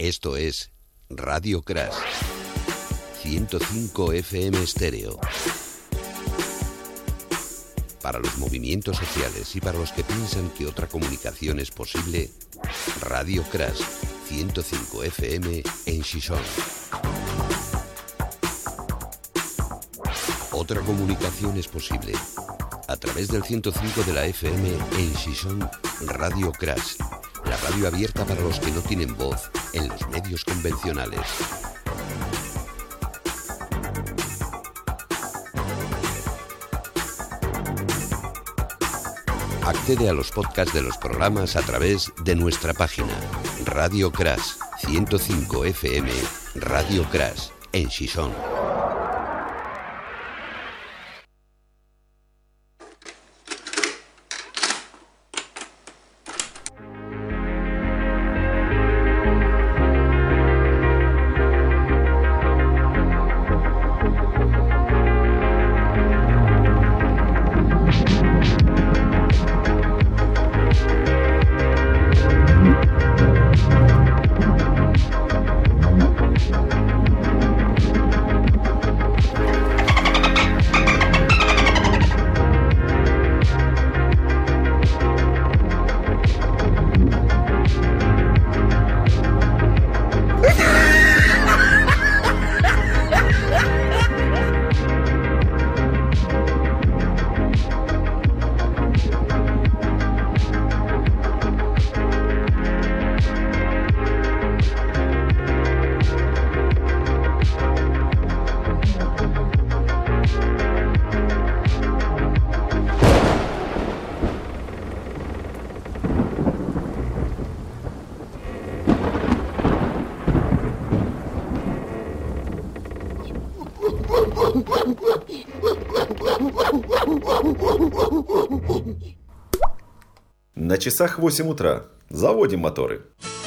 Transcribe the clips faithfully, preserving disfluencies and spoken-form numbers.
Esto es Radio Crash, ciento cinco F M estéreo. Para los movimientos sociales y para los que piensan que otra comunicación es posible, Radio Crash, ciento cinco F M en Gijón. Otra comunicación es posible. A través del ciento cinco de la F M en Gijón, Radio Crash, la radio abierta para los que no tienen voz en los medios convencionales. Accede a los podcasts de los programas a través de nuestra página Radio Crash, ciento cinco F M, Radio Crash, en Gijón. На часах восемь утра. Заводим моторы.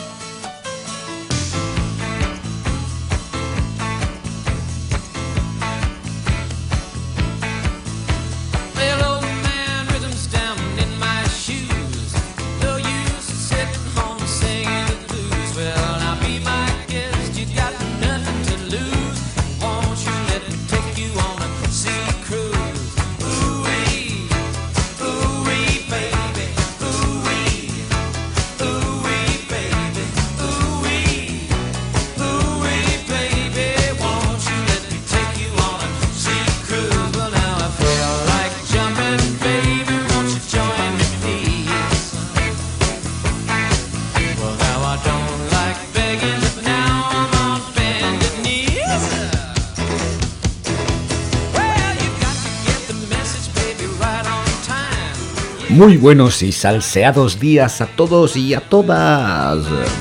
Muy buenos y salseados días a todos y a todas.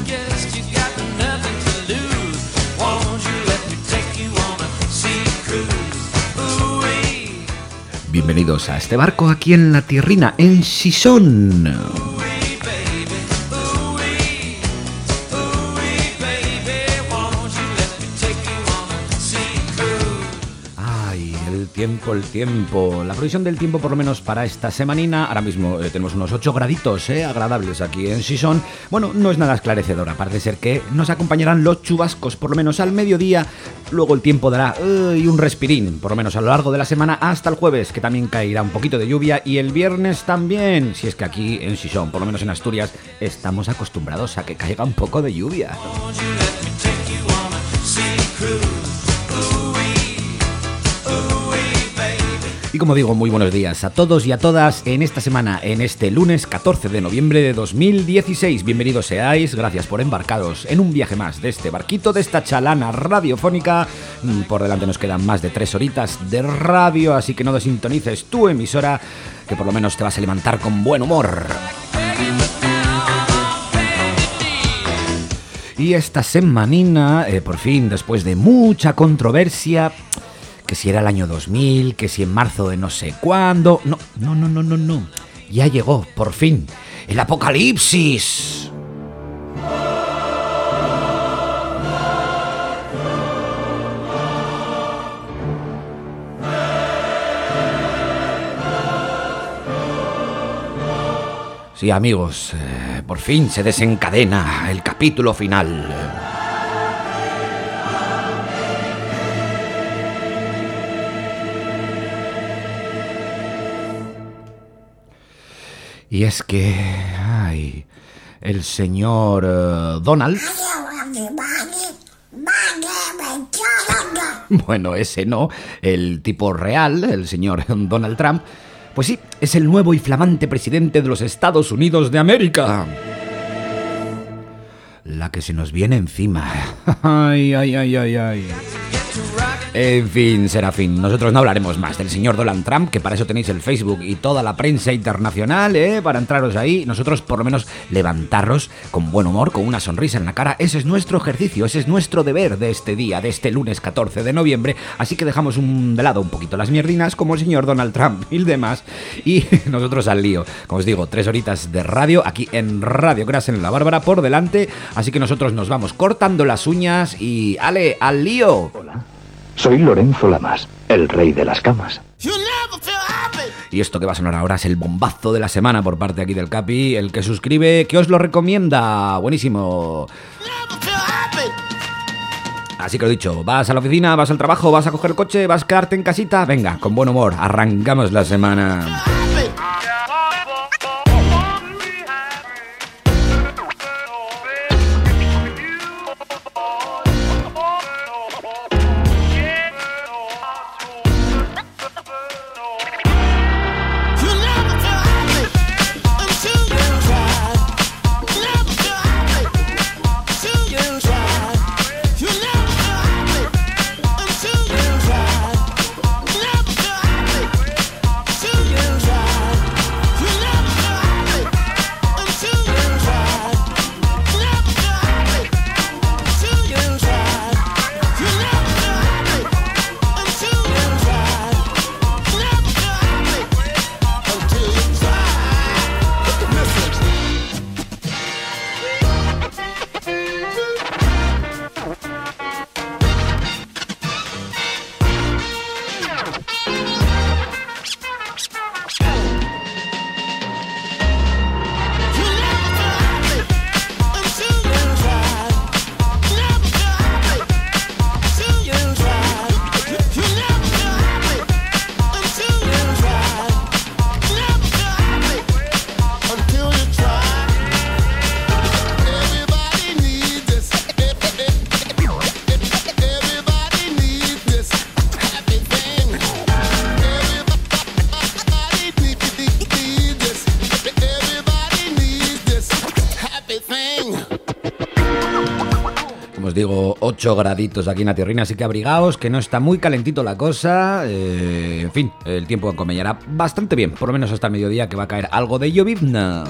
Bienvenidos a este barco aquí en la tierrina, en Gijón. Tiempo, el tiempo, la previsión del tiempo por lo menos para esta semanina. Ahora mismo eh, tenemos unos ocho graditos eh, agradables aquí en Gijón. Bueno, no es nada esclarecedora, parece ser que nos acompañarán los chubascos por lo menos al mediodía. Luego el tiempo dará uh, un respirín, por lo menos a lo largo de la semana hasta el jueves, que también caerá un poquito de lluvia, y el viernes también, si es que aquí en Gijón, por lo menos en Asturias, estamos acostumbrados a que caiga un poco de lluvia. Y como digo, muy buenos días a todos y a todas en esta semana, en este lunes catorce de noviembre de dos mil dieciséis. Bienvenidos seáis, gracias por embarcaros en un viaje más de este barquito, de esta chalana radiofónica. Por delante nos quedan más de tres horitas de radio, así que no desintonices tu emisora, que por lo menos te vas a levantar con buen humor. Y esta semanina, eh, por fin, después de mucha controversia, que si era el año dos mil, que si en marzo de no sé cuándo... No, no, no, no, no, no. Ya llegó, por fin, el apocalipsis. Sí, amigos, eh, por fin se desencadena el capítulo final. Y es que, ay, el señor uh, Donald... Bueno, ese no, el tipo real, el señor Donald Trump, pues sí, es el nuevo y flamante presidente de los Estados Unidos de América. La que se nos viene encima. Ay, ay, ay, ay, ay. En fin, Serafín, nosotros no hablaremos más del señor Donald Trump, que para eso tenéis el Facebook y toda la prensa internacional, ¿eh? Para entraros ahí, nosotros por lo menos levantaros con buen humor, con una sonrisa en la cara. Ese es nuestro ejercicio, ese es nuestro deber de este día, de este lunes catorce de noviembre, así que dejamos un, de lado un poquito las mierdinas como el señor Donald Trump y el demás, y nosotros al lío. Como os digo, tres horitas de radio aquí en Radio Crash en La Bárbara por delante, así que nosotros nos vamos cortando las uñas y ¡ale, al lío! Hola. Soy Lorenzo Lamas, el rey de las camas. Y esto que va a sonar ahora es el bombazo de la semana por parte aquí del Capi, el que suscribe, que os lo recomienda. Buenísimo. Así que lo dicho, vas a la oficina, vas al trabajo, vas a coger el coche, vas a quedarte en casita. Venga, con buen humor, arrancamos la semana. Os digo, ocho graditos aquí en la tierrina, así que abrigaos, que no está muy calentito la cosa. Eh, en fin, el tiempo acompañará bastante bien, por lo menos hasta el mediodía, que va a caer algo de llovizna.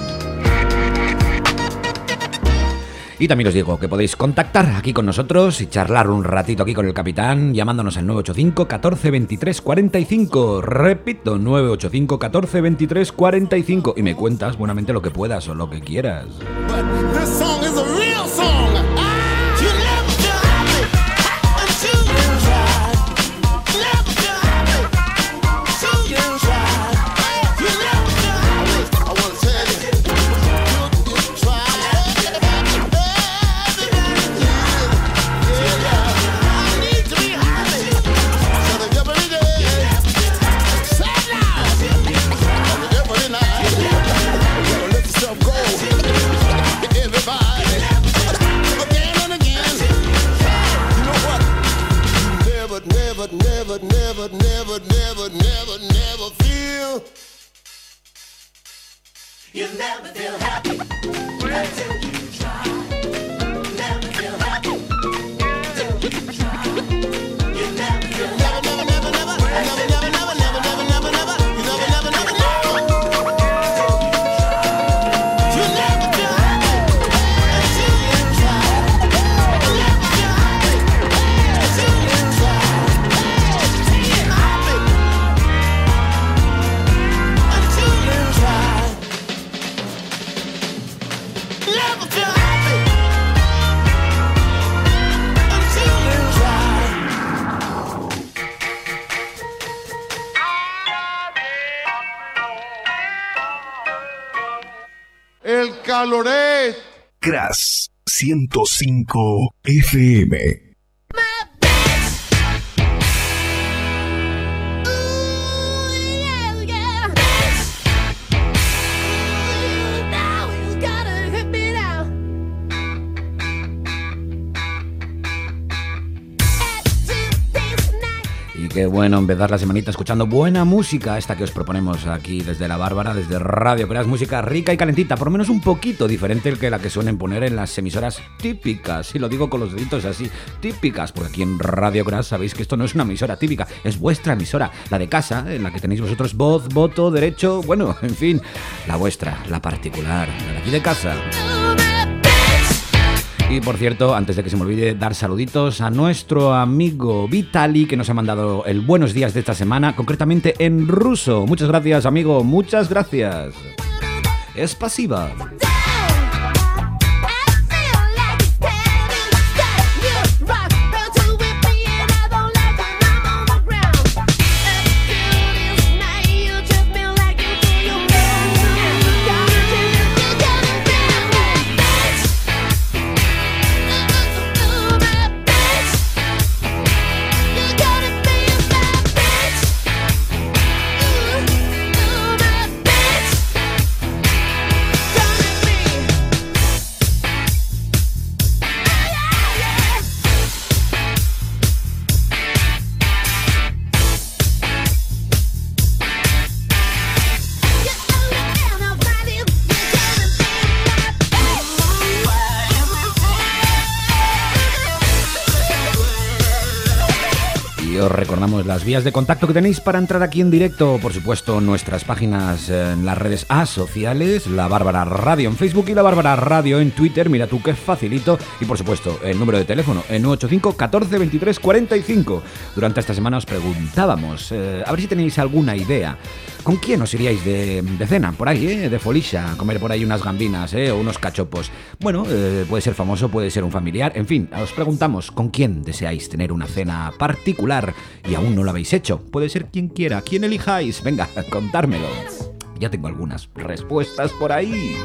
Y también os digo que podéis contactar aquí con nosotros y charlar un ratito aquí con el capitán, llamándonos al nueve ocho cinco, catorce, veintitrés, cuarenta y cinco. Repito, nueve ocho cinco, catorce, veintitrés, cuarenta y cinco. Y me cuentas buenamente lo que puedas o lo que quieras. Never, never, never, never, never, never feel. You never feel happy until you try. Never feel happy until you try. You never feel happy. Never, never, never, never, never, never, never, never, never, never, never. You never, never, never, never. You never feel happy until you try. You never feel happy until you try. El Caloret. Crash ciento cinco F M. qué bueno empezar la semanita escuchando buena música, esta que os proponemos aquí desde La Bárbara, desde Radio Creas, música rica y calentita, por lo menos un poquito diferente que la que suelen poner en las emisoras típicas, y lo digo con los deditos así, típicas, porque aquí en Radio Creas sabéis que esto no es una emisora típica, es vuestra emisora, la de casa, en la que tenéis vosotros voz, voto, derecho, bueno, en fin, la vuestra, la particular, la de aquí de casa. Y por cierto, antes de que se me olvide, dar saluditos a nuestro amigo Vitali, que nos ha mandado el buenos días de esta semana, concretamente en ruso. Muchas gracias, amigo, muchas gracias. Es pasiva. Os recordamos las vías de contacto que tenéis para entrar aquí en directo. Por supuesto, nuestras páginas en las redes asociales, La Bárbara Radio en Facebook y La Bárbara Radio en Twitter. Mira tú qué facilito. Y por supuesto, el número de teléfono, el nueve ocho cinco, catorce, veintitrés, cuarenta y cinco. Durante esta semana os preguntábamos, eh, a ver si tenéis alguna idea. ¿Con quién os iríais de, de cena? Por ahí, ¿eh? De folisha, a comer por ahí unas gambinas, ¿eh? O unos cachopos. Bueno, eh, puede ser famoso, puede ser un familiar. En fin, os preguntamos, ¿con quién deseáis tener una cena particular y aún no lo habéis hecho? Puede ser quien quiera, quien elijáis. Venga, contármelo. Ya tengo algunas respuestas por ahí.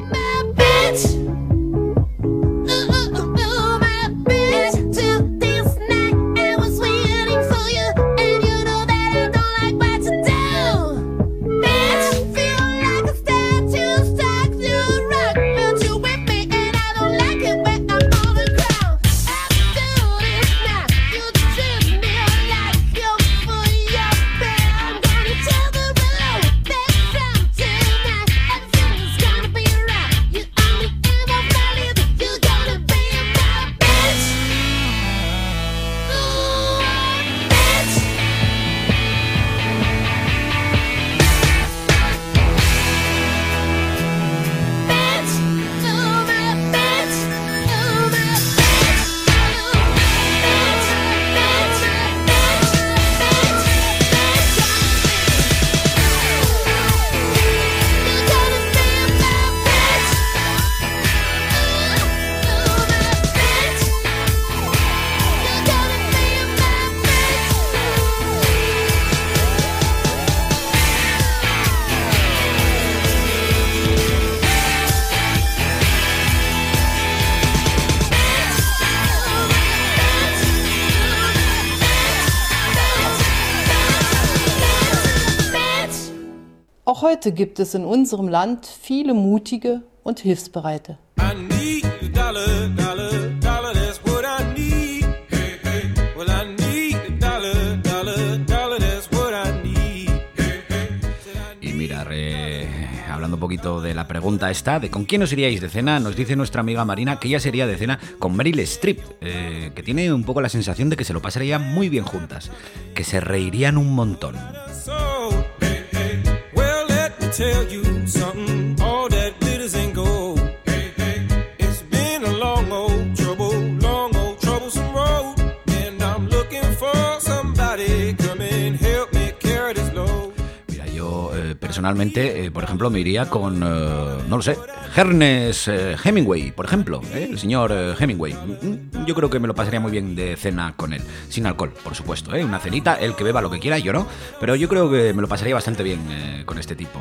Auch heute gibt es in unserem Land viele mutige und hilfsbereite. I need a dollar, dollar, dollar, that's what I need. Hey, hey. Well, I need a dollar, dollar, dollar, that's what I need. Hey, hey. Y mira, eh, hablando un poquito de la pregunta esta, de con quién os iríais de cena, nos dice nuestra amiga Marina que ella sería de cena con Meryl Streep, eh, que tiene un poco la sensación de que se lo pasaría muy bien juntas, que se reirían un montón. So, hey, hey. Well, let me tell you something, all that glitters ain't gold. Hey, hey. It's been a long old trouble, long old troublesome road, and I'm looking for somebody come and help me carry this load. Mira, yo eh, personalmente, eh, por ejemplo, me iría con, eh, no lo sé, Ernest eh, Hemingway, por ejemplo, ¿eh? El señor eh, Hemingway. Yo creo que me lo pasaría muy bien de cena con él, sin alcohol, por supuesto, ¿eh? Una cenita, el que beba lo que quiera, yo no, pero yo creo que me lo pasaría bastante bien eh, con este tipo.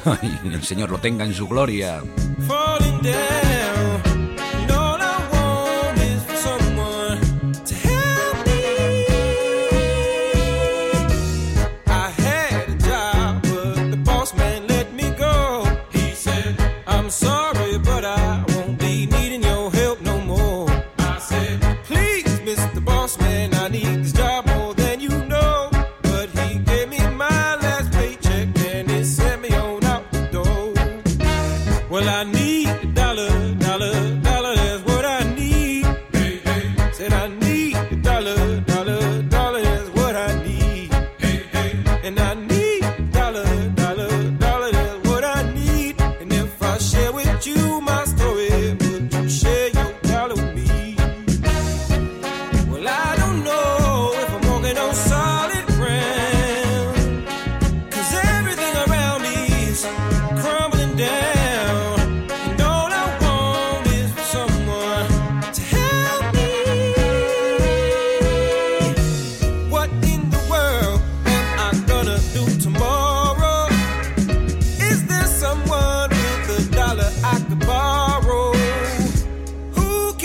Y el señor lo tenga en su gloria. Falling down, and all I want is for someone to help me. I had a job, but the boss man let me go. He said, I'm sorry, but I won't be needing your help no more. I said, please, Mister Boss Man, I need this job more than you know. But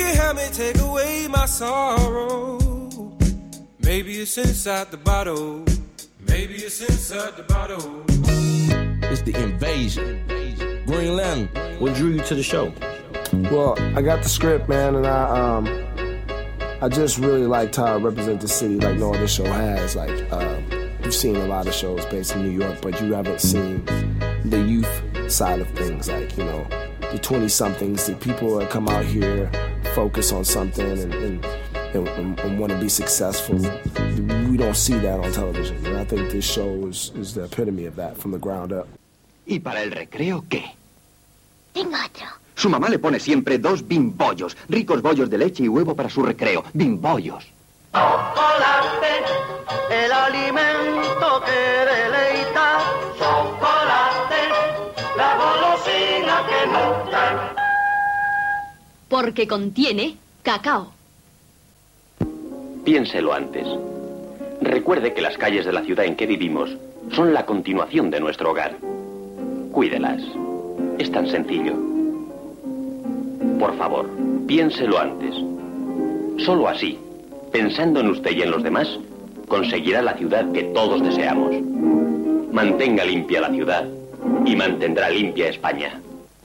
can help me take away my sorrow. Maybe it's inside the bottle. Maybe it's inside the bottle. It's the invasion. Green Lantern, what drew you to the show? Well, I got the script, man, and I um, I just really liked how it represents the city like no other show has. Like, um, you've seen a lot of shows based in New York, but you haven't seen the youth side of things. Like, you know, the twenty-somethings, the people that come out here, focus on something and, and, and, and want to be successful. We don't see that on television, and I think this show is, is the epitome of that from the ground up. ¿Y para el recreo qué? Tengo otro. Su mamá le pone siempre dos bimbollos, ricos bollos de leche y huevo para su recreo. Bimbollos. Chocolate, el alimento que deleita. Chocolate, la golosina que nutre. Porque contiene cacao. Piénselo antes. Recuerde que las calles de la ciudad en que vivimos son la continuación de nuestro hogar. Cuídelas. Es tan sencillo. Por favor, piénselo antes. Solo así, pensando en usted y en los demás, conseguirá la ciudad que todos deseamos. Mantenga limpia la ciudad y mantendrá limpia España.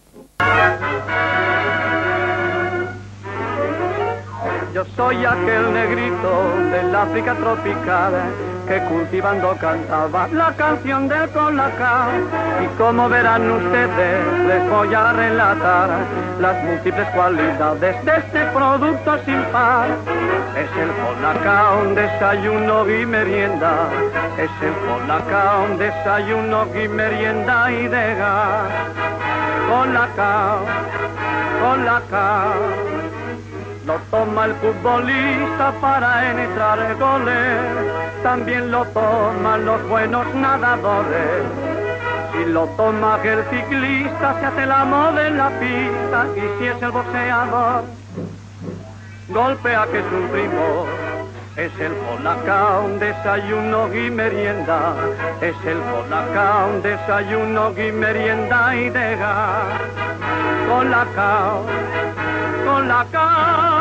Yo soy aquel negrito del África tropical que cultivando cantaba la canción del colacao. Y como verán ustedes, les voy a relatar las múltiples cualidades de este producto sin par. Es el colacao, un desayuno y merienda. Es el colacao, un desayuno y merienda y de gas. Colacao, colacao. Lo toma el futbolista para entrar goles, también lo toman los buenos nadadores. Si lo toma el ciclista se hace la moda en la pista, y si es el boxeador, golpea que es un primo. Es el colacao, un desayuno y merienda. Es el colacao, un desayuno y merienda y de gas. Colacao, colacao.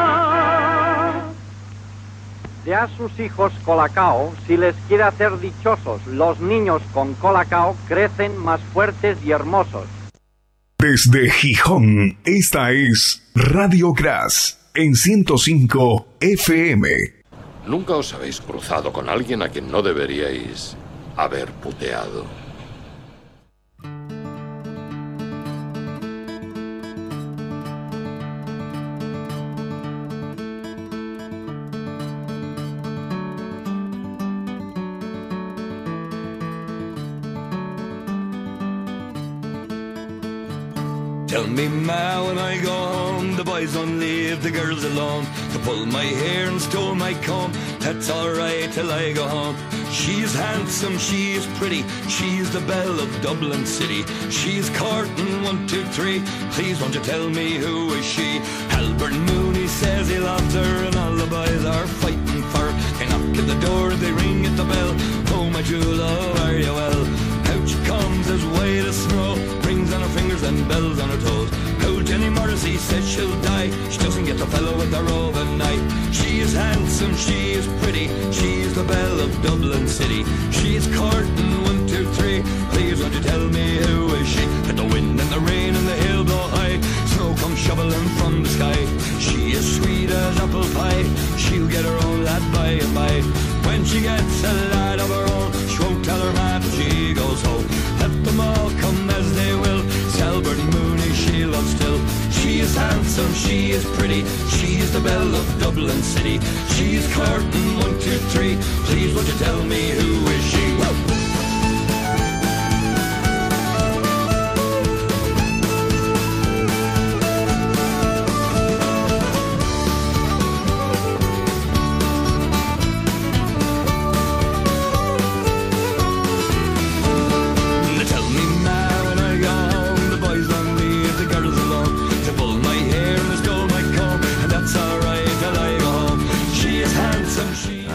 De a sus hijos colacao, si les quiere hacer dichosos, los niños con colacao crecen más fuertes y hermosos. Desde Gijón, esta es Radio Crash en ciento cinco F M. ¿Nunca os habéis cruzado con alguien a quien no deberíais haber puteado? Tell me, ma, when I go home, the boys don't leave the girls alone to pull my hair and stole my comb. That's alright till I go home. She's handsome, she's pretty, she's the belle of Dublin City. She's courting one, two, three. Please won't you tell me who is she? Albert Mooney says he loves her, and all the boys are fighting for her. They knock at the door, they ring at the bell. Oh, my true love, are you well? Out she comes as white as snow, rings on her fingers and bells on her toes. Old Jenny Morrissey says she'll die, she doesn't get the fellow with her overnight. She is handsome, she is pretty, she's the belle of Dublin City. She's courting one, two, three. Please won't you tell me who is she? Let the wind and the rain and the hill blow high, snow comes shoveling from the sky. She is sweet as apple pie, she'll get her own lad by and by. When she gets a lad of her own, she won't tell her man she goes home. Let them all come as they will, Albert Mooney she loves still. She is handsome, she is pretty, she is the belle of Dublin City. She's courting one, two, three. Please won't you tell me who is she? Whoa.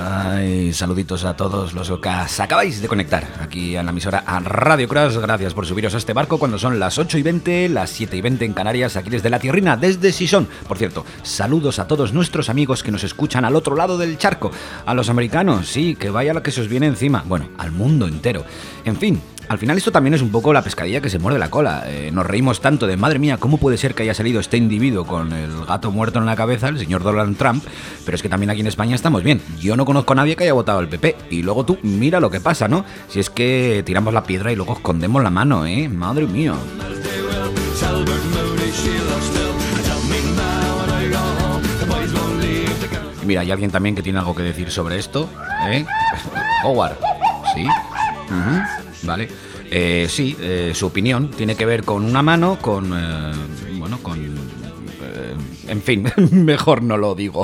Ay, saluditos a todos los que acabáis de conectar aquí en la emisora a Radio Crash. Gracias por subiros a este barco cuando son las ocho y veinte, las siete y veinte en Canarias, aquí desde la tierrina, desde Sison. Por cierto, saludos a todos nuestros amigos que nos escuchan al otro lado del charco. A los americanos, sí, que vaya lo que se os viene encima. Bueno, al mundo entero. En fin, al final esto también es un poco la pescadilla que se muerde la cola. Eh, nos reímos tanto de, madre mía, ¿cómo puede ser que haya salido este individuo con el gato muerto en la cabeza, el señor Donald Trump? Pero es que también aquí en España estamos bien. Yo no conozco a nadie que haya votado al P P. Y luego tú, mira lo que pasa, ¿no? Si es que tiramos la piedra y luego escondemos la mano, ¿eh? Madre mía. Y mira, hay alguien también que tiene algo que decir sobre esto, ¿eh? Howard, ¿sí? Uh-huh. Vale, eh, sí, eh, su opinión tiene que ver con una mano, con, eh, bueno, con, eh, en fin, mejor no lo digo.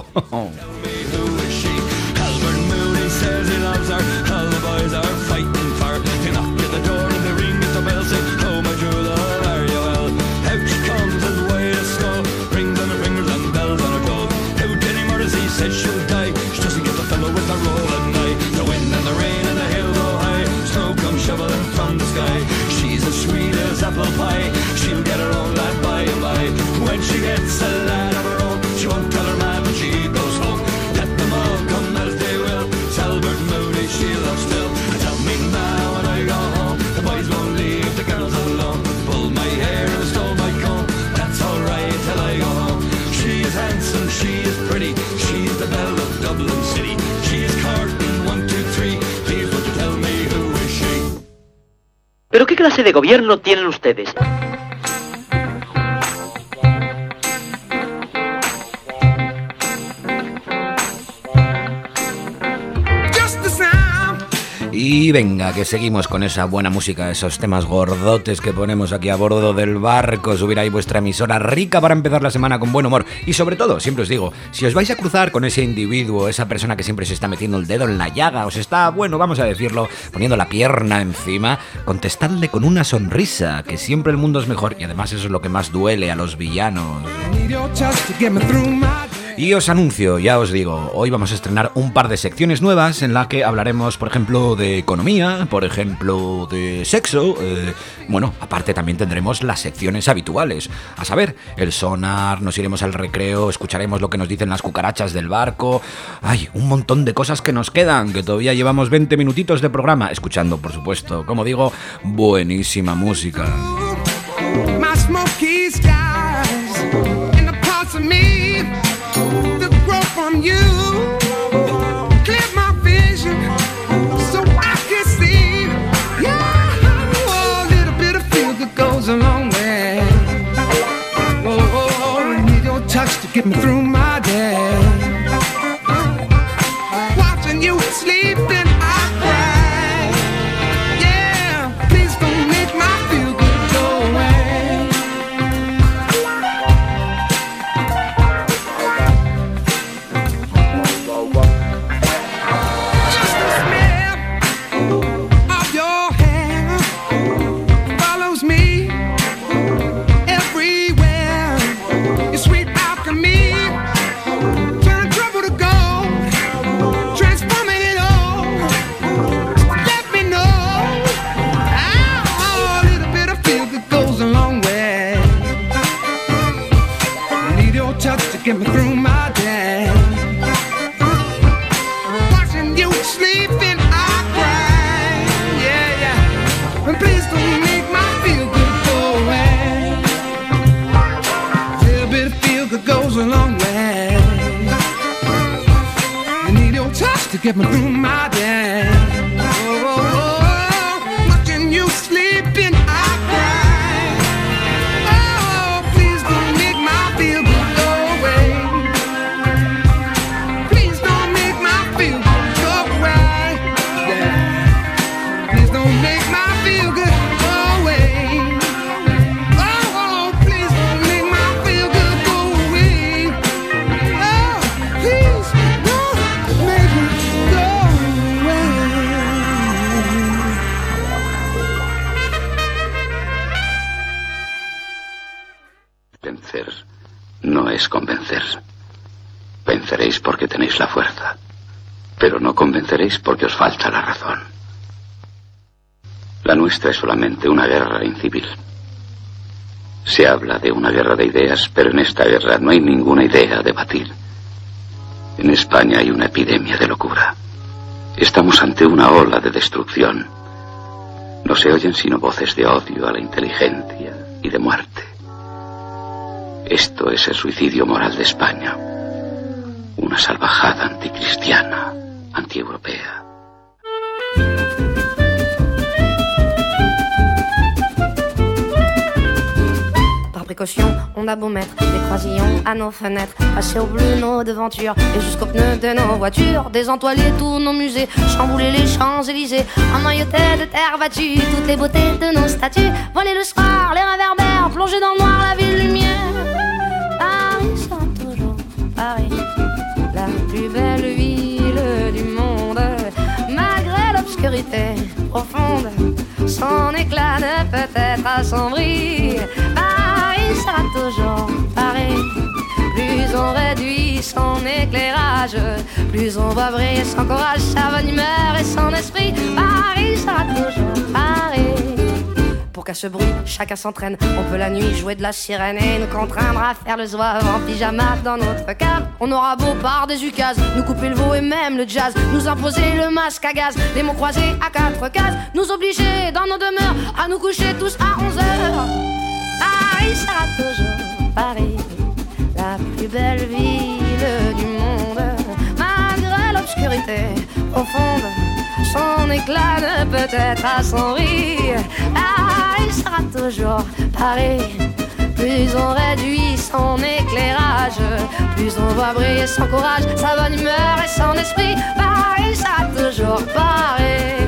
¿Pero qué clase de gobierno tienen ustedes? Y venga, que seguimos con esa buena música, esos temas gordotes que ponemos aquí a bordo del barco. Subir ahí vuestra emisora rica para empezar la semana con buen humor. Y sobre todo, siempre os digo, si os vais a cruzar con ese individuo, esa persona que siempre se está metiendo el dedo en la llaga, os está, bueno, vamos a decirlo, poniendo la pierna encima, contestadle con una sonrisa, que siempre el mundo es mejor. Y además eso es lo que más duele a los villanos. Y os anuncio, ya os digo, hoy vamos a estrenar un par de secciones nuevas en las que hablaremos, por ejemplo, de economía, por ejemplo, de sexo. Eh, bueno, aparte también tendremos las secciones habituales. A saber, el sonar, nos iremos al recreo, escucharemos lo que nos dicen las cucarachas del barco. Hay un montón de cosas que nos quedan, que todavía llevamos veinte minutitos de programa, escuchando, por supuesto, como digo, buenísima música. From you, clear my vision, so I can see. Yeah, oh, a little bit of feel that goes a long way. Oh, oh, oh, I need your touch to get me through my day. Watching you sleeping, I cry. Yeah, please don't make my feel good go away. Get me through my day. Watching you sleeping, I cry. Yeah, yeah. And please don't make my feel good go away. A little bit of feel good goes a long way. I need your touch to get me through my day. Oh, oh, oh. Watching you sleeping, I cry. Oh, please don't make my feel good. No es convencer. Venceréis porque tenéis la fuerza. pero no convenceréis porque os falta la razón. La nuestra es solamente una guerra incivil. Se habla de una guerra de ideas, pero en esta guerra no hay ninguna idea a debatir. En España hay una epidemia de locura. Estamos ante una ola de destrucción. No se oyen sino voces de odio a la inteligencia y de muerte. Esto es el suicidio moral de España. Una salvajada anticristiana, antieuropea. Précaution, on a beau mettre des croisillons à nos fenêtres, passer au bleu nos devantures et jusqu'aux pneus de nos voitures, désentoiler tous nos musées, chambouler les Champs-Élysées, emmailloter de terre battue toutes les beautés de nos statues, voler le soir, les réverbères, plonger dans le noir la ville lumière. Paris sera toujours Paris, la plus belle ville du monde, malgré l'obscurité profonde, son éclat ne peut être assombri. Paris sera toujours Paris. Plus on réduit son éclairage, plus on va briller son courage, sa bonne humeur et son esprit. Paris sera toujours Paris. Pour qu'à ce bruit, chacun s'entraîne. On peut la nuit jouer de la sirène et nous contraindre à faire le zouave en pyjama dans notre cave. On aura beau par des ukases, nous couper le veau et même le jazz, nous imposer le masque à gaz, les mots croisés à quatre cases, nous obliger dans nos demeures à nous coucher tous à onze heures. Paris sera toujours Paris, la plus belle ville du monde, malgré l'obscurité profonde, son éclat ne peut être assombri. Paris sera toujours Paris. Plus on réduit son éclairage, plus on voit briller son courage, sa bonne humeur et son esprit. Paris sera toujours Paris.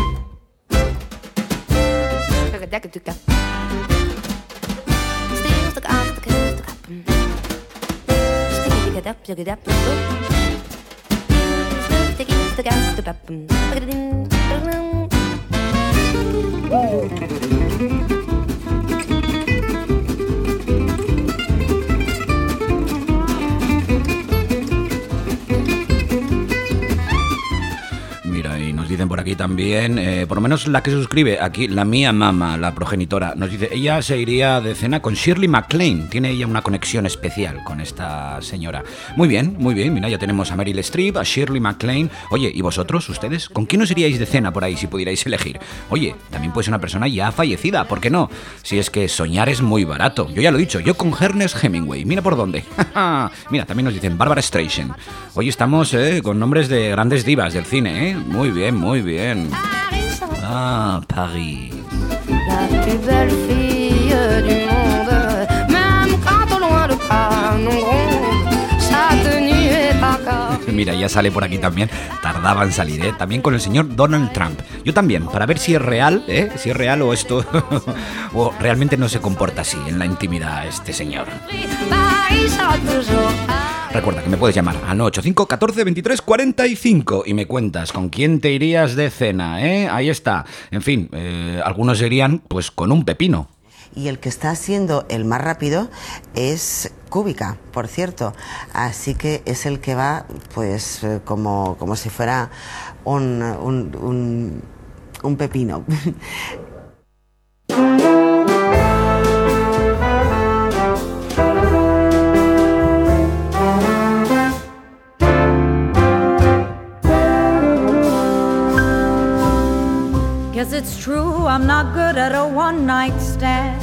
Mira, y nos dicen por aquí también, eh, por lo menos la que se suscribe aquí, la mía mamá, la progenitora, nos dice, ella se iría de cena con Shirley MacLaine, tiene ella una conexión especial con esta señora. Muy bien, muy bien, mira, ya tenemos a Meryl Streep, a Shirley MacLaine. Oye, ¿y vosotros, ustedes? ¿Con quién os iríais de cena por ahí si pudierais elegir? Oye, también puede ser una persona ya fallecida, ¿por qué no? Si es que soñar es muy barato. Yo ya lo he dicho, yo con Ernest Hemingway, mira por dónde. Mira, también nos dicen Barbara Streisand. Hoy estamos eh, con nombres de grandes divas del cine, ¿eh? Muy bien, muy bien. Ah, Paris. La plus belle fille du monde, même quand au loin le pas nous gronde, sa tenue est encore. Mira, ya sale por aquí también, tardaba en salir, ¿eh? También con el señor Donald Trump. Yo también, para ver si es real, ¿eh? Si es real o esto, o realmente no se comporta así en la intimidad este señor. Recuerda que me puedes llamar al nueve ocho cinco, catorce, veintitrés, cuarenta y cinco y me cuentas con quién te irías de cena, ¿eh? Ahí está. En fin, eh, algunos irían pues con un pepino. Y el que está siendo el más rápido es Kubica, por cierto. Así que es el que va pues como, como si fuera un, un, un, un pepino. Guess it's true, I'm not good at a one-night stand,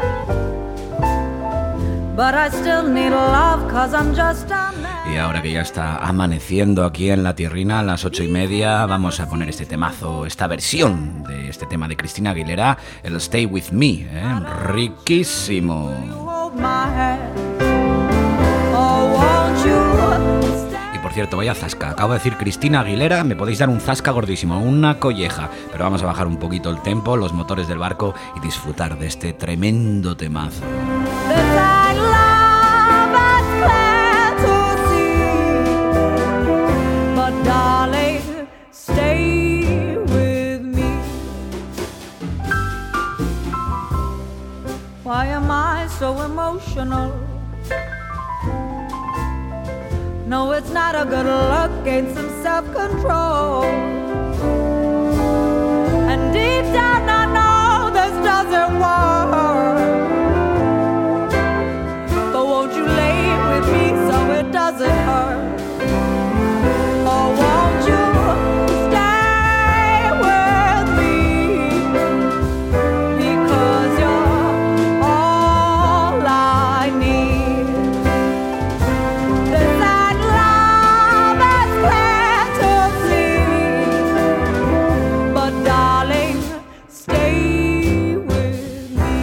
but I still need love, cause I'm just a man. Y ahora que ya está amaneciendo aquí en la tierrina a las ocho y media, vamos a poner este temazo, esta versión de este tema de Cristina Aguilera, el Stay With Me, ¿eh? Riquísimo. Hold my hand. Oh, won't you stay? Por cierto, vaya zasca, acabo de decir Cristina Aguilera, me podéis dar un zasca gordísimo, una colleja, pero vamos a bajar un poquito el tempo, los motores del barco y disfrutar de este tremendo temazo. Why am I so emotional? No, it's not a good look, gain some self-control. And deep down I know this doesn't work, but won't you lay with me so it doesn't hurt? Or won't you stay with me, because you're all I need. This that love is clear to see, but darling, stay with me.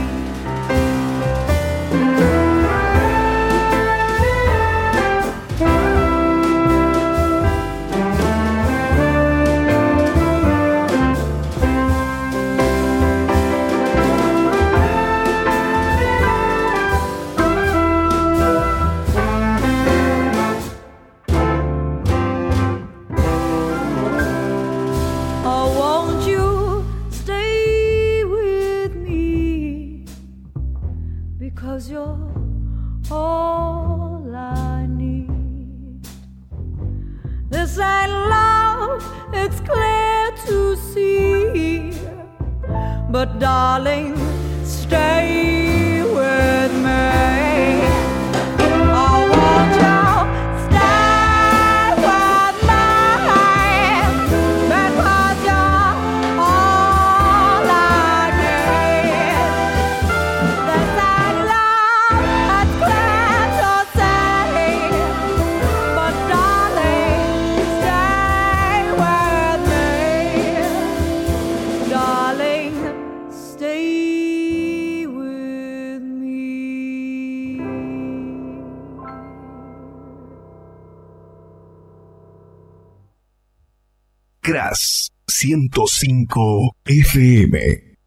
Oh, won't you stay with me, because you're all I need. This ain't love, it's clear to see, but darling, stay with me. Oh, won't you stay with me, because you're all I need. This ain't love, it's clear to see, but darling, stay with me. Darling, stay with me. Crash ciento cinco F M.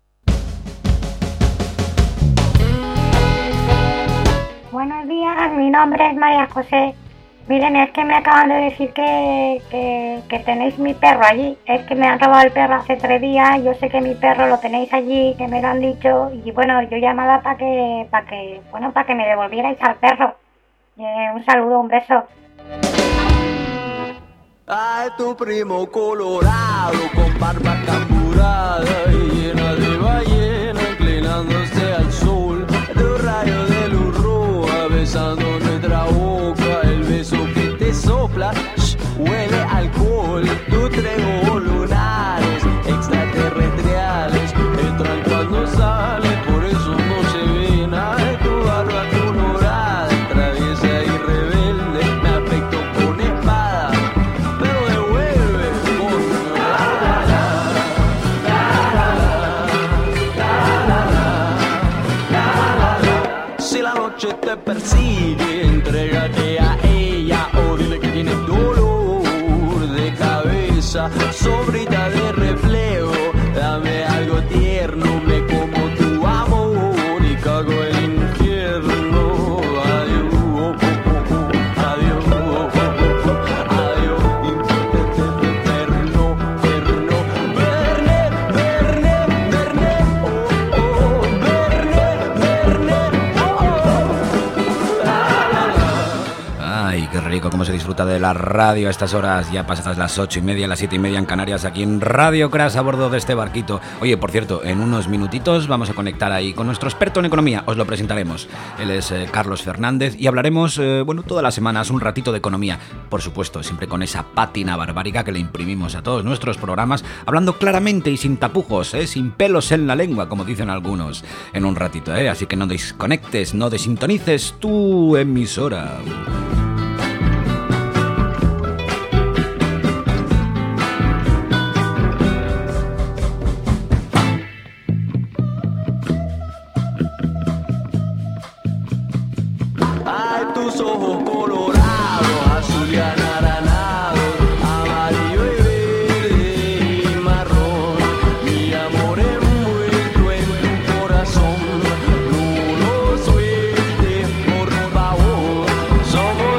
Buenos días, mi nombre es María José. Miren, es que me acaban de decir que, que, que tenéis mi perro allí. Es que me han robado el perro hace tres días. Yo sé que mi perro lo tenéis allí, que me lo han dicho. Y bueno, yo llamaba para que, para que, bueno, para que me devolvierais al perro. Eh, un saludo, un beso. Ay, tu primo colorado con barba camburada y llena de ballena inclinándose al sol. Tu rayo de luz roja besando nuestra boca, el beso que te sopla, shh, huele a alcohol. Tu tres ojos lunares extraterrestriales entran cuando sales, por eso no se ve nada. Tu barba colorada, traviesa y rebelde, me afectó con espada, pero devuelve con la la la la la la. Si la noche te persigue, entrégate a ella o dile que tienes dolor de cabeza, sobrita de reflejo, dame algo tierno, me como tu amor y cago el infierno. Adiós, adiós, adiós, inferno, inferno, verne, verne, verne, oh, oh, verne, verne, oh, oh. Ay, qué rico, cómo se disfruta de la radio a estas horas, ya pasadas las ocho y media, las siete y media en Canarias, aquí en Radio Crash a bordo de este barquito. Oye, por cierto, en unos minutitos vamos a conectar ahí con nuestro experto en economía, os lo presentaremos. Él es eh, Carlos Fernández y hablaremos, eh, bueno, todas las semanas un ratito de economía. Por supuesto, siempre con esa pátina barbárica que le imprimimos a todos nuestros programas, hablando claramente y sin tapujos, eh, sin pelos en la lengua, como dicen algunos, en un ratito, eh. Así que no desconectes, no desintonices tu emisora. Ay, tus ojos colorados, azul y anaranjado, amarillo y verde y marrón. Mi amor envuelto en tu corazón, no lo sueltes, por favor. Somos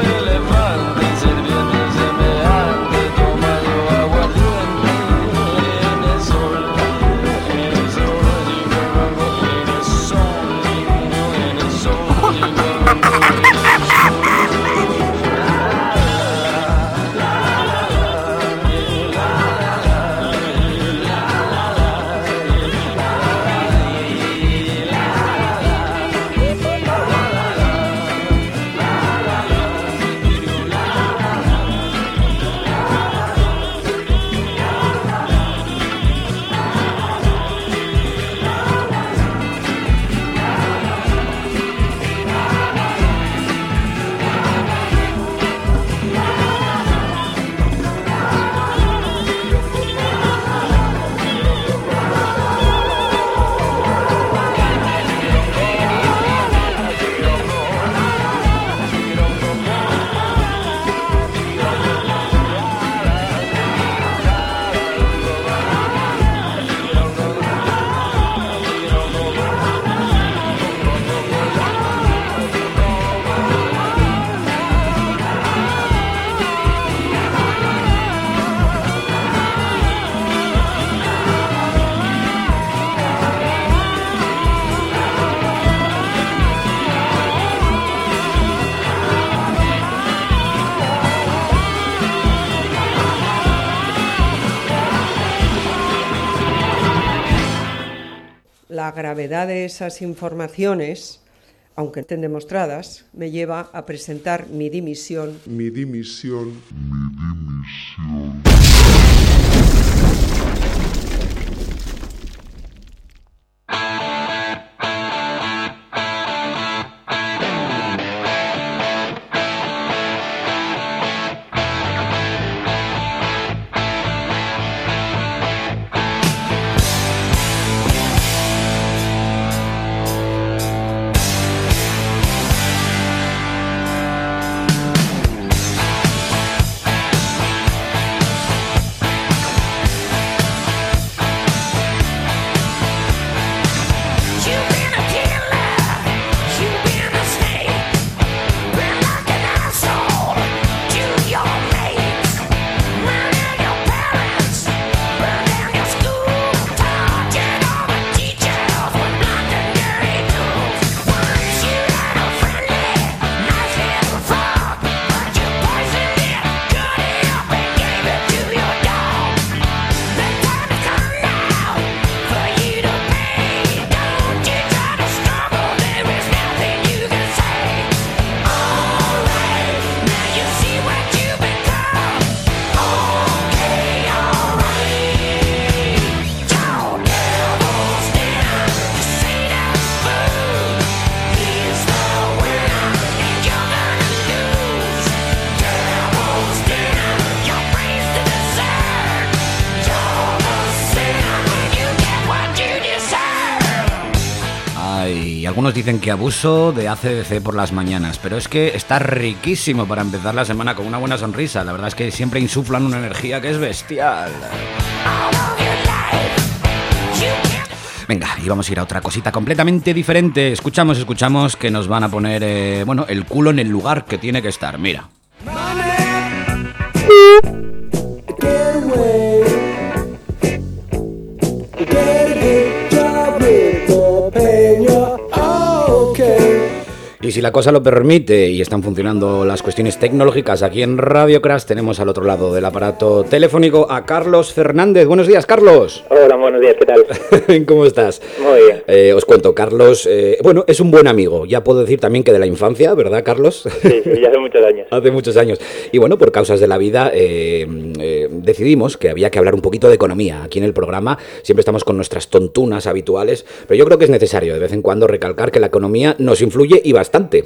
la gravedad de esas informaciones, aunque estén demostradas, me lleva a presentar mi dimisión. Mi dimisión. Mi dimisión. Algunos dicen que abuso de A C D C por las mañanas, pero es que está riquísimo para empezar la semana con una buena sonrisa. La verdad es que siempre insuflan una energía que es bestial. Venga, y vamos a ir a otra cosita completamente diferente. Escuchamos, escuchamos que nos van a poner, eh, bueno, el culo en el lugar que tiene que estar. Mira. Y si la cosa lo permite y están funcionando las cuestiones tecnológicas aquí en Radio Crash, tenemos al otro lado del aparato telefónico a Carlos Fernández. Buenos días, Carlos. Hola, buenos días, ¿qué tal? ¿Cómo estás? Muy bien. Eh, os cuento, Carlos, eh, bueno, es un buen amigo. Ya puedo decir también que de la infancia, ¿verdad, Carlos? Sí, sí, ya hace muchos años. Hace muchos años. Y bueno, por causas de la vida eh, eh, decidimos que había que hablar un poquito de economía. Aquí en el programa siempre estamos con nuestras tontunas habituales, pero yo creo que es necesario de vez en cuando recalcar que la economía nos influye y bastante.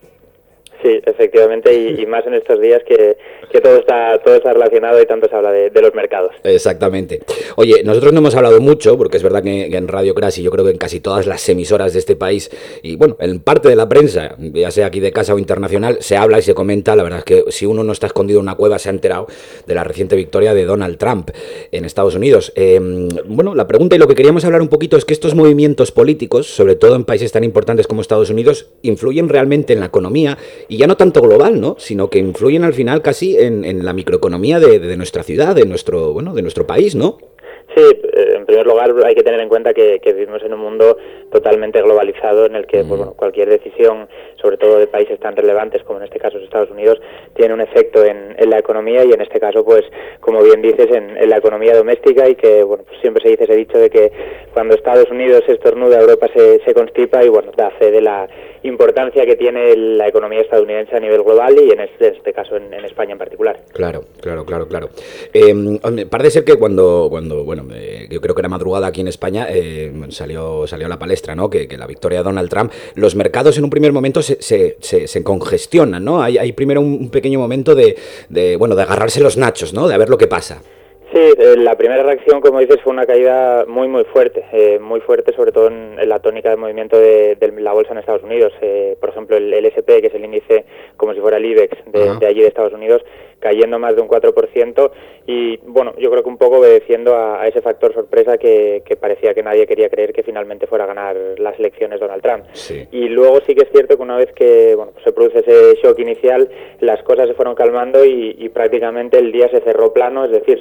Sí, efectivamente, y, y más en estos días que, que todo está todo está relacionado y tanto se habla de, de los mercados. Exactamente. Oye, nosotros no hemos hablado mucho, porque es verdad que, que en Radio Crash y yo creo que en casi todas las emisoras de este país, y bueno, en parte de la prensa, ya sea aquí de casa o internacional, se habla y se comenta. La verdad es que si uno no está escondido en una cueva se ha enterado de la reciente victoria de Donald Trump en Estados Unidos. Eh, bueno, la pregunta y lo que queríamos hablar un poquito es que estos movimientos políticos, sobre todo en países tan importantes como Estados Unidos, influyen realmente en la economía. Y ya no tanto global, ¿no? Sino que influyen al final casi en, en la microeconomía de, de nuestra ciudad, de nuestro, bueno, de nuestro país, ¿no? Sí, en primer lugar hay que tener en cuenta que, que vivimos en un mundo totalmente globalizado en el que mm. pues, bueno, cualquier decisión, sobre todo de países tan relevantes como en este caso Estados Unidos, tiene un efecto en, en la economía y en este caso, pues como bien dices, en, en la economía doméstica y que bueno, pues siempre se dice ese dicho de que cuando Estados Unidos estornuda, Europa se, se constipa y bueno, da fe de la importancia que tiene la economía estadounidense a nivel global y en este, en este caso en, en España en particular. Claro, claro, claro, claro. Eh, parece ser que cuando, cuando bueno, eh, yo creo que era madrugada aquí en España, eh, salió salió a la palestra, ¿no? Que, que la victoria de Donald Trump, los mercados en un primer momento se, se, se, se congestionan, ¿no? Hay, hay primero un, un pequeño momento de, de, bueno, de agarrarse los nachos, ¿no? De a ver lo que pasa. Sí, eh, la primera reacción, como dices, fue una caída muy, muy fuerte, eh, muy fuerte, sobre todo en, en la tónica de movimiento de, de la bolsa en Estados Unidos. Eh, por ejemplo, el, el ese and pe, que es el índice como si fuera el IBEX de, de allí de Estados Unidos, cayendo más de un cuatro por ciento y, bueno, yo creo que un poco obedeciendo a, a ese factor sorpresa que, que parecía que nadie quería creer que finalmente fuera a ganar las elecciones Donald Trump. Sí. Y luego sí que es cierto que una vez que bueno, pues se produce ese shock inicial, las cosas se fueron calmando y, y prácticamente el día se cerró plano, es decir, se recuperaron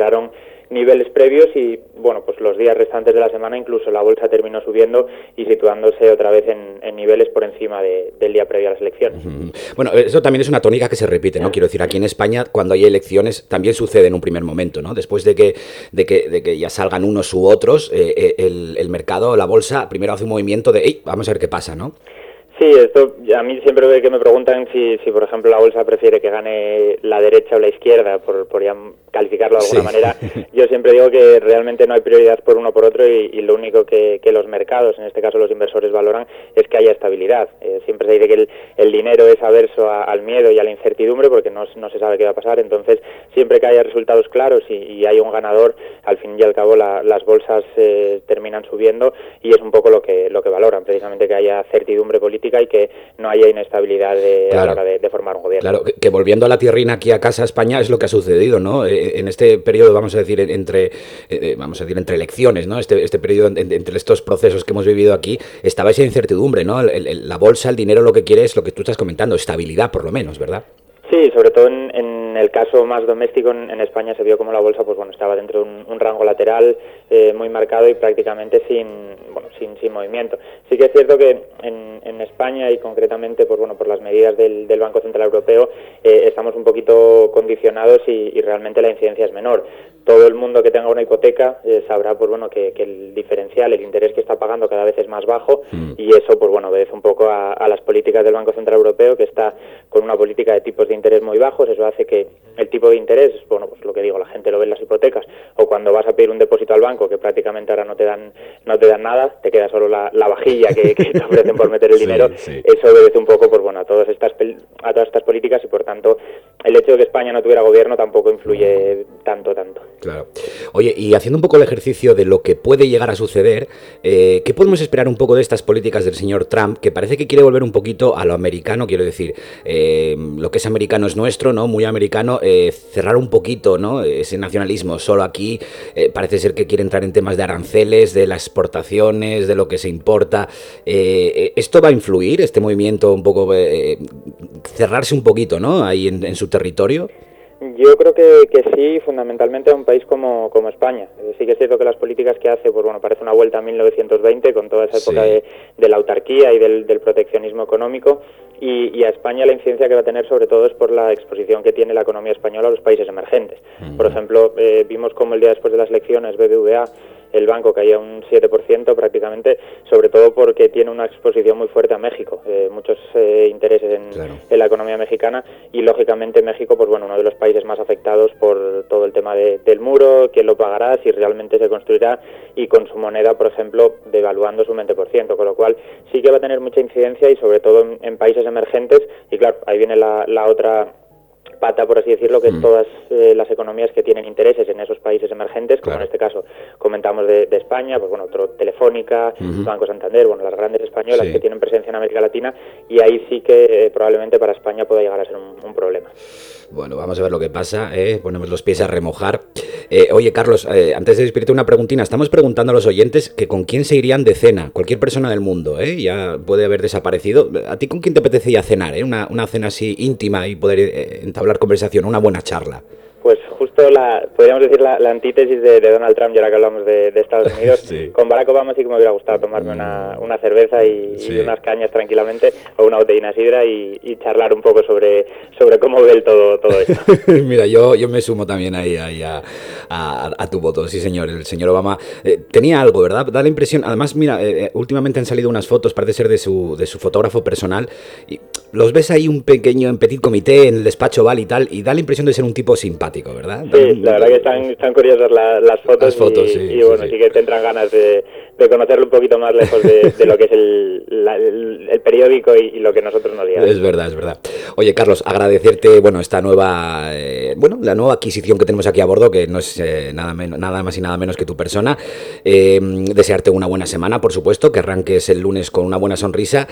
recuperaron niveles previos y, bueno, pues los días restantes de la semana incluso la bolsa terminó subiendo y situándose otra vez en, en niveles por encima de, del día previo a las elecciones. Uh-huh. Bueno, eso también es una tónica que se repite, ¿no? Quiero decir, aquí en España, cuando hay elecciones, también sucede en un primer momento, ¿no? Después de que, de que, de que ya salgan unos u otros, eh, el, el mercado, la bolsa, primero hace un movimiento de, ¡ey! Vamos a ver qué pasa, ¿no? Sí, esto a mí siempre que me preguntan si, si por ejemplo, la bolsa prefiere que gane la derecha o la izquierda, por, por ya calificarlo de alguna sí. manera, yo siempre digo que realmente no hay prioridad por uno o por otro y, y lo único que, que los mercados, en este caso los inversores, valoran es que haya estabilidad. Eh, siempre se dice que el, el dinero es averso a, al miedo y a la incertidumbre porque no, no se sabe qué va a pasar, entonces siempre que haya resultados claros y, y hay un ganador, al fin y al cabo la, las bolsas eh, terminan subiendo y es un poco lo que, lo que valoran, precisamente que haya certidumbre política y que no haya inestabilidad de, claro. a la hora de, de formar un gobierno. Claro, que, que volviendo a la tierrina aquí a casa, España, es lo que ha sucedido, ¿no? Eh, en este periodo, vamos a decir, entre eh, vamos a decir entre elecciones, ¿no? Este, este periodo, en, entre estos procesos que hemos vivido aquí, estaba esa incertidumbre, ¿no? El, el, la bolsa, el dinero, lo que quiere es lo que tú estás comentando, estabilidad, por lo menos, ¿verdad? Sí, sobre todo en, en el caso más doméstico en, en España se vio como la bolsa pues bueno estaba dentro de un, un rango lateral eh, muy marcado y prácticamente sin bueno sin, sin movimiento. Sí que es cierto que en, en España y concretamente pues bueno por las medidas del, del Banco Central Europeo eh, estamos un poquito condicionados y, y realmente la incidencia es menor. Todo el mundo que tenga una hipoteca eh, sabrá pues bueno que, que el diferencial, el interés que está pagando cada vez es más bajo mm. y eso pues bueno obedece un poco a, a las políticas del Banco Central Europeo que está con una política de tipos de interés muy bajos. Eso hace que el tipo de interés, bueno pues lo que digo, la gente lo ve en las hipotecas o cuando vas a pedir un depósito al banco que prácticamente ahora no te dan no te dan nada, te queda solo la, la vajilla que, que te ofrecen por meter el dinero. Sí, sí. Eso obedece un poco pues bueno a todas estas a todas estas políticas y por tanto el hecho de que España no tuviera gobierno tampoco influye tanto tanto. Claro. Oye, y haciendo un poco el ejercicio de lo que puede llegar a suceder, eh, ¿qué podemos esperar un poco de estas políticas del señor Trump, que parece que quiere volver un poquito a lo americano? Quiero decir, eh, lo que es americano es nuestro, ¿no? Muy americano, eh, cerrar un poquito, ¿no? Ese nacionalismo. Solo aquí eh, parece ser que quiere entrar en temas de aranceles, de las exportaciones, de lo que se importa. Eh, ¿Esto va a influir, este movimiento un poco, eh, cerrarse un poquito, ¿no? Ahí en, en su territorio? Yo creo que, que sí, fundamentalmente a un país como, como España. Eh, sí que es cierto que las políticas que hace, pues bueno, parece una vuelta a mil novecientos veinte, con toda esa época sí. de, de la autarquía y del, del proteccionismo económico, y, y a España la incidencia que va a tener sobre todo es por la exposición que tiene la economía española a los países emergentes. Uh-huh. Por ejemplo, eh, vimos como el día después de las elecciones B B V A, el banco caía un siete por ciento prácticamente, sobre todo porque tiene una exposición muy fuerte a México, eh, muchos eh, intereses en, claro. en la economía mexicana y lógicamente México, pues bueno, uno de los países más afectados por todo el tema de, del muro, quién lo pagará, si realmente se construirá y con su moneda, por ejemplo, devaluándose un veinte por ciento, con lo cual sí que va a tener mucha incidencia y sobre todo en, en países emergentes y claro, ahí viene la, la otra pata, por así decirlo, que es todas eh, las economías que tienen intereses en esos países emergentes, como claro. en este caso comentamos de, de España, pues bueno, otro Telefónica, uh-huh. Banco Santander, bueno, las grandes españolas sí. que tienen presencia en América Latina, y ahí sí que eh, probablemente para España pueda llegar a ser un, un problema. Bueno, vamos a ver lo que pasa, ¿eh? Ponemos los pies a remojar. Eh, oye, Carlos, eh, antes de despedirte una preguntina, estamos preguntando a los oyentes que con quién se irían de cena, cualquier persona del mundo, ¿eh? Ya puede haber desaparecido. ¿A ti con quién te apetecería cenar, eh? Una, una cena así íntima y poder eh, entablar conversación, una buena charla. Pues justo la, podríamos decir la, la antítesis de, de Donald Trump, ya ahora que hablamos de, de Estados Unidos. Sí. Con Barack Obama sí que me hubiera gustado tomarme una, una cerveza y, sí. y unas cañas tranquilamente, o una botellina sidra y, y charlar un poco sobre, sobre cómo ve el todo, todo esto. Mira, yo, yo me sumo también ahí, ahí a, a, a tu voto, sí señor. El señor Obama eh, tenía algo, ¿verdad? Da la impresión, además, mira, eh, últimamente han salido unas fotos, parece ser de su, de su fotógrafo personal, y los ves ahí un pequeño, en petit comité, en el despacho Oval y tal, y da la impresión de ser un tipo simpático, ¿verdad? Sí, la verdad que están, están curiosas la, las fotos, las fotos y, sí, y bueno, sí, sí. sí que tendrán ganas de, de conocerlo un poquito más lejos de, de lo que es el, la, el, el periódico y, y lo que nosotros nos digamos. Es verdad, es verdad. Oye, Carlos, agradecerte, bueno, esta nueva, eh, bueno, la nueva adquisición que tenemos aquí a bordo, que no es eh, nada, menos, nada más y nada menos que tu persona. Eh, desearte una buena semana, por supuesto, que arranques el lunes con una buena sonrisa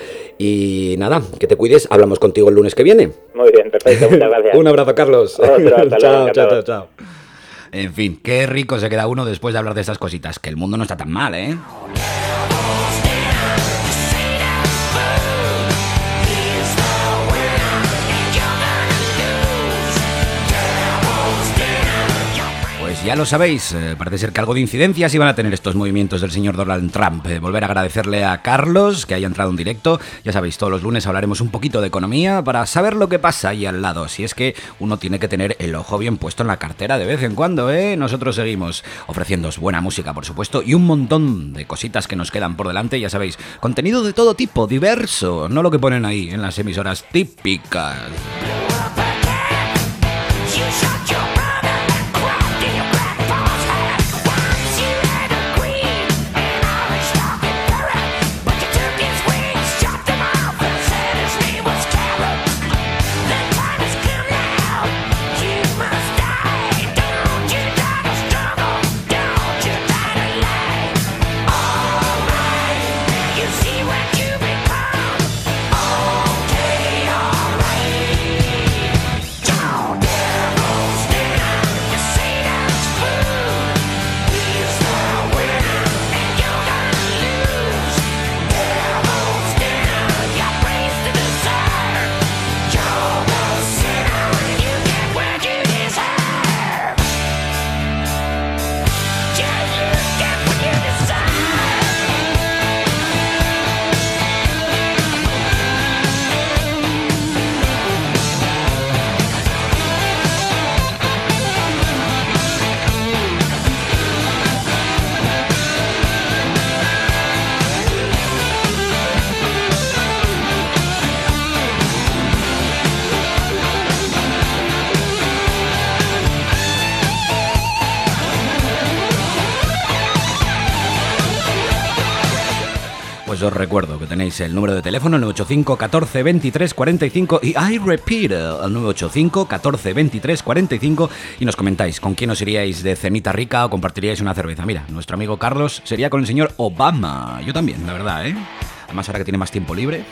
y nada, que te cuides. Hablamos contigo el lunes que viene. Muy bien, perfecto, muchas gracias. Un abrazo, Carlos. Otro, hasta chao, luego, chao, chao, chao. En fin, qué rico se queda uno después de hablar de estas cositas, que el mundo no está tan mal, ¿eh? ya lo sabéis, eh, parece ser que algo de incidencias iban a tener estos movimientos del señor Donald Trump. Eh, volver a agradecerle a Carlos que haya entrado en directo. Ya sabéis, todos los lunes hablaremos un poquito de economía para saber lo que pasa ahí al lado. Si es que uno tiene que tener el ojo bien puesto en la cartera de vez en cuando, ¿eh? Nosotros seguimos ofreciéndoos buena música, por supuesto, y un montón de cositas que nos quedan por delante. Ya sabéis, contenido de todo tipo, diverso, no lo que ponen ahí en las emisoras típicas. Os recuerdo que tenéis el número de teléfono, el nueve ocho cinco, catorce, veintitrés, cuarenta y cinco, y I repeat, el nueve ocho cinco, catorce, veintitrés, cuarenta y cinco, y nos comentáis con quién os iríais de cenita rica o compartiríais una cerveza. Mira, nuestro amigo Carlos sería con el señor Obama. Yo también, la verdad, ¿eh? Además, ahora que tiene más tiempo libre.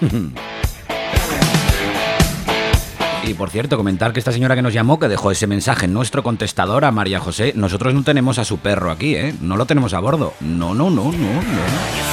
Y por cierto, comentar que esta señora que nos llamó, que dejó ese mensaje en nuestro contestador, a María José, nosotros no tenemos a su perro aquí, ¿eh? No lo tenemos a bordo. No, no, no, no, no.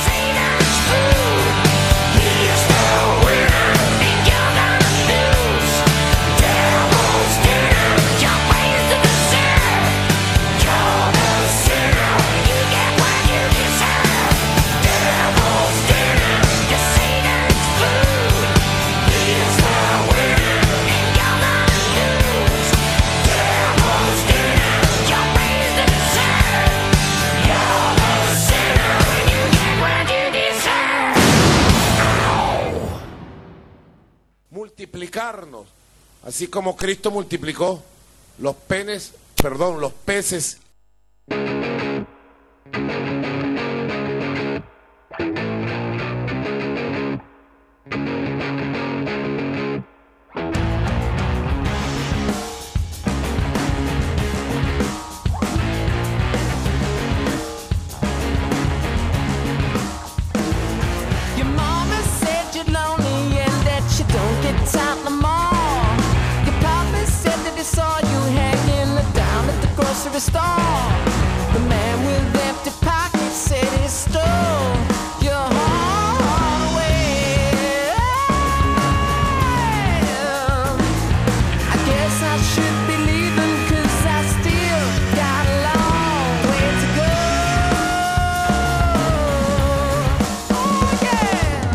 Multiplicarnos, así como Cristo multiplicó los penes, perdón, los peces. Store. The man with empty pockets said he stole your heart away. I guess I should be leaving, 'cause I still got a long way to go. Oh yeah.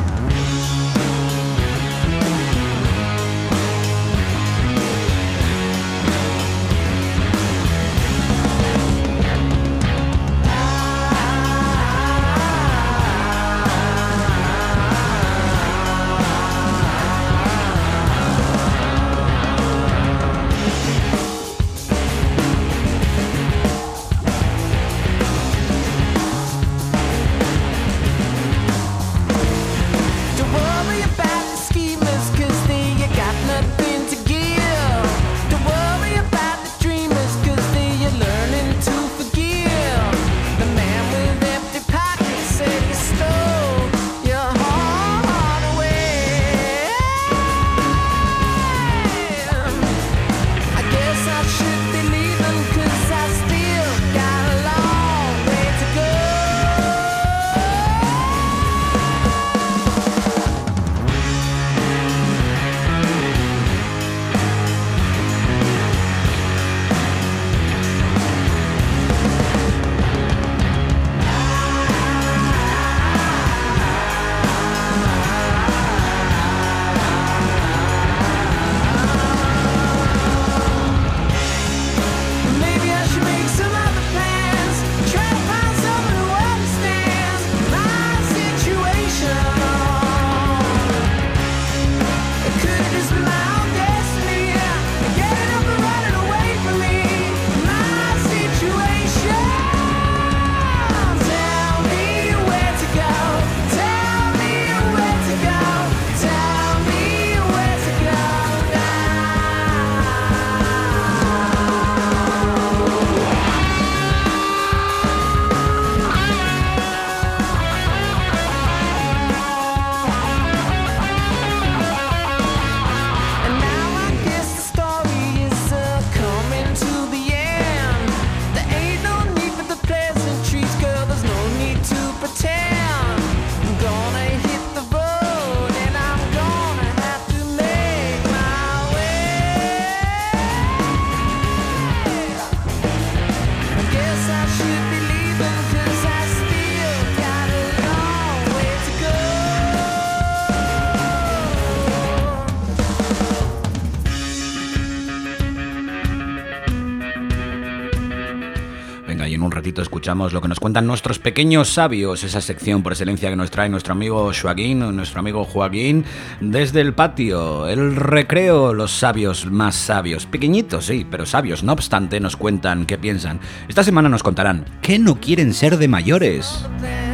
Venga, y en un ratito escuchamos lo que nos cuentan nuestros pequeños sabios, esa sección por excelencia que nos trae nuestro amigo Joaquín, nuestro amigo Joaquín, desde el patio, el recreo, los sabios más sabios, pequeñitos, sí, pero sabios, no obstante, nos cuentan qué piensan. Esta semana nos contarán qué no quieren ser de mayores.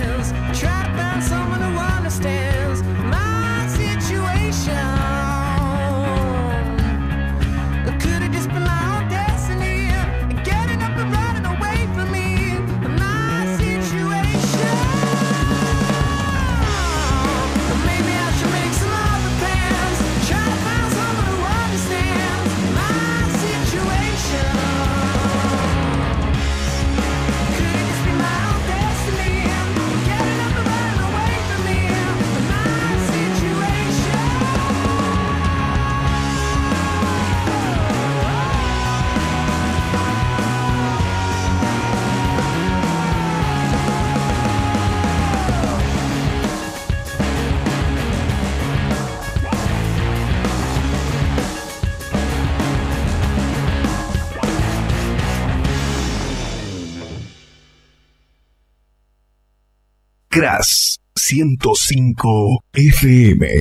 Crash ciento cinco F M.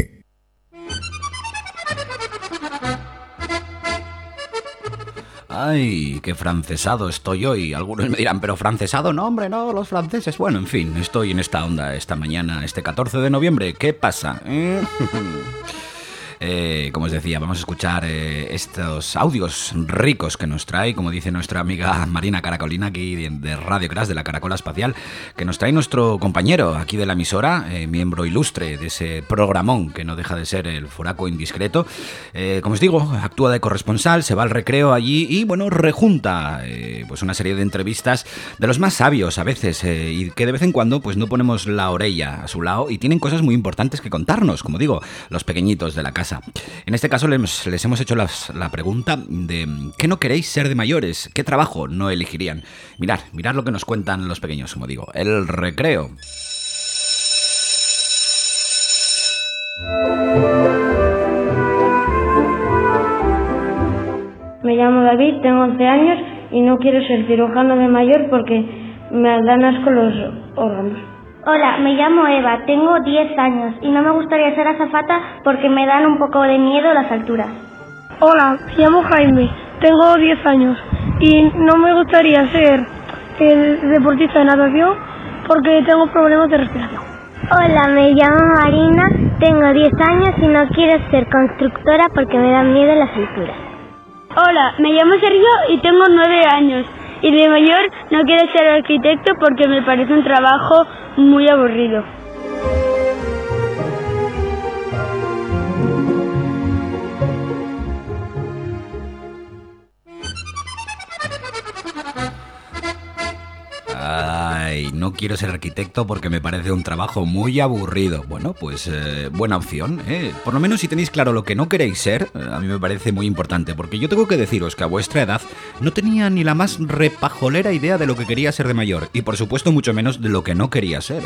Ay, qué francesado estoy hoy. Algunos me dirán, pero francesado no, hombre, no, los franceses. Bueno, en fin, estoy en esta onda esta mañana, este catorce de noviembre. ¿Qué pasa? ¿Eh? Eh, como os decía, vamos a escuchar eh, estos audios ricos que nos trae, como dice nuestra amiga Marina Caracolina, aquí de, de Radio Crash, de la Caracola Espacial, que nos trae nuestro compañero aquí de la emisora, eh, miembro ilustre de ese programón que no deja de ser el Furaco Indiscreto. Eh, como os digo, actúa de corresponsal, se va al recreo allí y, bueno, rejunta eh, pues una serie de entrevistas de los más sabios a veces, eh, y que de vez en cuando pues no ponemos la orella a su lado y tienen cosas muy importantes que contarnos, como digo, los pequeñitos de la casa. En este caso les, les hemos hecho las, la pregunta de ¿qué no queréis ser de mayores? ¿Qué trabajo no elegirían? Mirad, mirad lo que nos cuentan los pequeños, como digo, el recreo. Me llamo David, tengo once años y no quiero ser cirujano de mayor porque me dan asco los órganos. Hola, me llamo Eva, tengo diez años y no me gustaría ser azafata porque me dan un poco de miedo las alturas. Hola, me llamo Jaime, tengo diez años y no me gustaría ser el deportista de natación porque tengo problemas de respiración. Hola, me llamo Marina, tengo diez años y no quiero ser constructora porque me dan miedo las alturas. Hola, me llamo Sergio y tengo nueve años y de mayor no quiero ser arquitecto porque me parece un trabajo muy aburrido. Ay, no quiero ser arquitecto porque me parece un trabajo muy aburrido. Bueno, pues eh, buena opción, ¿eh? Por lo menos si tenéis claro lo que no queréis ser, a mí me parece muy importante, porque yo tengo que deciros que a vuestra edad no tenía ni la más repajolera idea de lo que quería ser de mayor, y por supuesto mucho menos de lo que no quería ser.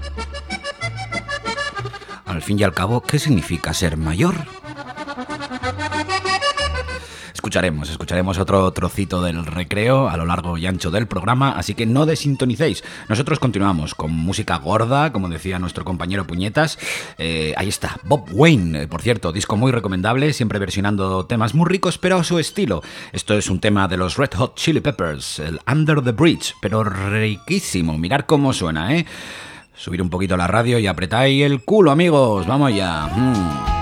Al fin y al cabo, ¿qué significa ser mayor? Escucharemos, escucharemos otro trocito del recreo a lo largo y ancho del programa, así que no desintonicéis. Nosotros continuamos con música gorda, como decía nuestro compañero Puñetas. Eh, ahí está, Bob Wayne, por cierto, disco muy recomendable, siempre versionando temas muy ricos, pero a su estilo. Esto es un tema de los Red Hot Chili Peppers, el Under the Bridge, pero riquísimo. Mirad cómo suena, ¿eh? Subir un poquito la radio y apretáis el culo, amigos. Vamos ya. Mm.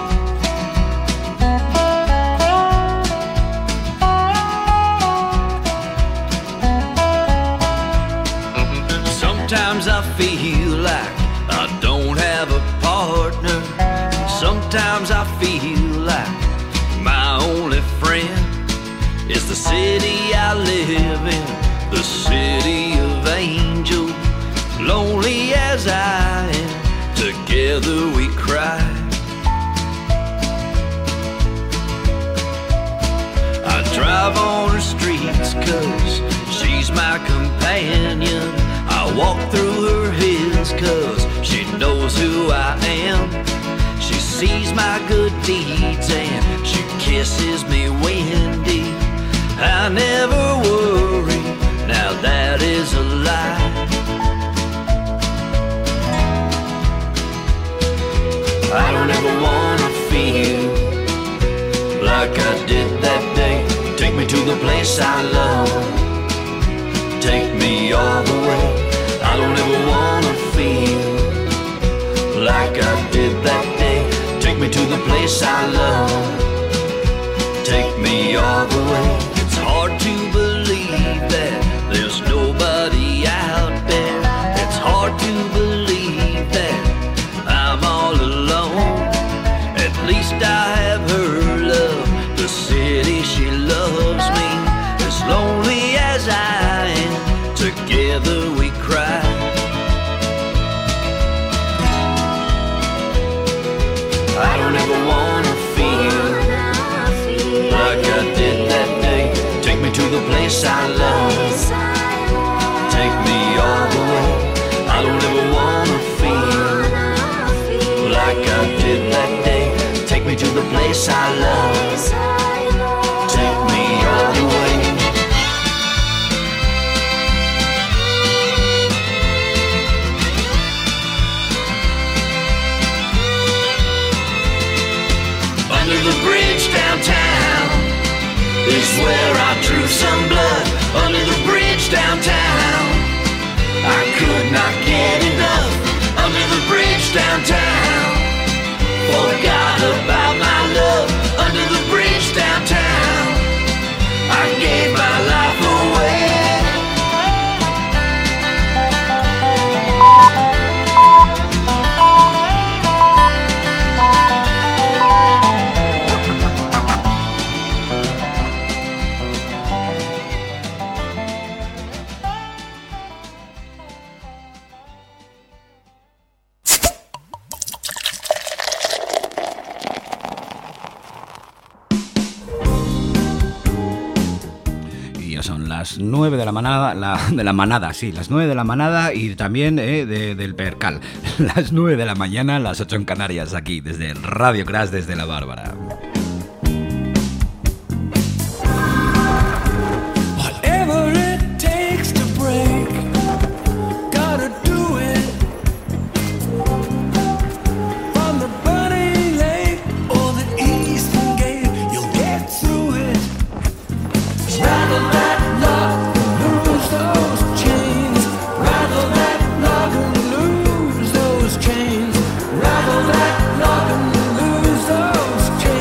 Sometimes I feel like I don't have a partner. Sometimes I feel like my only friend is the city I live in, the city of angels. Lonely as I am, together we cry. I drive on her streets 'cause she's my companion. I walk through her hills 'cause she knows who I am. She sees my good deeds and she kisses me when deep. I never worry now that to the place I love. Take me all the way. I don't ever wanna feel like I did that day. Take me to the place I love. Take me all the way. It's hard to believe that there's nobody out there. It's hard to believe that I'm all alone. At least I have her love. The city, she loves me. As lonely as I am, together we cry. I don't ever wanna feel like I did that day. Take me to the place I love. Take me all the way. I don't ever wanna feel like I did that day. Take me to the place I love. Take me all the way. Under the bridge downtown is where I drew some blood. Under the bridge downtown, I could not get enough. Under the bridge downtown, forgot about my love. Under the bridge downtown, I gave my life away. Las nueve de la manada, la, de la manada, sí, las nueve de la manada y también eh, de, del Percal. Las nueve de la mañana, las ocho en Canarias, aquí desde Radio Crash, desde La Bárbara. Whatever it takes to break, gotta do it. From the burning lake or the eastern gate, you'll get through it. Rather that lock and lose those chains. Rather that lock and lose those chains. Rather that lock and lose those chains.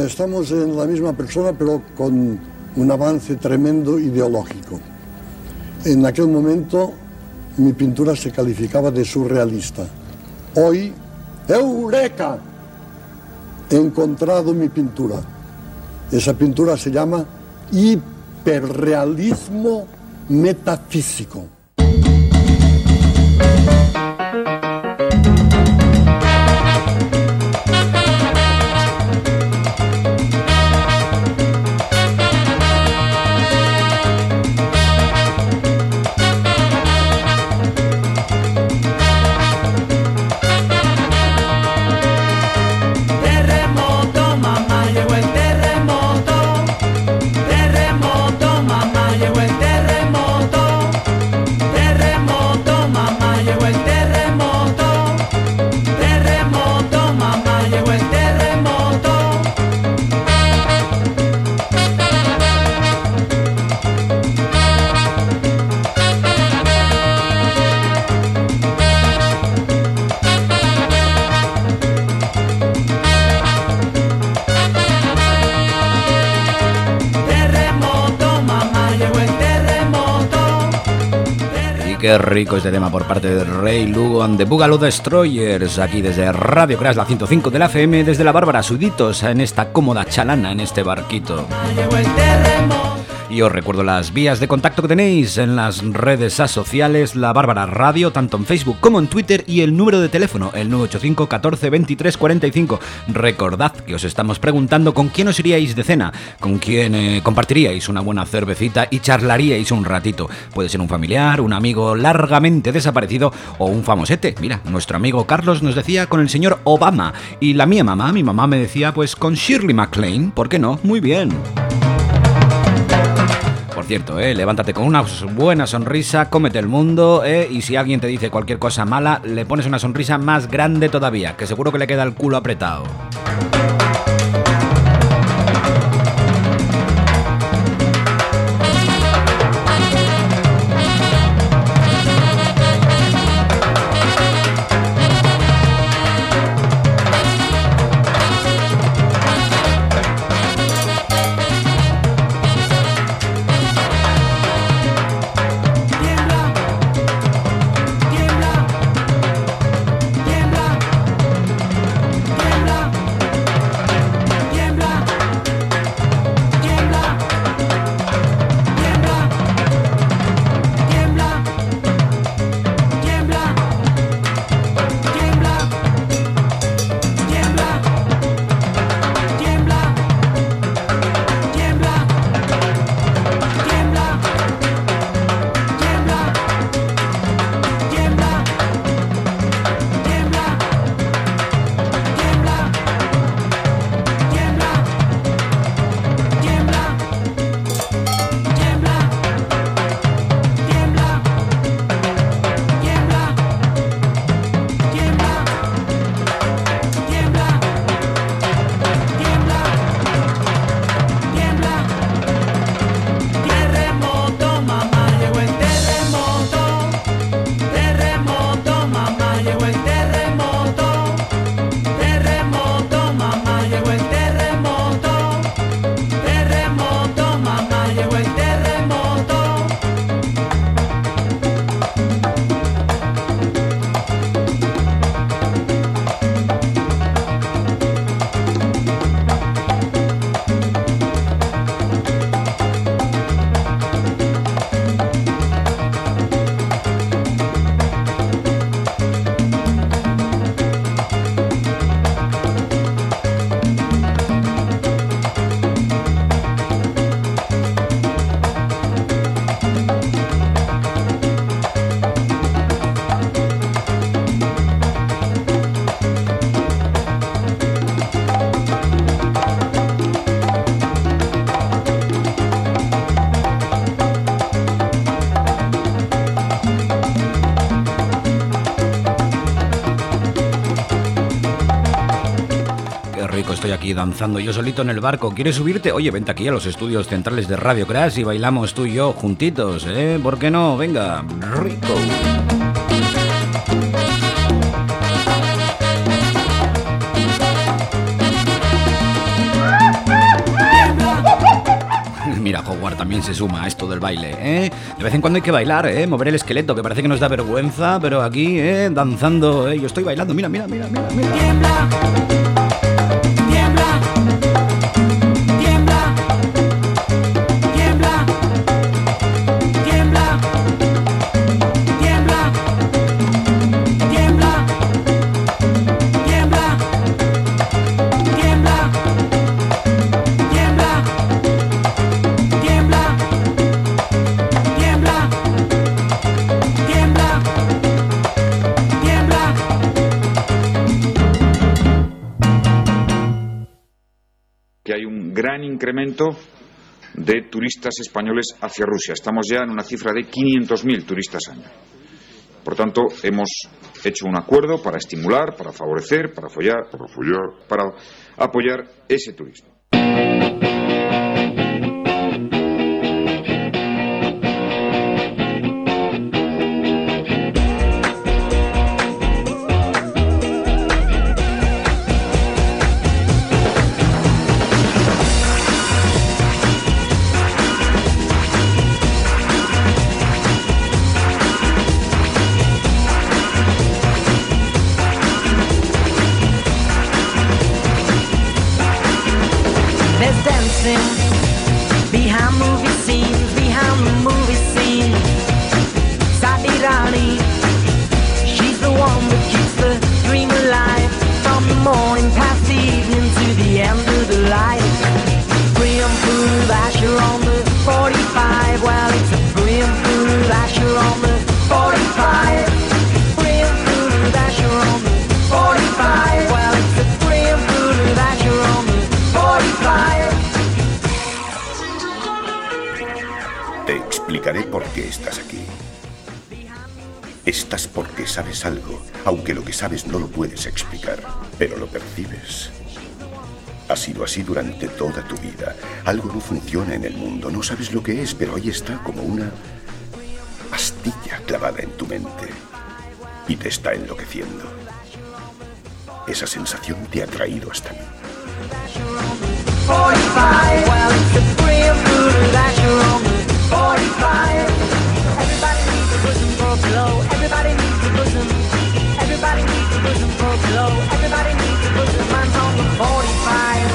estamos en la misma persona, pero con un avance tremendo ideológico. En aquel momento mi pintura se calificaba de surrealista. Hoy, ¡eureka!, he encontrado mi pintura. Esa pintura se llama hiperrealismo metafísico. Terremoto, mamá, llegó el terremoto. Terremoto, mamá, llegó el terremoto. Terremoto, mamá, llegó el terremoto. Terremoto, mamá, llegó el terremoto. Terremoto, mamá, llegó el terremoto. Y qué rico este tema por parte de Rey Lugo and the Boogaloo Destroyers, aquí desde Radio Crash, la ciento cinco de la F M, desde la Bárbara, suditos en esta cómoda chalana, en este barquito. Llegó el terremoto. Y os recuerdo las vías de contacto que tenéis en las redes sociales, La Bárbara Radio, tanto en Facebook como en Twitter, y el número de teléfono, el nueve ocho cinco, catorce, veintitrés, cuarenta y cinco. Recordad que os estamos preguntando con quién os iríais de cena, con quién eh, compartiríais una buena cervecita y charlaríais un ratito. Puede ser un familiar, un amigo largamente desaparecido o un famosete. Mira, nuestro amigo Carlos nos decía con el señor Obama, y la mía mamá, mi mamá me decía pues con Shirley MacLaine. ¿Por qué no? Muy bien. Por cierto, eh, levántate con una buena sonrisa, cómete el mundo, eh, y si alguien te dice cualquier cosa mala, le pones una sonrisa más grande todavía, que seguro que le queda el culo apretado. Terremoto, mamá, llegó el terremoto. Terremoto, mamá, llegó el terremoto. Terremoto, mamá, llegó el terremoto. Terremoto, mamá, llegó el terremoto. Estoy aquí danzando yo solito en el barco. ¿Quieres subirte? Oye, vente aquí a los estudios centrales de Radio Crash y bailamos tú y yo juntitos, ¿eh? ¿Por qué no? Venga, rico. software también se suma a esto del baile, ¿eh? De vez en cuando hay que bailar, ¿eh? Mover el esqueleto, que parece que nos da vergüenza, pero aquí, ¿eh? Danzando, ¿eh? Yo estoy bailando, mira, mira, mira, mira, mira. Tiembla, tiembla, tiembla, tiembla, tiembla, tiembla, tiembla, tiembla, tiembla, tiembla, tiembla, tiembla, tiembla, tiembla. Que hay un gran incremento de turistas españoles hacia Rusia. Estamos ya en una cifra de quinientos mil turistas año. Por tanto, hemos hecho un acuerdo para estimular, para favorecer, para apoyar, para, apoyar, para apoyar ese turismo. There's dancing behind movie scenes, behind the movie scene. Sadi Rani, she's the one that keeps the dream alive. From the morning past the evening to the end of the light. Brim food Asher on the forty-five. Well, it's a brim food Asher on the forty-five. Brim food Asher on the forty-five. Well, it's a brim food Asher on the forty-five. Te explicaré por qué estás aquí. Estás porque sabes algo, aunque lo que sabes no lo puedes explicar, pero lo percibes. Ha sido así durante toda tu vida. Algo no funciona en el mundo, no sabes lo que es, pero ahí está como una astilla clavada en tu mente y te está enloqueciendo. Esa sensación te ha traído hasta mí. forty-five. Well, it's a brim food Asher on the forty-five. Everybody needs a bosom for a pillow. Everybody needs a bosom. Everybody needs a bosom for a pillow. Everybody needs a bosom. Mine's on the forty-five.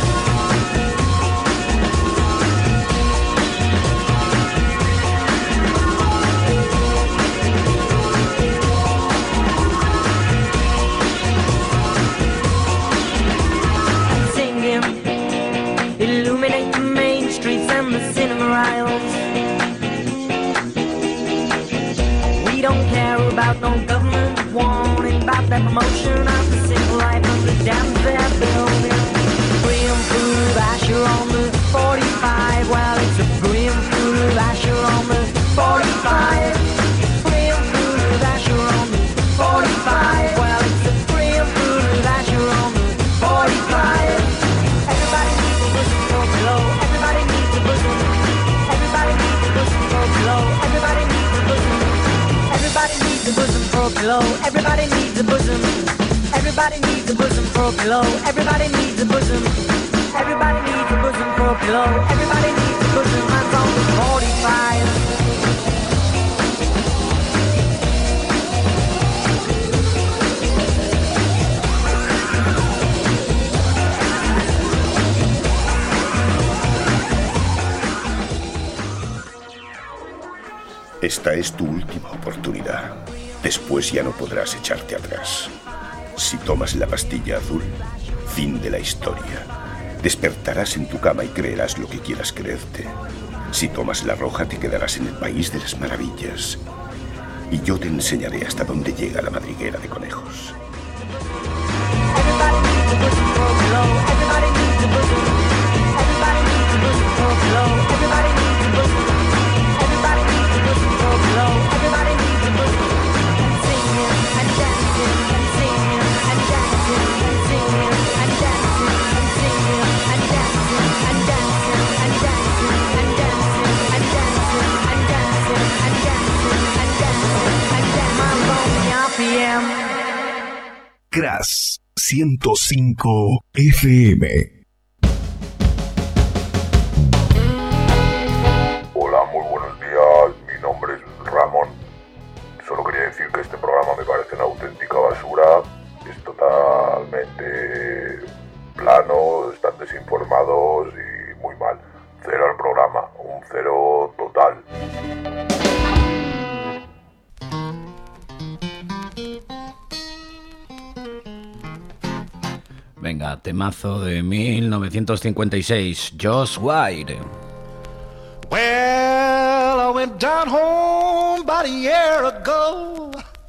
Singing, illuminate the main streets and the cinema aisles. We don't care about no government warning about that promotion of the single life of the dams they're building. Brim food Asher on the forty-five. Well, it's a brim food Asher on the forty-five. Brim food Asher on the forty-five. Well, it's a brim food Asher on the forty-five. Everybody needs a bosom for a pillow. Everybody needs a bosom. Everybody needs a bosom for a pillow. Everybody needs a bosom. Everybody needs a bosom for a pillow. Everybody needs a bosom. Everybody needs a bosom for a pillow. Everybody needs a bosom. Everybody needs a bosom for a pillow. Everybody needs a bosom. Mine's on the forty-five. Esta es tu última oportunidad. Después ya no podrás echarte atrás. Si tomas la pastilla azul, fin de la historia. Despertarás en tu cama y creerás lo que quieras creerte. Si tomas la roja, te quedarás en el país de las maravillas. Y yo te enseñaré hasta dónde llega la madriguera de conejos. Everybody needs a bosom for a pillow. Everybody needs a bosom. Everybody needs a bosom for a pillow. Everybody needs a bosom. Everybody needs a bosom for a pillow. Everybody needs a bosom. And singing and dancing and singing and dancing and singing and dancing and singing and dancing and dancing and dancing and dancing and dancing and dancing and dancing and dancing and dancing. My lonely R P M. Crash ciento cinco F M. Venga, temazo de mil novecientos cincuenta y seis, Josh White. Well, I went down home about a year ago.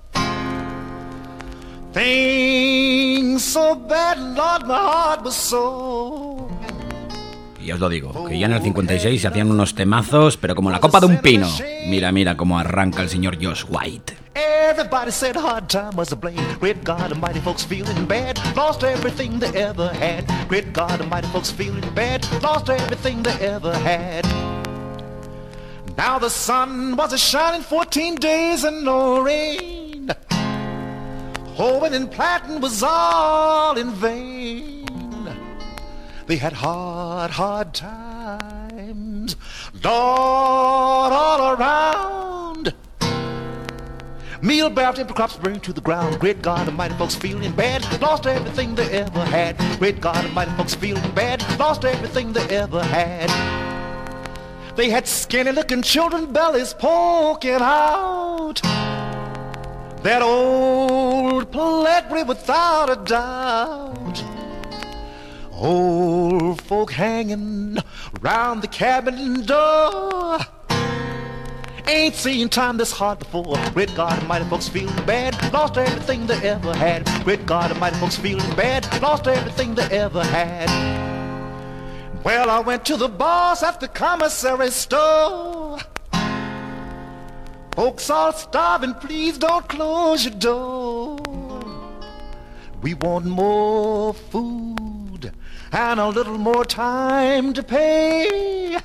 Things so bad, Lord, my heart was so. Y os lo digo, que ya en el cincuenta y seis se hacían unos temazos, pero como la copa de un pino. Mira, mira cómo arranca el señor Josh White. Everybody said hard time was to blame. Great God Almighty, folks feeling bad. Lost everything they ever had. Great God Almighty, folks feeling bad. Lost everything they ever had. Now the sun was a shining fourteen days and no rain. Hoping and planting was all in vain. They had hard, hard times, Lord, all around. Meal barrels, empty crops burned to the ground. Great God Almighty, folks feeling bad. Lost everything they ever had. Great God Almighty, folks feeling bad. Lost everything they ever had. They had skinny-looking children, bellies poking out. That old Pellegrini, without a doubt. Old folk hanging round the cabin door. Ain't seen time this hard before. Great God Almighty, folks feeling bad. Lost everything they ever had. Great God Almighty, folks feeling bad. Lost everything they ever had. Well, I went to the boss at the commissary store. Folks all starving, please don't close your door. We want more food and a little more time to pay.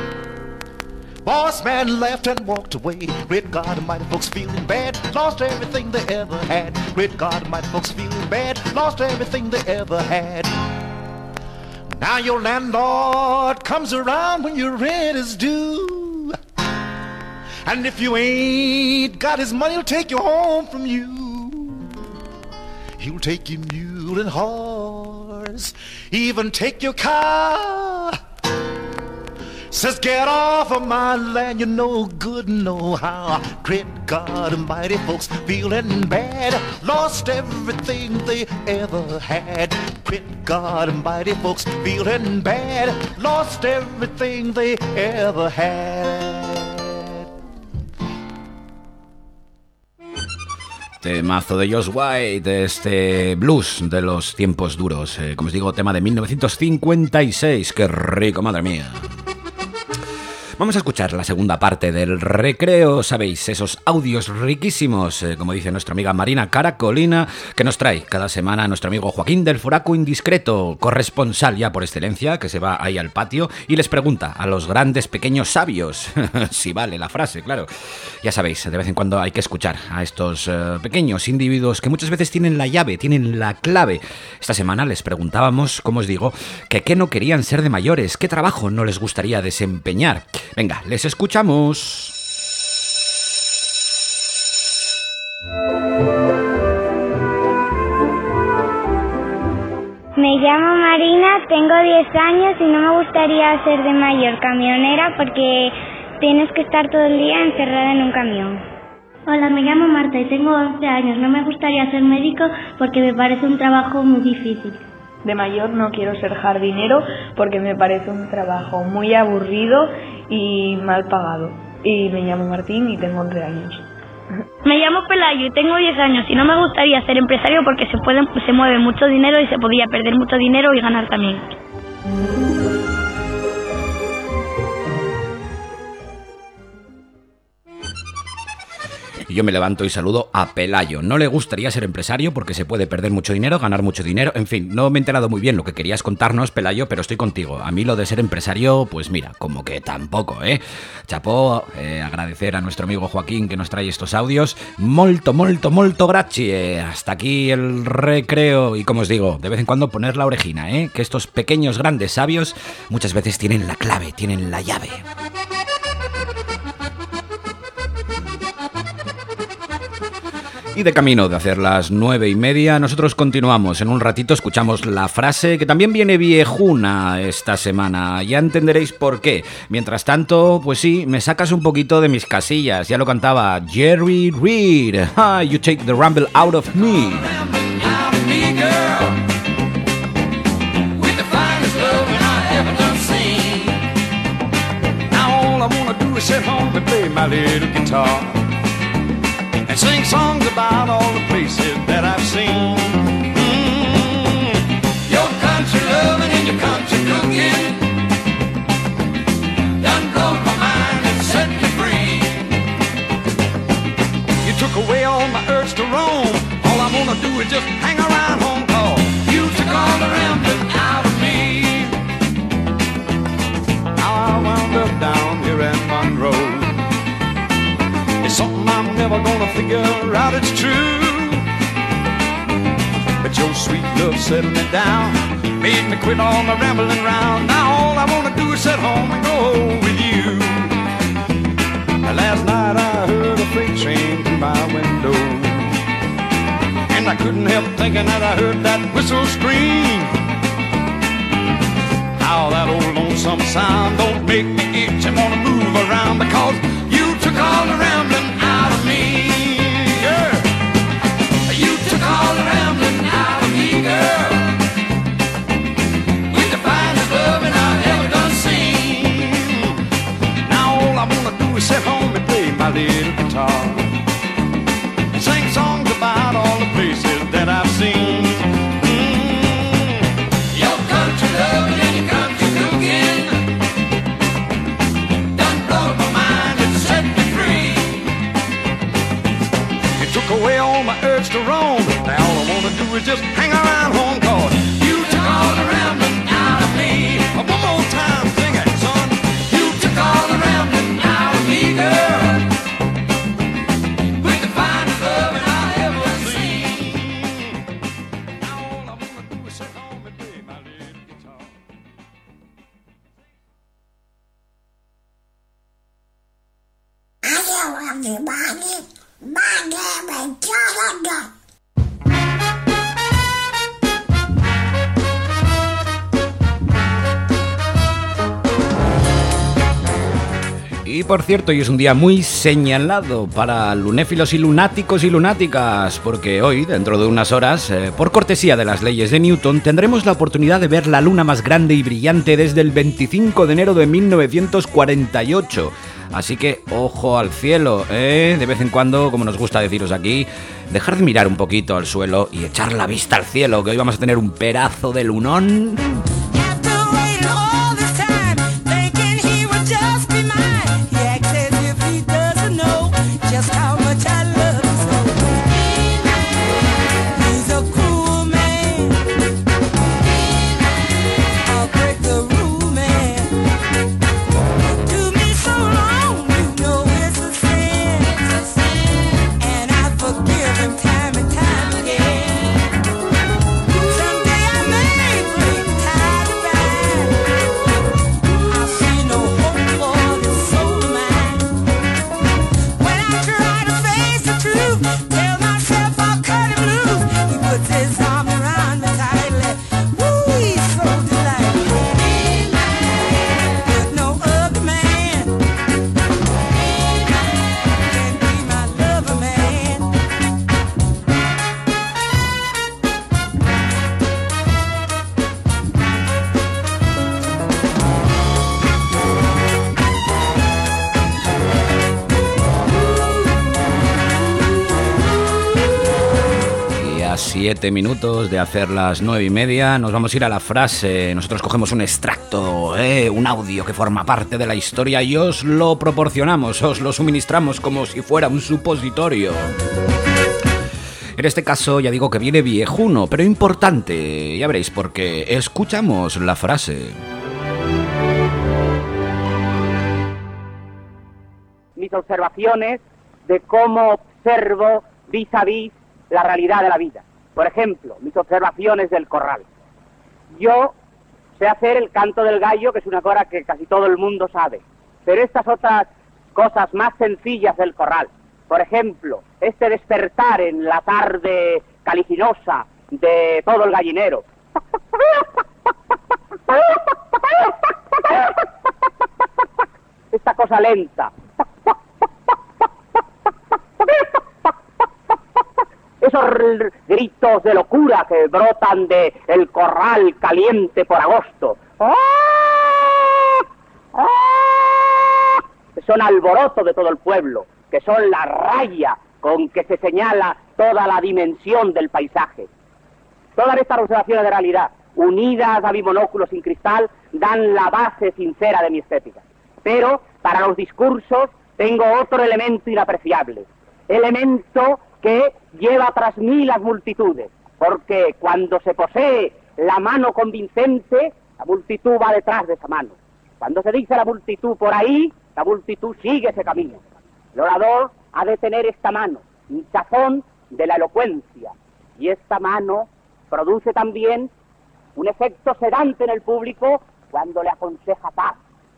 Boss man left and walked away. Great God Almighty, folks feeling bad. Lost everything they ever had. Great God Almighty, folks feeling bad. Lost everything they ever had. Now your landlord comes around when your rent is due. And if you ain't got his money, he'll take you home from you. He'll take your mule and horse, even take your car. Says, get off of my land, you're no good, no how. Great God Almighty, folks feeling bad. Lost everything they ever had. Great God Almighty, folks feeling bad. Lost everything they ever had. Temazo de Josh White, este blues de los tiempos duros. Eh, como os digo, tema de mil novecientos cincuenta y seis. ¡Qué rico, madre mía! Vamos a escuchar la segunda parte del recreo, ¿sabéis? Esos audios riquísimos, eh, como dice nuestra amiga Marina Caracolina, que nos trae cada semana nuestro amigo Joaquín del Furaco Indiscreto, corresponsal ya por excelencia, que se va ahí al patio y les pregunta a los grandes pequeños sabios, si vale la frase, claro. Ya sabéis, de vez en cuando hay que escuchar a estos uh, pequeños individuos que muchas veces tienen la llave, tienen la clave. Esta semana les preguntábamos, como os digo, que qué no querían ser de mayores, qué trabajo no les gustaría desempeñar. Venga, les escuchamos. Me llamo Marina, tengo diez años y no me gustaría ser de mayor camionera porque tienes que estar todo el día encerrada en un camión. Hola, me llamo Marta y tengo once años. No me gustaría ser médico porque me parece un trabajo muy difícil. De mayor no quiero ser jardinero porque me parece un trabajo muy aburrido y mal pagado. Y me llamo Martín y tengo once años. Me llamo Pelayo y tengo diez años y no me gustaría ser empresario porque se, puede, se mueve mucho dinero y se podría perder mucho dinero y ganar también. Y yo me levanto y saludo a Pelayo. No le gustaría ser empresario porque se puede perder mucho dinero, ganar mucho dinero. En fin, no me he enterado muy bien lo que querías contarnos, Pelayo, pero estoy contigo. A mí lo de ser empresario, pues mira, como que tampoco, ¿eh? Chapó, eh, agradecer a nuestro amigo Joaquín que nos trae estos audios. Molto, molto, molto grazie. Hasta aquí el recreo. Y como os digo, de vez en cuando poner la orejina, ¿eh? Que estos pequeños grandes sabios muchas veces tienen la clave, tienen la llave. Y de camino de hacer las nueve y media, nosotros continuamos. En un ratito escuchamos la frase que también viene viejuna esta semana. Ya entenderéis por qué. Mientras tanto, pues sí, me sacas un poquito de mis casillas. Ya lo cantaba Jerry Reed. Ah, you take the rumble out of me. sit home and play my little guitar and sing songs about all the places that I've seen. Mm. Your country loving and your country cooking done blown my mind and set me free. You took away all my urge to roam. All I wanna do is just hang around home, cause you took all the rambling out of me. Now I wound up down here in Monroe. It's something I'm never gonna figure out, it's true. But your sweet love settled me down, made me quit all my rambling round. Now all I wanna do is sit home and go with you. Last night I heard a freight train through my window, and I couldn't help thinking that I heard that whistle scream. How that old lonesome sound don't make me itch and wanna move around, because you took all the rambling out of me, girl. You took all the rambling out of me, girl. With the finest loving I've ever done seen. Now all I wanna do is sit home and play my little guitar and sing songs about all the places that I've seen. Mm. Your country loving and your country cooking done blown my mind and set me free. You took away all my urge to roam. Now all I wanna do is just hang around home, cause you took all the rambling out of me. One more time, sing it, son. You took all the rambling out of me, girl. With the finest loving I ever seen. Now all I wanna do is sit home and play my little guitar. Hello everybody, my name is Jonathan. Y por cierto, hoy es un día muy señalado para lunéfilos y lunáticos y lunáticas, porque hoy, dentro de unas horas, eh, por cortesía de las leyes de Newton, tendremos la oportunidad de ver la luna más grande y brillante desde el veinticinco de enero de mil novecientos cuarenta y ocho. Así que ojo al cielo, ¿eh? De vez en cuando, como nos gusta deciros aquí, dejar de mirar un poquito al suelo y echar la vista al cielo, que hoy vamos a tener un pedazo de lunón. Siete minutos de hacer las nueve y media. Nos vamos a ir a la frase. Nosotros cogemos un extracto, ¿eh? Un audio que forma parte de la historia y os lo proporcionamos, os lo suministramos como si fuera un supositorio. En este caso ya digo que viene viejuno, pero importante. Ya veréis por qué. Escuchamos la frase. Mis observaciones de cómo observo vis a vis la realidad de la vida. Por ejemplo, mis observaciones del corral. Yo sé hacer el canto del gallo, que es una cosa que casi todo el mundo sabe. Pero estas otras cosas más sencillas del corral, por ejemplo, este despertar en la tarde calicinosa de todo el gallinero. Esta cosa lenta. Esos gritos de locura que brotan de el corral caliente por agosto. son alboroto de todo el pueblo, que son la raya con que se señala toda la dimensión del paisaje. Todas estas observaciones de realidad, unidas a mi monóculo sin cristal, dan la base sincera de mi estética. Pero para los discursos tengo otro elemento inapreciable, elemento que lleva tras mí las multitudes, porque cuando se posee la mano convincente, la multitud va detrás de esa mano. Cuando se dice la multitud por ahí, la multitud sigue ese camino. El orador ha de tener esta mano, hinchazón de la elocuencia, y esta mano produce también un efecto sedante en el público cuando le aconseja paz.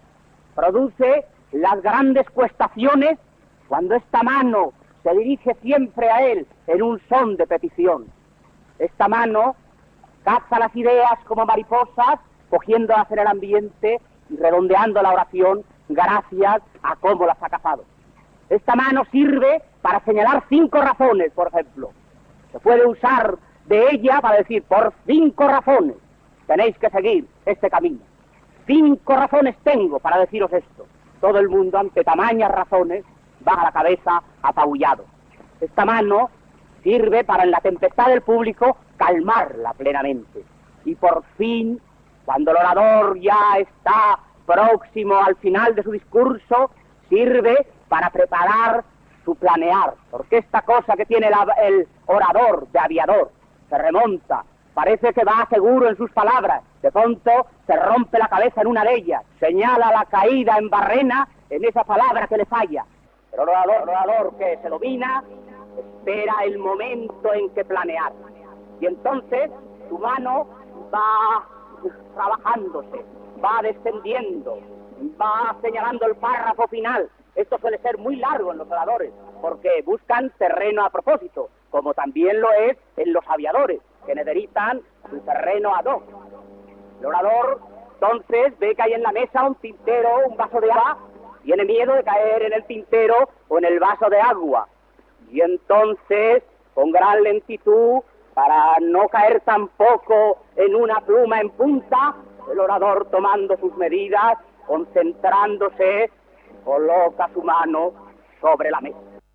Produce las grandes cuestaciones cuando esta mano se dirige siempre a él en un son de petición. Esta mano caza las ideas como mariposas, cogiéndolas en el ambiente y redondeando la oración gracias a cómo las ha cazado. Esta mano sirve para señalar cinco razones, por ejemplo. Se puede usar de ella para decir, por cinco razones tenéis que seguir este camino. Cinco razones tengo para deciros esto. Todo el mundo, ante tamañas razones, baja la cabeza apabullado. Esta mano sirve para, en la tempestad del público, calmarla plenamente. Y por fin, cuando el orador ya está próximo al final de su discurso, sirve para preparar su planear, porque esta cosa que tiene la, el orador de aviador se remonta, parece que va seguro en sus palabras, de pronto se rompe la cabeza en una de ellas, señala la caída en barrena en esa palabra que le falla. Pero el orador, el orador que se domina espera el momento en que planear, y entonces su mano va trabajándose, va descendiendo, va señalando el párrafo final. Esto suele ser muy largo en los oradores, porque buscan terreno a propósito, como también lo es en los aviadores, que necesitan un terreno ad hoc. El orador, entonces, ve que hay en la mesa un tintero, un vaso de agua, tiene miedo de caer en el tintero o en el vaso de agua. Y entonces, con gran lentitud, para no caer tampoco en una pluma en punta, el orador, tomando sus medidas, concentrándose, coloca su mano sobre la mesa.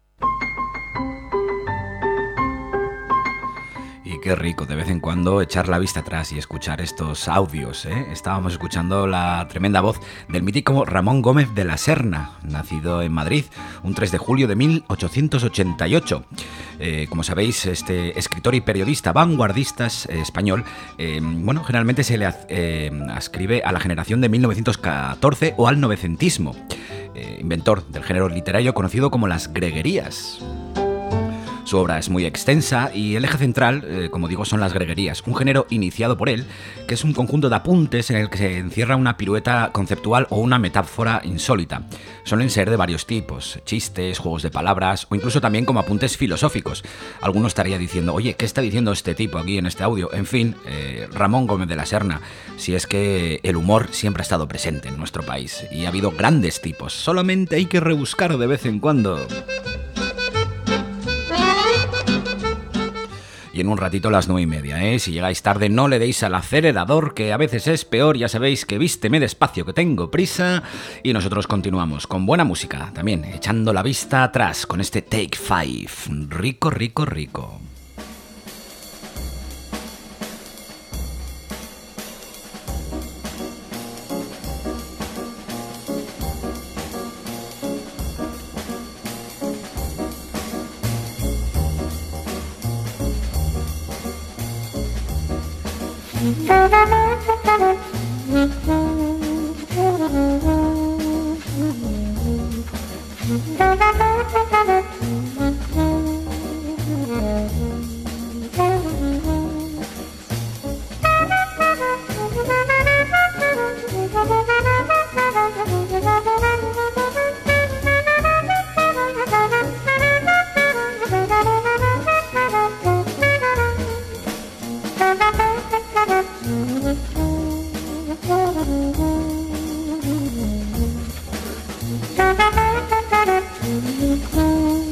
Y qué rico de vez en cuando echar la vista atrás y escuchar estos audios, ¿eh? Estábamos escuchando la tremenda voz del mítico Ramón Gómez de la Serna, nacido en Madrid un tres de julio de mil ochocientos ochenta y ocho. Eh, como sabéis, este escritor y periodista vanguardista eh, español, eh, bueno, generalmente se le eh, ascribe a la generación de mil novecientos catorce o al novecentismo, eh, inventor del género literario conocido como las greguerías. Su obra es muy extensa y el eje central, eh, como digo, son las greguerías, un género iniciado por él, que es un conjunto de apuntes en el que se encierra una pirueta conceptual o una metáfora insólita. Suelen ser de varios tipos, chistes, juegos de palabras o incluso también como apuntes filosóficos. Alguno estaría diciendo, oye, ¿qué está diciendo este tipo aquí en este audio? En fin, eh, Ramón Gómez de la Serna, si es que el humor siempre ha estado presente en nuestro país y ha habido grandes tipos, solamente hay que rebuscar de vez en cuando. Y en un ratito las nueve y media, ¿eh? Si llegáis tarde no le deis al acelerador, que a veces es peor, ya sabéis que vísteme despacio, que tengo prisa. Y nosotros continuamos con buena música, también echando la vista atrás con este Take Five. Rico, rico, rico. Thank you.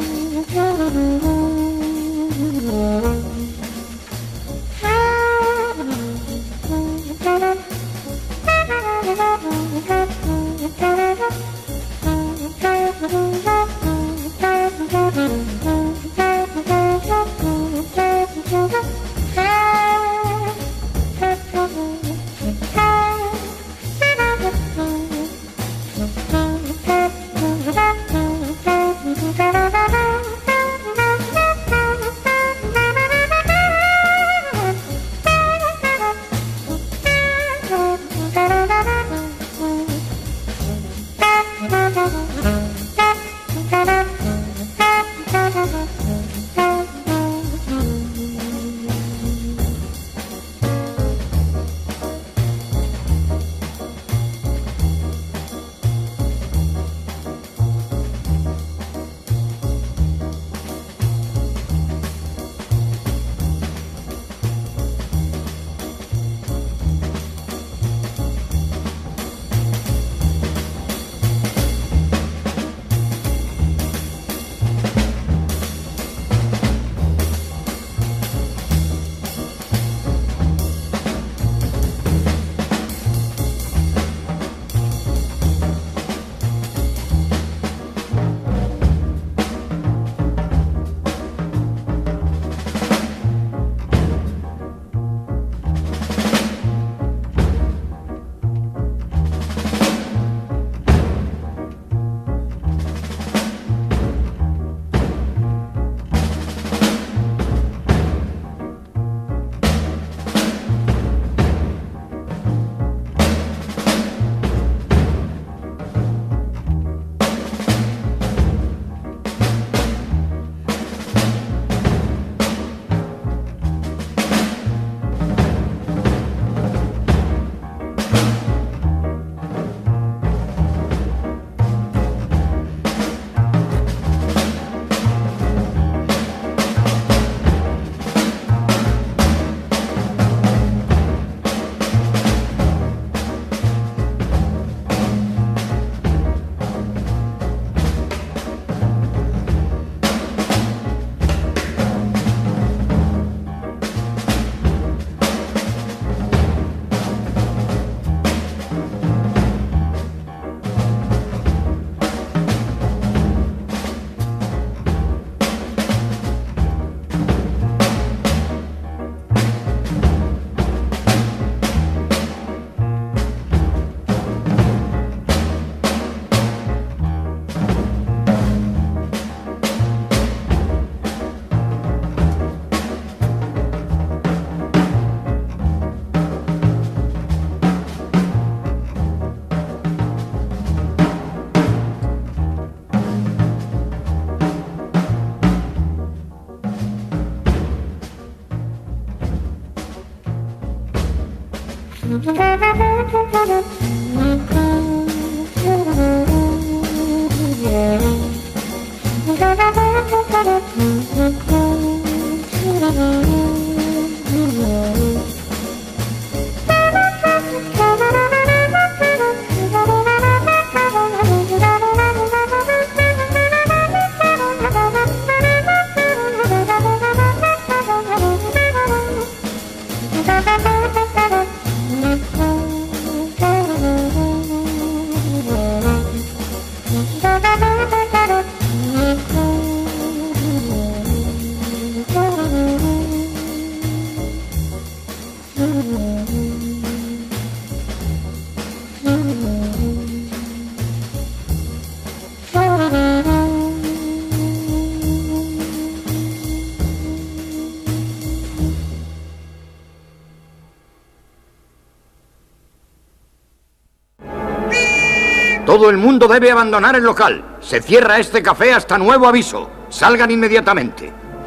Todo el mundo debe abandonar el local. Se cierra este café hasta nuevo aviso. Salgan inmediatamente.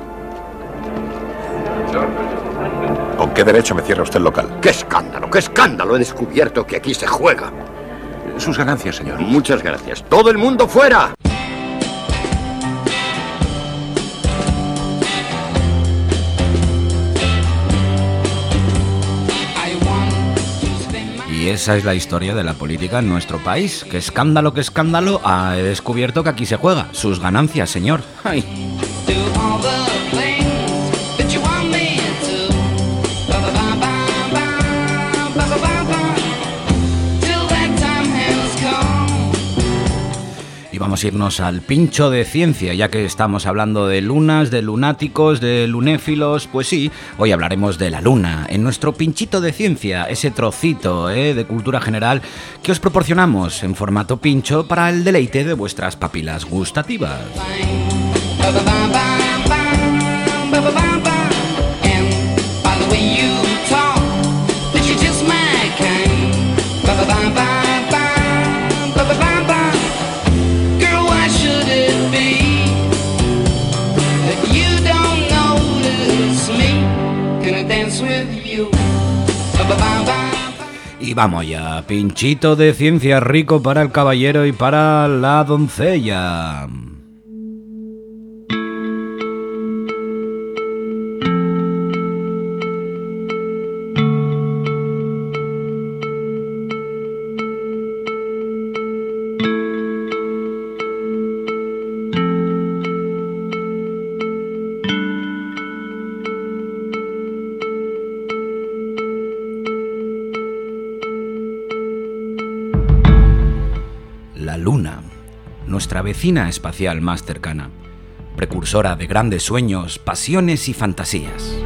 ¿Con qué derecho me cierra usted el local? ¡Qué escándalo, qué escándalo! He descubierto que aquí se juega. Sus ganancias, señor. Muchas gracias. ¡Todo el mundo fuera! Y esa es la historia de la política en nuestro país. ¡Qué escándalo, qué escándalo! Ah, he descubierto que aquí se juega. Sus ganancias, señor. ¡Ay! Y vamos a irnos al pincho de ciencia, ya que estamos hablando de lunas, de lunáticos, de lunéfilos. Pues sí, hoy hablaremos de la luna, en nuestro pinchito de ciencia, ese trocito ¿eh? de cultura general que os proporcionamos en formato pincho para el deleite de vuestras papilas gustativas. Y vamos ya, pinchito de ciencia rico para el caballero y para la doncella. La Luna, nuestra vecina espacial más cercana, precursora de grandes sueños, pasiones y fantasías.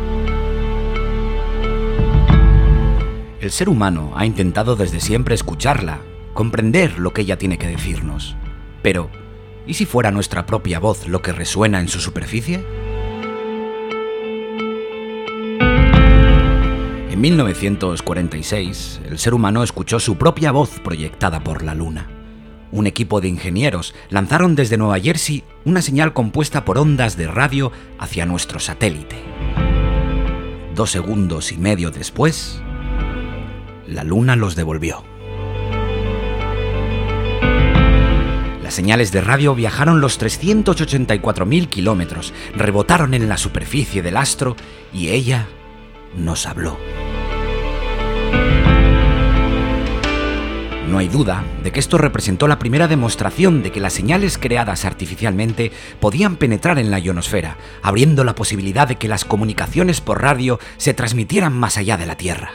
El ser humano ha intentado desde siempre escucharla, comprender lo que ella tiene que decirnos. Pero, ¿y si fuera nuestra propia voz lo que resuena en su superficie? En mil novecientos cuarenta y seis, el ser humano escuchó su propia voz proyectada por la Luna. Un equipo de ingenieros lanzaron desde Nueva Jersey una señal compuesta por ondas de radio hacia nuestro satélite. Dos segundos y medio después, la Luna los devolvió. Las señales de radio viajaron los trescientos ochenta y cuatro mil kilómetros, rebotaron en la superficie del astro y ella nos habló. No hay duda de que esto representó la primera demostración de que las señales creadas artificialmente podían penetrar en la ionosfera, abriendo la posibilidad de que las comunicaciones por radio se transmitieran más allá de la Tierra.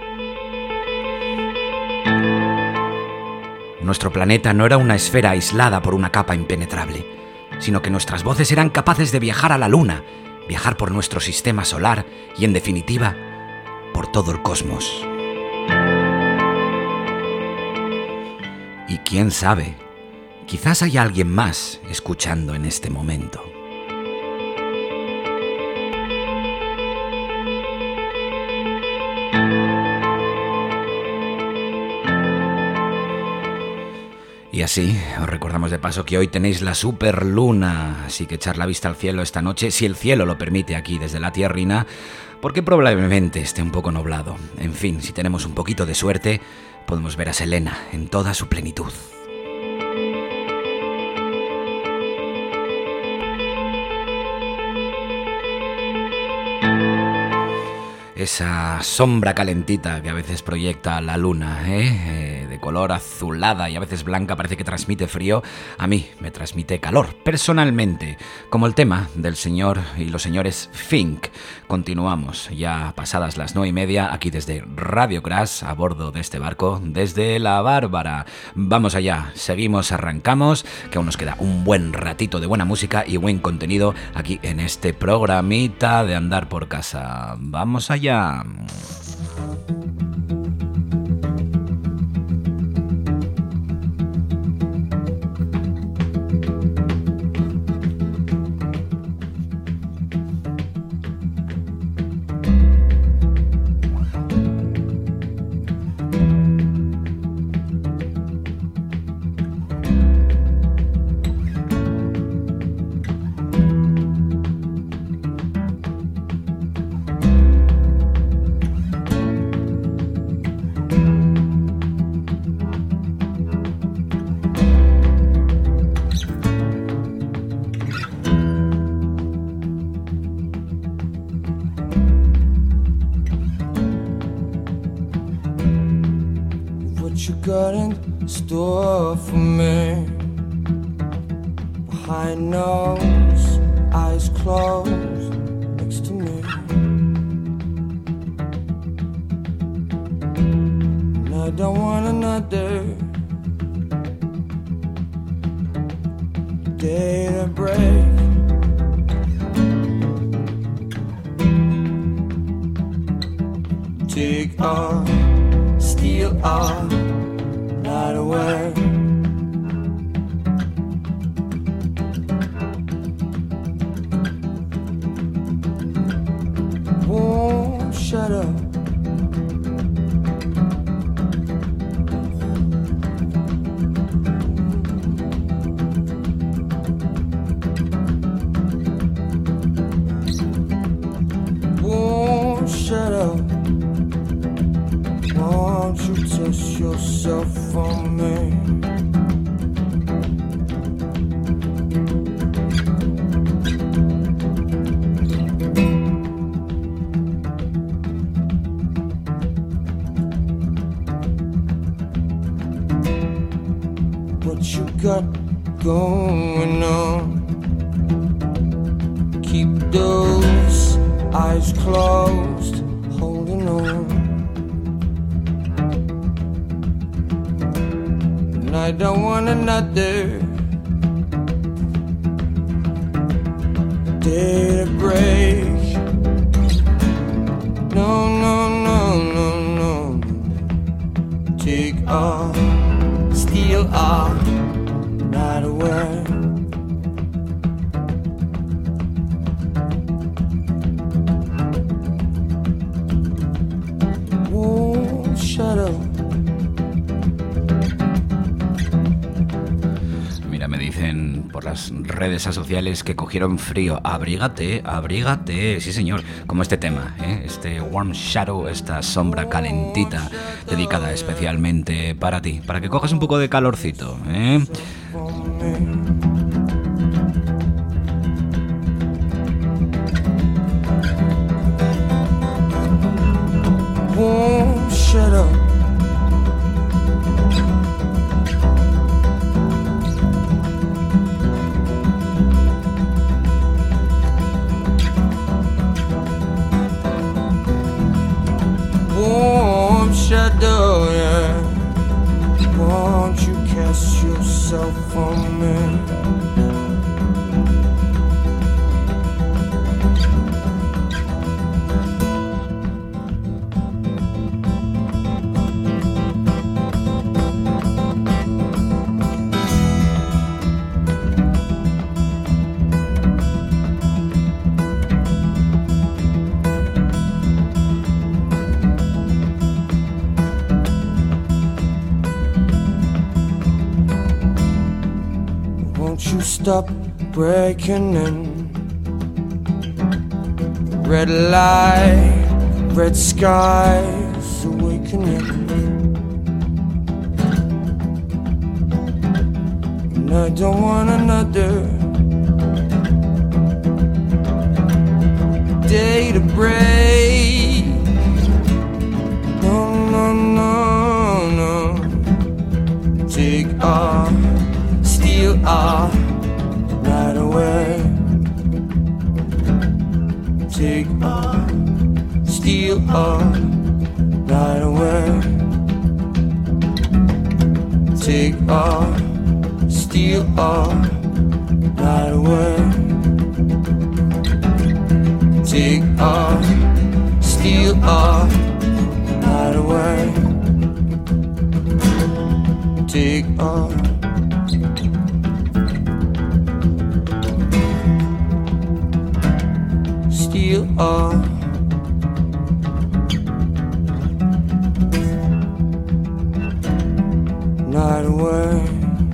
Nuestro planeta no era una esfera aislada por una capa impenetrable, sino que nuestras voces eran capaces de viajar a la Luna, viajar por nuestro sistema solar y, en definitiva, por todo el cosmos. Y quién sabe, quizás haya alguien más escuchando en este momento. Y así, os recordamos de paso que hoy tenéis la superluna, así que echar la vista al cielo esta noche, si el cielo lo permite aquí desde la tierrina, porque probablemente esté un poco nublado. En fin, si tenemos un poquito de suerte, podemos ver a Selena en toda su plenitud. Esa sombra calentita que a veces proyecta la luna, ¿eh? Eh, de color azulada y a veces blanca, parece que transmite frío. A mí me transmite calor, personalmente. Como el tema del señor y los señores Fink. Continuamos ya pasadas las nueve y media aquí desde Radio Crash, a bordo de este barco, desde La Bárbara. Vamos allá, seguimos, arrancamos, que aún nos queda un buen ratito de buena música y buen contenido aquí en este programita de Andar por Casa. Vamos allá. You got in store for me. Behind nose, eyes closed, next to me. And I don't want another day to break. Take off, steal off. Not aware. Won't shut up. Won't shut up. Won't you test yourself on me? What you got going on? Keep those eyes closed, holding on. I don't want another day to break. No, no, no, no, no. Take off, steal off, not aware. Won't shut up. Por las redes sociales que cogieron frío. Abrígate, abrígate, sí señor, como este tema, ¿eh? Este Warm Shadow, esta sombra calentita, dedicada especialmente para ti, para que cojas un poco de calorcito, ¿eh? Won't shut up. Shadow, yeah. Won't you cast yourself on me? stop breaking in. Red light, red skies awakening. And I don't want another day to break. No, no, no, no. Take our, steal our night away. Take our, steal our night away. Take our, steal our night away. Take our, steal our night away. Take our, steal our night away.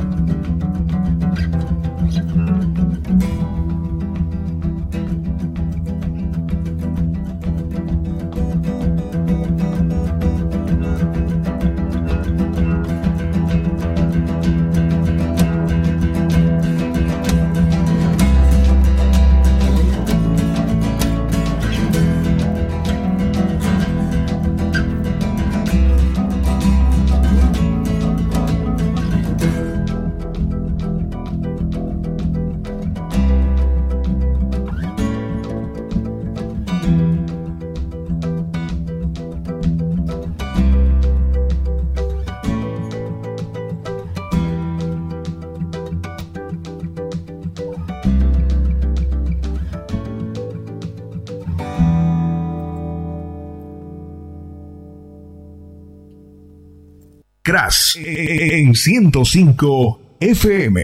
Crash en ciento cinco F M.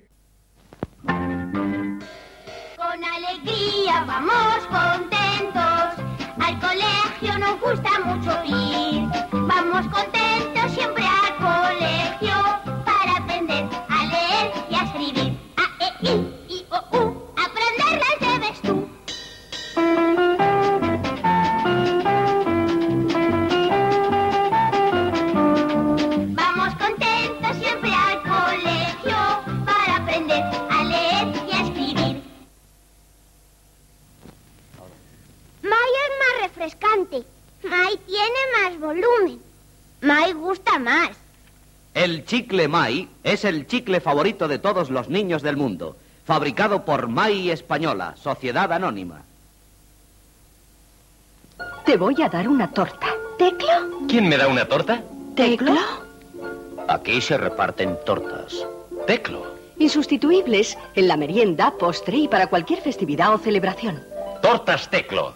Con alegría vamos contentos, al colegio nos gusta mucho ir. Vamos contentos siempre al colegio, para aprender a leer y a escribir. A, E, I, I, O, U, aprenderlas debes tú. Vamos contentos siempre al colegio, para aprender a leer y a escribir. May es más refrescante. May tiene más volumen. May gusta más. El chicle May es el chicle favorito de todos los niños del mundo. Fabricado por May Española, Sociedad Anónima. Te voy a dar una torta. ¿Teclo? ¿Quién me da una torta? ¿Teclo? Aquí se reparten tortas. Teclo. Insustituibles en la merienda, postre y para cualquier festividad o celebración. Tortas Teclo.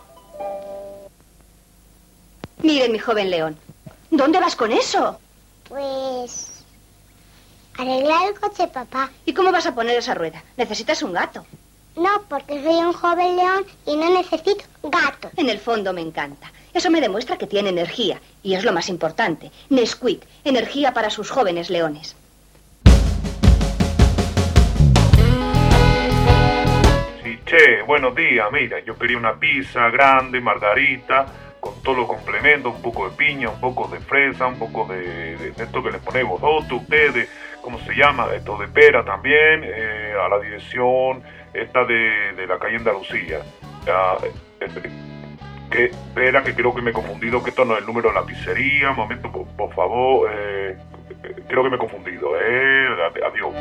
Mire, mi joven león. ¿Dónde vas con eso? Pues... arreglar el coche, papá. ¿Y cómo vas a poner esa rueda? Necesitas un gato. No, porque soy un joven león y no necesito gato. En el fondo me encanta. Eso me demuestra que tiene energía. Y es lo más importante. Nesquik, energía para sus jóvenes leones. Sí, che, buenos días. Mira, yo quería una pizza grande, margarita, con todos los complementos, un poco de piña, un poco de fresa, un poco de, de, de esto que le ponemos vosotros, ustedes, ¿cómo se llama? Esto de pera también, eh, a la dirección esta de, de la calle Andalucía. Ah, eh, que, espera, que creo que me he confundido, que esto no es el número de la pizzería. Un momento, por, por favor, eh, creo que me he confundido, eh, adiós.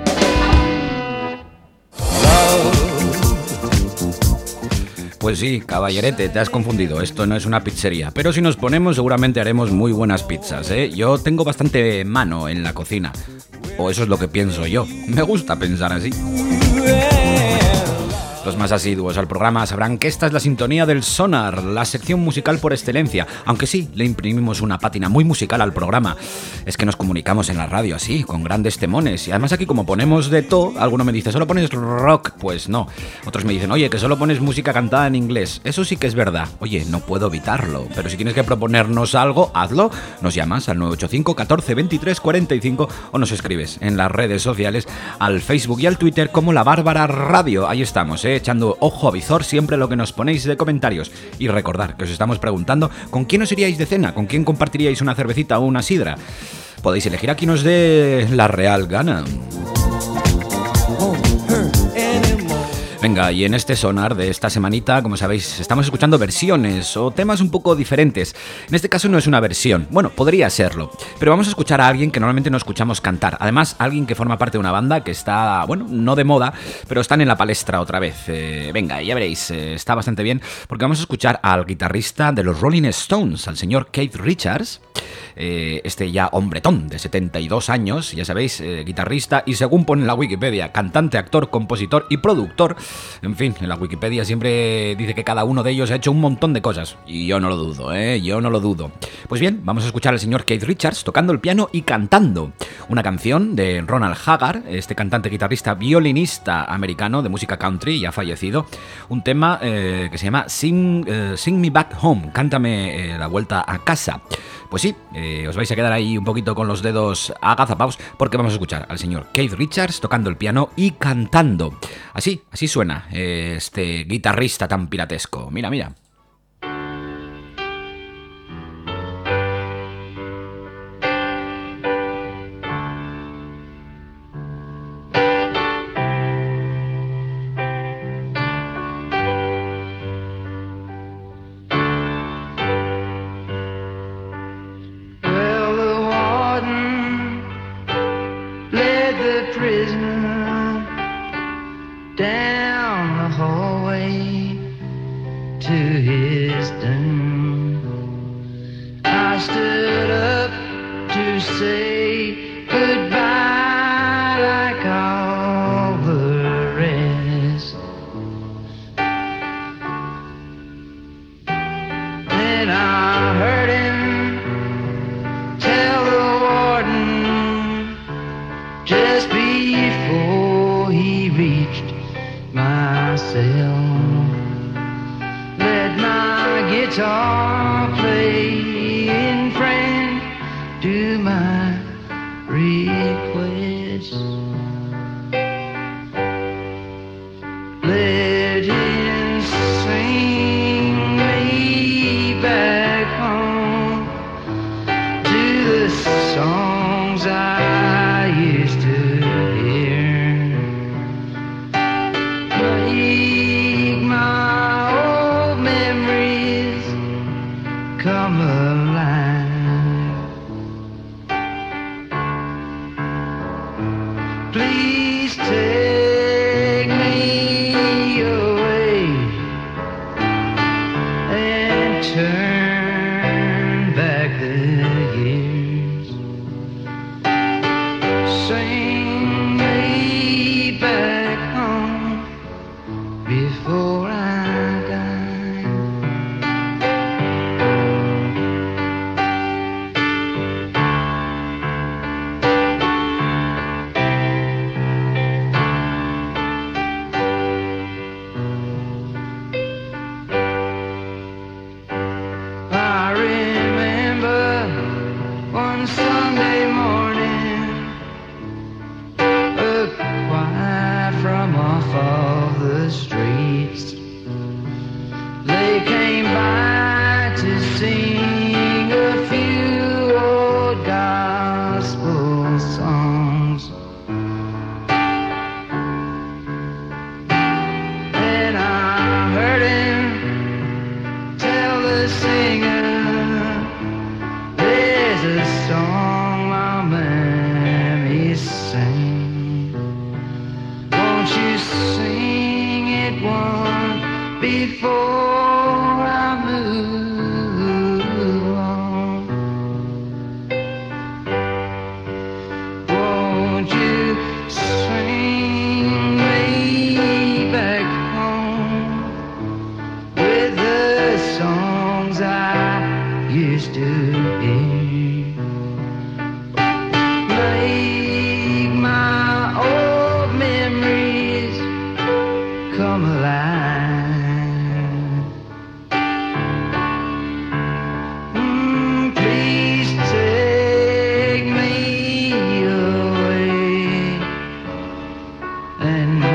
Pues sí, caballerete, te has confundido, esto no es una pizzería. Pero si nos ponemos seguramente haremos muy buenas pizzas, ¿eh? Yo tengo bastante mano en la cocina. O eso es lo que pienso yo. Me gusta pensar así. Los más asiduos al programa sabrán que esta es la sintonía del Sonar, la sección musical por excelencia, aunque sí, le imprimimos una pátina muy musical al programa. Es que nos comunicamos en la radio así, con grandes temones, y además aquí como ponemos de todo, alguno me dice, ¿solo pones rock? Pues no. Otros me dicen, oye, que solo pones música cantada en inglés. Eso sí que es verdad. Oye, no puedo evitarlo, pero si tienes que proponernos algo, hazlo. Nos llamas al nueve ocho cinco, catorce, veintitrés, cuarenta y cinco o nos escribes en las redes sociales, al Facebook y al Twitter como La Bárbara Radio. Ahí estamos, ¿eh? Echando ojo a visor siempre lo que nos ponéis de comentarios. Y recordar que os estamos preguntando ¿con quién os iríais de cena? ¿Con quién compartiríais una cervecita o una sidra? Podéis elegir a quien os dé la real gana. Venga, y en este sonar de esta semanita, como sabéis, estamos escuchando versiones o temas un poco diferentes. En este caso no es una versión, bueno, podría serlo, pero vamos a escuchar a alguien que normalmente no escuchamos cantar. Además, alguien que forma parte de una banda que está, bueno, no de moda, pero están en la palestra otra vez. Eh, venga, ya veréis, eh, está bastante bien, porque vamos a escuchar al guitarrista de los Rolling Stones, al señor Keith Richards. Eh, este ya hombretón de setenta y dos años, ya sabéis, eh, guitarrista y según pone en la Wikipedia, cantante, actor, compositor y productor. En fin, en la Wikipedia siempre dice que cada uno de ellos ha hecho un montón de cosas, y yo no lo dudo, ¿eh? Yo no lo dudo. Pues bien, vamos a escuchar al señor Keith Richards tocando el piano y cantando una canción de Ronald Haggard, este cantante, guitarrista, violinista americano de música country, ya fallecido, un tema eh, que se llama Sing, eh, Sing Me Back Home, cántame eh, la vuelta a casa. Pues sí, eh, os vais a quedar ahí un poquito con los dedos agazapados porque vamos a escuchar al señor Keith Richards tocando el piano y cantando. Así, así suena eh, este guitarrista tan piratesco. Mira, mira. Won't you swing me back home? songs I used to hear. Make my old memories come alive. Mm, please take me away and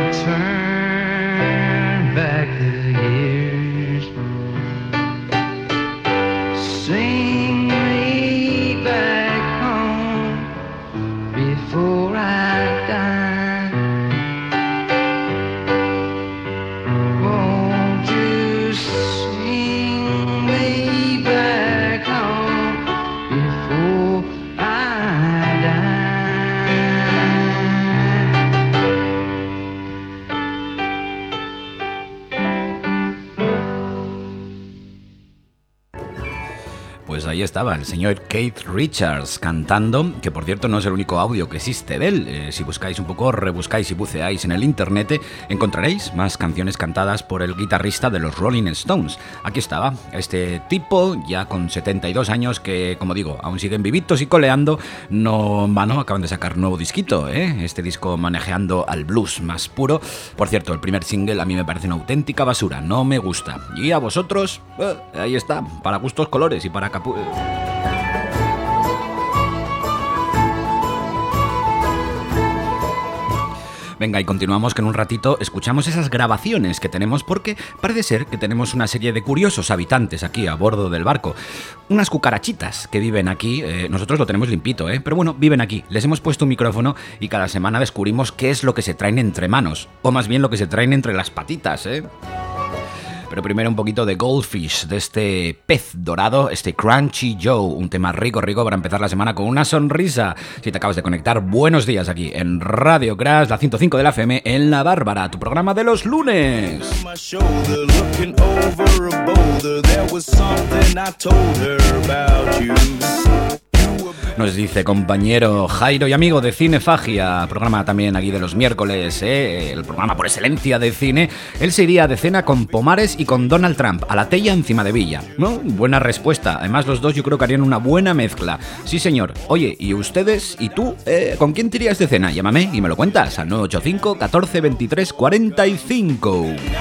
turn back the years. Sing me back home before I die. Won't you sing me back home before I die? Pues ahí estaba el señor Keith Richards cantando, que por cierto no es el único audio que existe de él. Eh, si buscáis un poco, rebuscáis y buceáis en el internet, eh, encontraréis más canciones cantadas por el guitarrista de los Rolling Stones. Aquí estaba, este tipo ya con setenta y dos años que, como digo, aún siguen vivitos y coleando. No en vano, acaban de sacar nuevo disquito, ¿eh? Este disco manejando al blues más puro. Por cierto, el primer single a mí me parece una auténtica basura, no me gusta. Y a vosotros, eh, ahí está, para gustos colores y para capu... Venga, y continuamos que en un ratito escuchamos esas grabaciones que tenemos porque parece ser que tenemos una serie de curiosos habitantes aquí a bordo del barco. Unas cucarachitas que viven aquí, eh, nosotros lo tenemos limpito, ¿eh? Pero bueno, viven aquí. Les hemos puesto un micrófono y cada semana descubrimos qué es lo que se traen entre manos, o más bien lo que se traen entre las patitas, ¿eh? Pero primero un poquito de Goldfish, de este pez dorado, este Crunchy Joe, un tema rico, rico para empezar la semana con una sonrisa. Si te acabas de conectar, buenos días aquí en Radio Crash, la ciento cinco de la F M, en La Bárbara, tu programa de los lunes. Nos dice compañero Jairo y amigo de Cinefagia, programa también aquí de los miércoles, ¿eh? El programa por excelencia de cine. Él se iría de cena con Pomares y con Donald Trump, a la tella encima de Villa, ¿no? Buena respuesta, además los dos yo creo que harían una buena mezcla. Sí señor, oye, ¿y ustedes y tú? Eh, ¿Con quién te irías de cena? Llámame y me lo cuentas al nueve ocho cinco, catorce, veintitrés, cuarenta y cinco.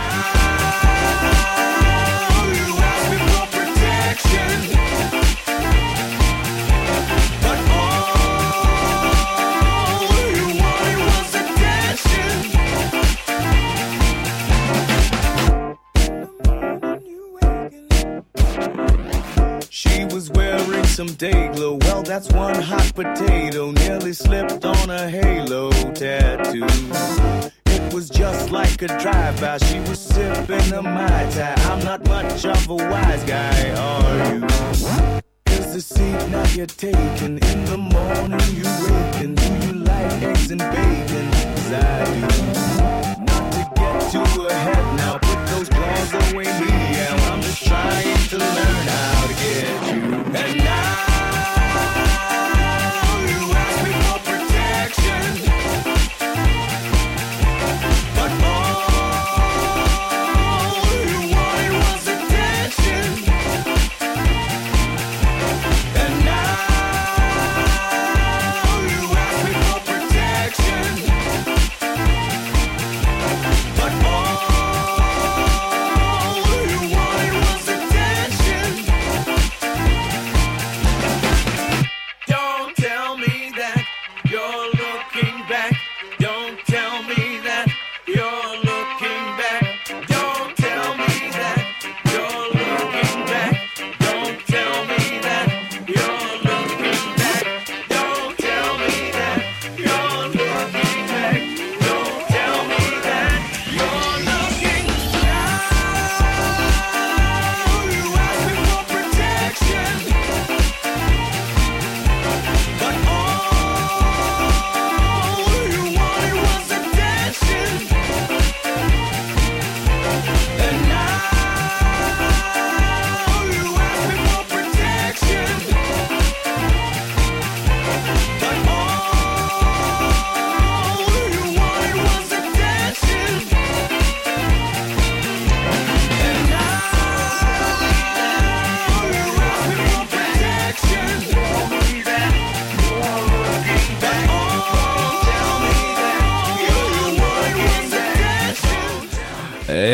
Some day glow, well that's one hot potato, nearly slipped on a halo tattoo. It was just like a drive-by, she was sipping a Mai Tai. I'm not much of a wise guy, are you? Here's the seat now you're taking, in the morning you waking. Do you like eggs and bacon? 'Cause I do. Not to get too ahead now, put those claws away here. I'm just trying to learn how to get you. And now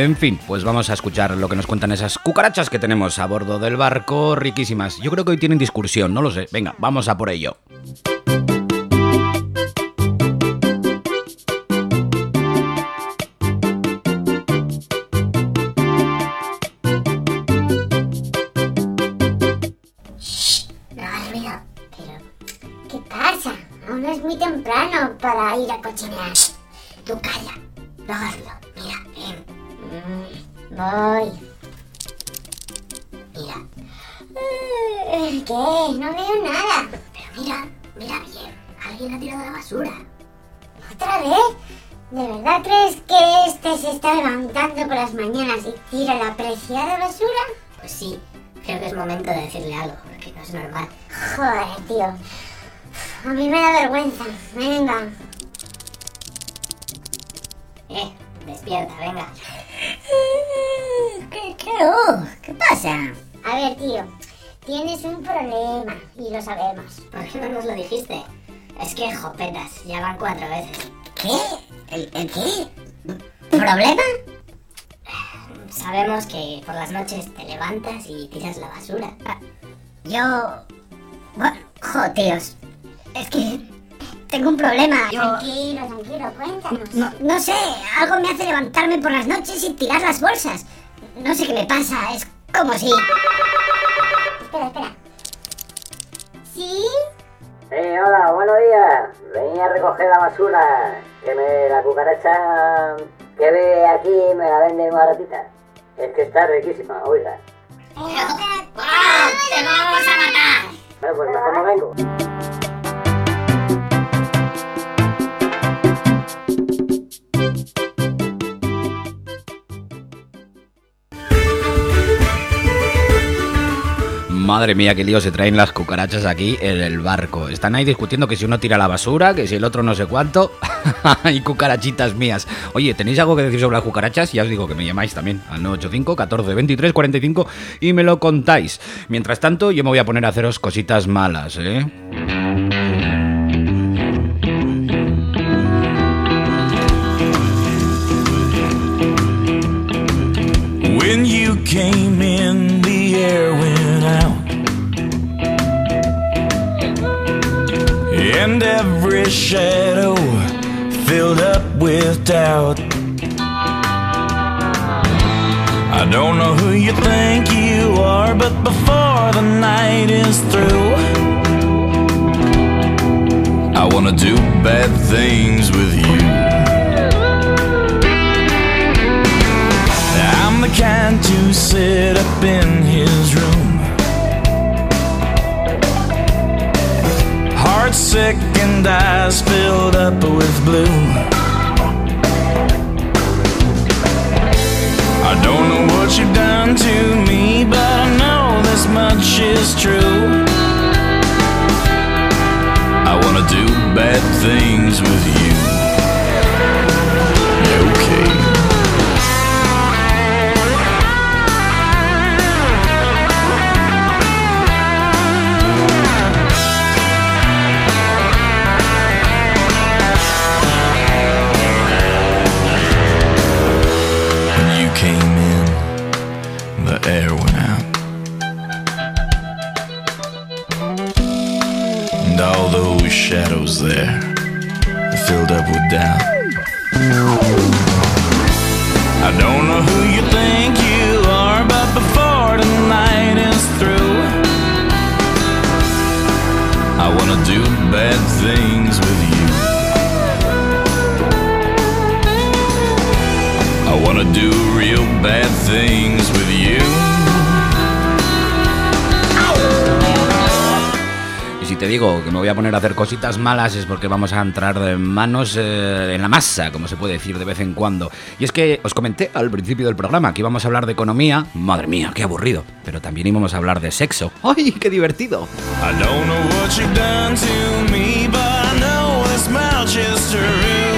En fin, pues vamos a escuchar lo que nos cuentan esas cucarachas que tenemos a bordo del barco, riquísimas. Yo creo que hoy tienen discursión, no lo sé. Venga, vamos a por ello. ¿Qué pasa? Aún es muy temprano para ir a cochinear. Tú calla, no hazlo. Mira, ven. Mm, voy. Mira. Eh, ¿Qué? No veo nada. Pero mira, mira bien. Alguien ha tirado la basura. ¿Otra vez? ¿De verdad crees que este se está levantando por las mañanas y tira la preciada basura? Pues sí, creo que es momento de decirle algo, porque no es normal. Joder, tío. A mí me da vergüenza. Venga. Eh, despierta, venga. ¿Qué, qué, oh, ¿Qué pasa? A ver, tío. Tienes un problema y lo sabemos. ¿Por qué no nos lo dijiste? Es que jopetas, ya van cuatro veces. ¿Qué? ¿El, el qué? ¿Problema? Sabemos que por las noches te levantas y tiras la basura. Ah, yo... Bueno, jo, tíos. Es que tengo un problema. Yo... Tranquilo, tranquilo, cuéntanos. No, no sé, algo me hace levantarme por las noches y tirar las bolsas. No sé qué me pasa, es como si... Espera, espera. ¿Sí? Sí, hola, buenos días. Venía a recoger la basura. Que me la cucaracha que ve aquí me la vende más baratita. Es que está riquísima, oiga. ¡Oh, te vamos a matar! Bueno, pues mejor no vengo. Madre mía, qué lío se traen las cucarachas aquí en el barco. Están ahí discutiendo que si uno tira la basura, que si el otro no sé cuánto. Y cucarachitas mías. Oye, ¿tenéis algo que decir sobre las cucarachas? Ya os digo que me llamáis también al nueve ocho cinco, catorce, veintitrés, cuarenta y cinco y me lo contáis. Mientras tanto, yo me voy a poner a haceros cositas malas, ¿eh? When you came in, the air went out, and every shadow filled up with doubt. I don't know who you think you are, but before the night is through, I wanna do bad things with you. I'm the kind to sit up in his room, heart sick and eyes filled up with blue. I don't know what you've done to me, but I know this much is true. I wanna do bad things with you. Yeah, okay. Air went out, and all those shadows there filled up with doubt. I don't know who you think you are, but before the night is through, I wanna do bad things with you. I wanna do real bad things with you. Y si te digo que me voy a poner a hacer cositas malas es porque vamos a entrar de manos eh, en la masa, como se puede decir de vez en cuando. Y es que os comenté al principio del programa que íbamos a hablar de economía. Madre mía, qué aburrido. Pero también íbamos a hablar de sexo. ¡Ay, qué divertido! I don't know what you've done to me, but I know this much is true.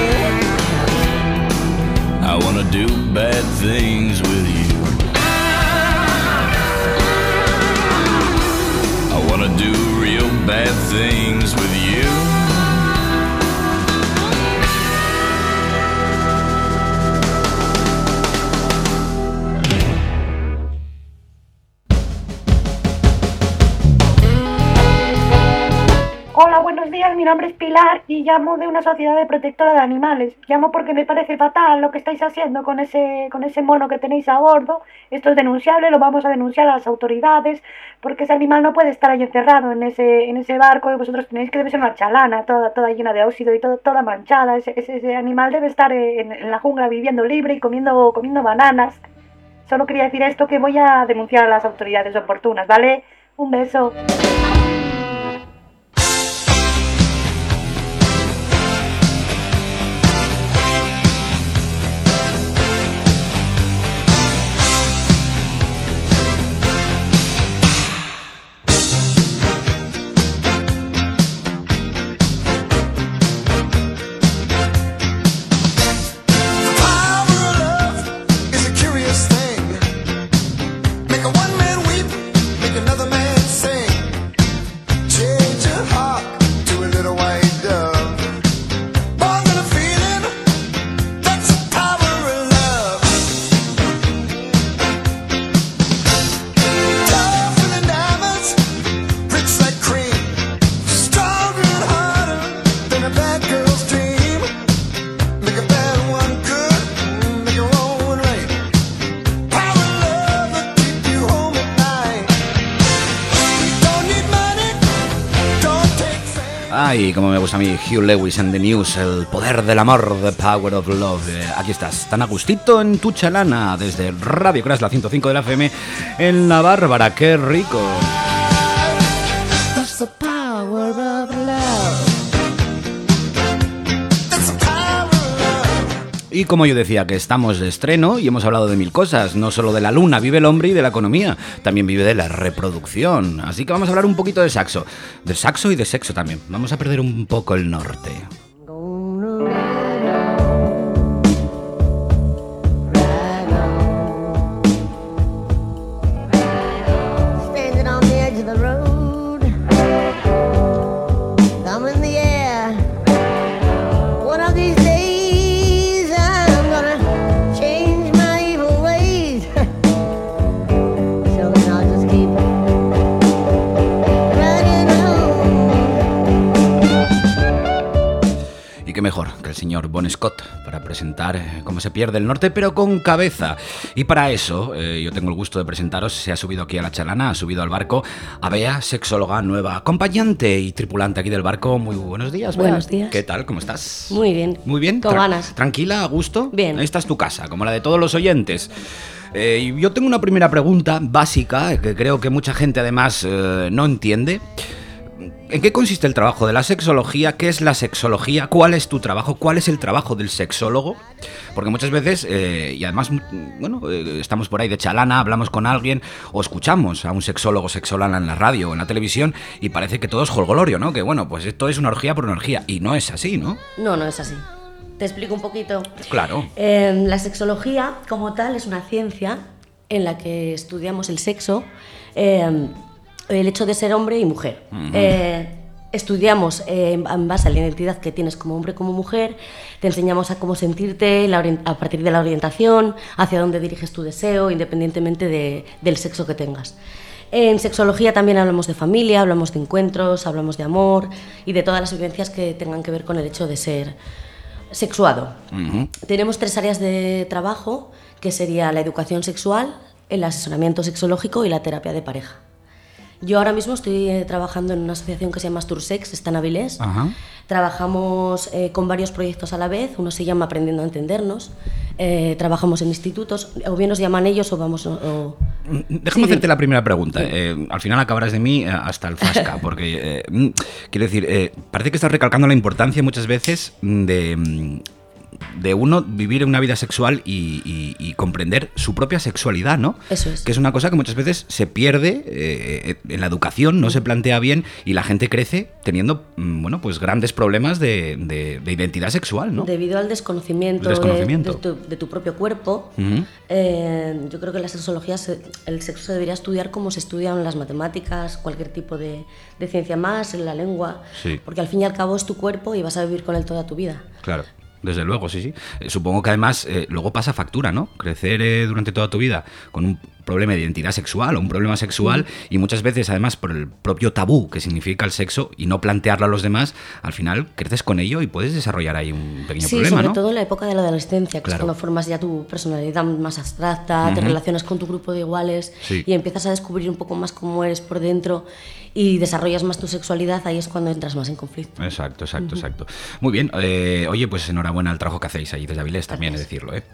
I wanna do bad things with you. I wanna do real bad things with you. mi nombre es Pilar y llamo de una sociedad de protectora de animales. Llamo porque me parece fatal lo que estáis haciendo con ese, con ese mono que tenéis a bordo. Esto es denunciable, lo vamos a denunciar a las autoridades, porque ese animal no puede estar ahí encerrado en ese, en ese barco y vosotros tenéis que debe ser una chalana, toda, toda llena de óxido y todo, toda manchada. Ese, ese, ese animal debe estar en, en la jungla viviendo libre y comiendo, comiendo bananas. Solo quería decir esto, que voy a denunciar a las autoridades oportunas, ¿vale? Un beso. Ay, como me gusta a mí, Hugh Lewis and the News, el poder del amor, the power of love. Eh, aquí estás, tan a gustito en tu chalana, desde Radio Crash, la ciento cinco de la F M, en La Bárbara. ¡Qué rico! That's the power of love. Y como yo decía que estamos de estreno y hemos hablado de mil cosas, no solo de la luna vive el hombre y de la economía, también vive de la reproducción. Así que vamos a hablar un poquito de saxo, de saxo y de sexo también. Vamos a perder un poco el norte. Standing on the edge of the road, thumb in the air. One of these days I'm gonna change my evil ways. So then I'll just keep running home. Y qué mejor que el señor Bon Scott para presentar eh, cómo se pierde el norte, pero con cabeza. Y para eso, eh, yo tengo el gusto de presentaros, se ha subido aquí a la chalana, ha subido al barco, a Bea, sexóloga nueva, acompañante y tripulante aquí del barco. Muy buenos días, Bea. Buenos días. ¿Qué tal? ¿Cómo estás? Muy bien. Muy bien. Con Tra- ganas. ¿Tranquila? ¿A gusto? Bien. Esta es tu casa, como la de todos los oyentes. Eh, y yo tengo una primera pregunta básica, eh, que creo que mucha gente además eh, no entiende. ¿En qué consiste el trabajo de la sexología? ¿Qué es la sexología? ¿Cuál es tu trabajo? ¿Cuál es el trabajo del sexólogo? Porque muchas veces, eh, y además, bueno, eh, estamos por ahí de chalana, hablamos con alguien o escuchamos a un sexólogo sexóloga en la radio o en la televisión y parece que todo es jolgorio, ¿no? Que bueno, pues esto es una orgía por una orgía. Y no es así, ¿no? No, no es así. Te explico un poquito. Claro. Eh, la sexología, como tal, es una ciencia en la que estudiamos el sexo, eh, el hecho de ser hombre y mujer. Ujú. Eh, estudiamos eh, en base a la identidad que tienes como hombre y como mujer, te enseñamos a cómo sentirte la orien- a partir de la orientación, hacia dónde diriges tu deseo, independientemente de- del sexo que tengas. En sexología también hablamos de familia, hablamos de encuentros, hablamos de amor y de todas las vivencias que tengan que ver con el hecho de ser sexuado. Ujú. Tenemos tres áreas de trabajo, que sería la educación sexual, el asesoramiento sexológico y la terapia de pareja. Yo ahora mismo estoy eh, trabajando en una asociación que se llama Astursex, está en Avilés. Ajá. Trabajamos eh, con varios proyectos a la vez, uno se llama Aprendiendo a Entendernos, eh, trabajamos en institutos, o bien nos llaman ellos o vamos... O, o... Déjame Sí, hacerte la primera pregunta. Eh, al final acabarás de mí eh, hasta el fasca, porque, eh, mm, quiero decir, eh, parece que estás recalcando la importancia muchas veces de, mm, de uno vivir una vida sexual y, y- y comprender su propia sexualidad, ¿no? Eso es. Que es una cosa que muchas veces se pierde eh, en la educación, no se plantea bien y la gente crece teniendo, mm, bueno, pues grandes problemas de, de- de identidad sexual, ¿no? Debido al desconocimiento, El desconocimiento. De, de tu, de tu propio cuerpo, Ujú. eh, yo creo que la sexología, se- el sexo se debería estudiar como se estudian las matemáticas, cualquier tipo de, de ciencia más, en la lengua, Sí. porque al fin y al cabo es tu cuerpo y vas a vivir con él toda tu vida. Claro, desde luego, sí, sí. Eh, supongo que además eh, luego pasa factura, ¿no? Crecer eh, durante toda tu vida con un problema de identidad sexual o un problema sexual, y muchas veces además por el propio tabú que significa el sexo y no plantearlo a los demás, al final creces con ello y puedes desarrollar ahí un pequeño sí, problema, sobre ¿no? todo en la época de la adolescencia, que Claro. es cuando formas ya tu personalidad más abstracta, Ujú. te relacionas con tu grupo de iguales Sí. y empiezas a descubrir un poco más cómo eres por dentro y desarrollas más tu sexualidad, ahí es cuando entras más en conflicto. Exacto, exacto, Ujú. exacto. Muy bien, eh, oye, pues enhorabuena al trabajo que hacéis ahí desde Avilés también, es decirlo, ¿eh?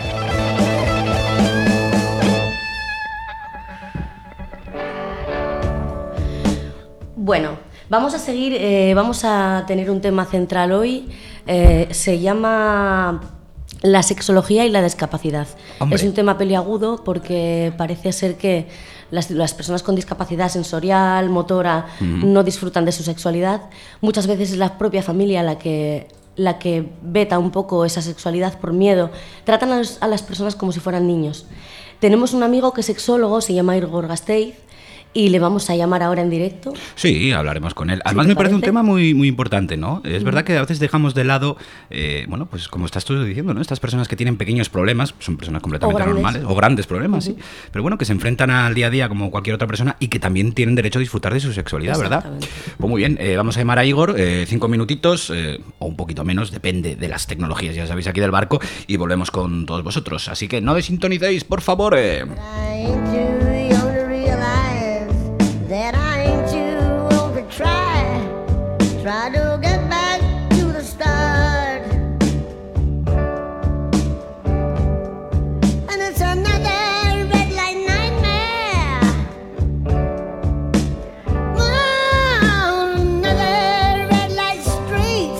Bueno, vamos a seguir, eh, vamos a tener un tema central hoy, eh, se llama la sexología y la discapacidad. Hombre. Es un tema peliagudo porque parece ser que las, las personas con discapacidad sensorial, motora, Ujú. no disfrutan de su sexualidad. Muchas veces es la propia familia la que, la que veta un poco esa sexualidad por miedo. Tratan a, los- a las personas como si fueran niños. Tenemos un amigo que es sexólogo, se llama Igor Gasteiz, y le vamos a llamar ahora en directo. Sí, hablaremos con él. Además te me parece un parece? tema muy, muy importante, ¿no? Es Mm. verdad que a veces dejamos de lado, eh, bueno, pues como estás tú diciendo, ¿no? Estas personas que tienen pequeños problemas, son personas completamente O grandes. normales, o grandes problemas, Ujú. sí. Pero bueno, que se enfrentan al día a día como cualquier otra persona y que también tienen derecho a disfrutar de su sexualidad, ¿verdad? Exactamente. Pues muy bien, eh, vamos a llamar a Igor, eh, cinco minutitos, eh, o un poquito menos, depende de las tecnologías, ya sabéis, aquí del barco, y volvemos con todos vosotros. Así que no desintonicéis, por favor. Eh. ain't too young to realize that I ain't too old to try. Try to get back to the start. And it's another red light nightmare. Oh, another red light street.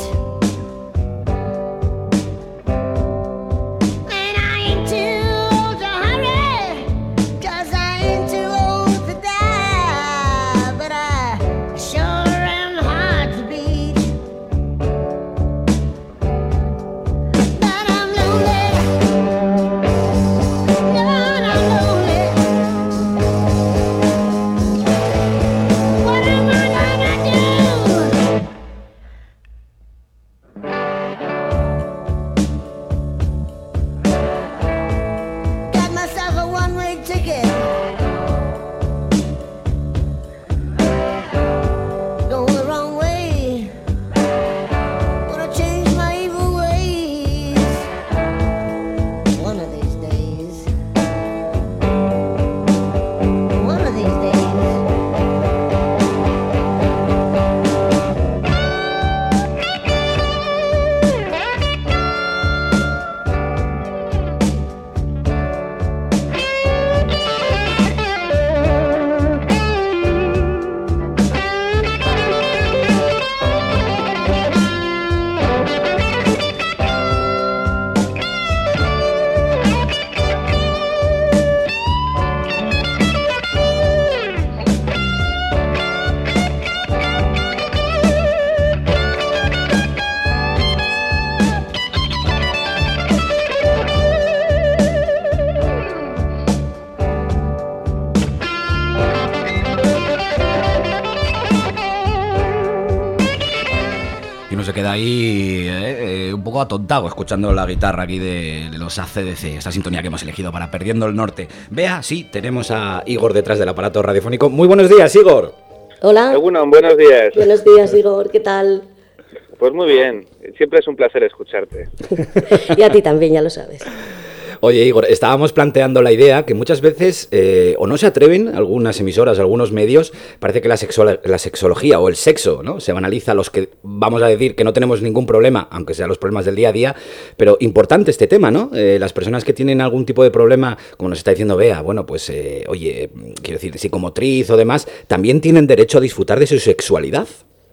And I ain't too old to hurry, 'cause I ain't too old to die. But I sure am hard to beat. But I'm lonely. Lord, I'm lonely. What am I gonna do? Got myself a one-way ticket. Going the wrong way. Wanna change my evil ways. One of these days. One of these days. Y uno se queda ahí eh, eh, un poco atontado escuchando la guitarra aquí de, de los A C D C, esta sintonía que hemos elegido para Perdiendo el Norte. Vea, sí, tenemos a Igor detrás del aparato radiofónico. Muy buenos días, Igor. Hola. Bueno, buenos días. Buenos días, Igor, ¿qué tal? Pues muy bien, siempre es un placer escucharte. Y a ti también, ya lo sabes. Oye, Igor, estábamos planteando la idea que muchas veces eh, o no se atreven algunas emisoras, algunos medios, parece que la, sexual- la sexología o el sexo, ¿no? Se banaliza a los que vamos a decir que no tenemos ningún problema, aunque sean los problemas del día a día, pero importante este tema, ¿no? Eh, las personas que tienen algún tipo de problema, como nos está diciendo Bea, bueno, pues, eh, oye, quiero decir, psicomotriz o demás, también tienen derecho a disfrutar de su sexualidad.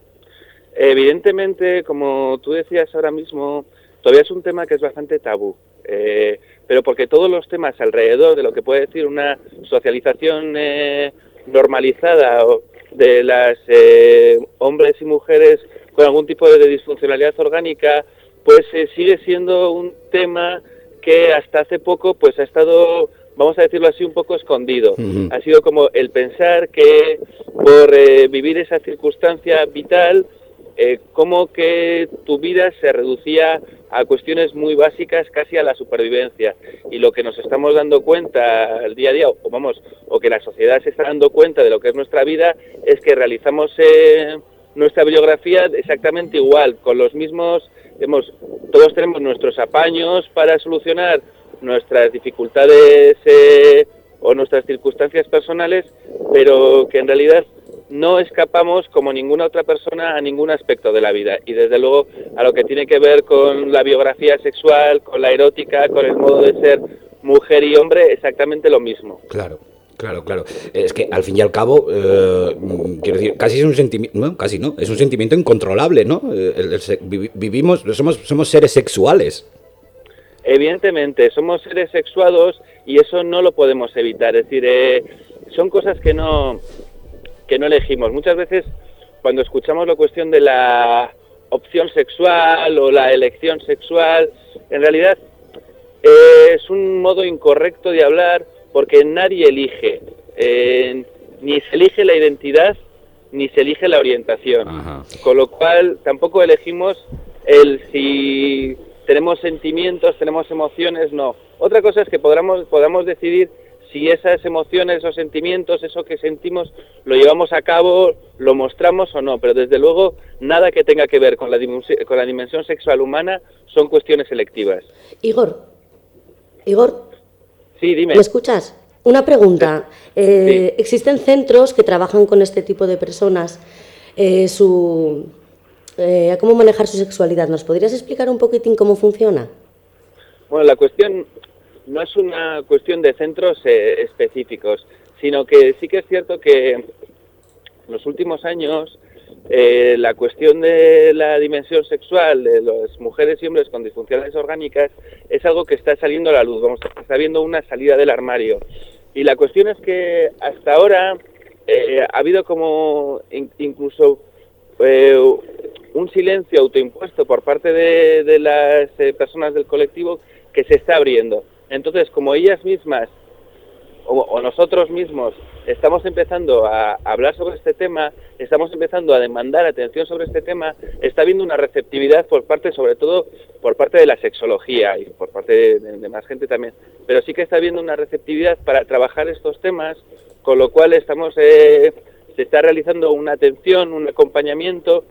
Evidentemente, como tú decías ahora mismo, todavía es un tema que es bastante tabú, eh, pero porque todos los temas alrededor de lo que puede decir una socialización eh, normalizada o de las eh, hombres y mujeres con algún tipo de disfuncionalidad orgánica, pues eh, sigue siendo un tema que hasta hace poco pues ha estado, vamos a decirlo así, un poco escondido. Ujú. Ha sido como el pensar que por eh, vivir esa circunstancia vital eh, cómo que tu vida se reducía a cuestiones muy básicas, casi a la supervivencia. Y lo que nos estamos dando cuenta al día a día, o vamos, o que la sociedad se está dando cuenta de lo que es nuestra vida, es que realizamos eh, nuestra biografía exactamente igual, con los mismos, hemos, todos tenemos nuestros apaños para solucionar nuestras dificultades eh, o nuestras circunstancias personales, pero que en realidad no escapamos como ninguna otra persona a ningún aspecto de la vida. Y desde luego a lo que tiene que ver con la biografía sexual, con la erótica, con el modo de ser mujer y hombre, exactamente lo mismo. Claro. Claro, claro. Es que al fin y al cabo, eh, quiero decir, casi es un sentimiento, no, casi no, es un sentimiento incontrolable, ¿no? El, el, el, vi, vivimos, somos, somos seres sexuales. Evidentemente, somos seres sexuados y eso no lo podemos evitar. Es decir, eh, son cosas que no que no elegimos. Muchas veces, cuando escuchamos la cuestión de la opción sexual o la elección sexual, en realidad eh, es un modo incorrecto de hablar, porque nadie elige, eh, ni se elige la identidad, ni se elige la orientación. Ajá. Con lo cual, tampoco elegimos el si tenemos sentimientos, tenemos emociones, no. Otra cosa es que podamos, podamos decidir si esas emociones o sentimientos, eso que sentimos, lo llevamos a cabo, lo mostramos o no. Pero desde luego, nada que tenga que ver con la, con la dimensión sexual humana son cuestiones selectivas. Igor, Igor. Sí, dime. ¿Me escuchas? Una pregunta. Eh, sí. ¿Existen centros que trabajan con este tipo de personas? Eh, su, eh, ¿Cómo manejar su sexualidad? ¿Nos podrías explicar un poquitín cómo funciona? Bueno, la cuestión no es una cuestión de centros eh, específicos, sino que sí que es cierto que en los últimos años eh, la cuestión de la dimensión sexual de las mujeres y hombres con disfunciones orgánicas es algo que está saliendo a la luz, vamos, está habiendo una salida del armario. Y la cuestión es que hasta ahora eh, ha habido como in, incluso eh, un silencio autoimpuesto por parte de, de las eh, personas del colectivo que se está abriendo. Entonces, como ellas mismas o, o nosotros mismos estamos empezando a hablar sobre este tema, estamos empezando a demandar atención sobre este tema, está habiendo una receptividad por parte, sobre todo, por parte de la sexología y por parte de, de, de más gente también. Pero sí que está habiendo una receptividad para trabajar estos temas, con lo cual estamos eh, se está realizando una atención, un acompañamiento,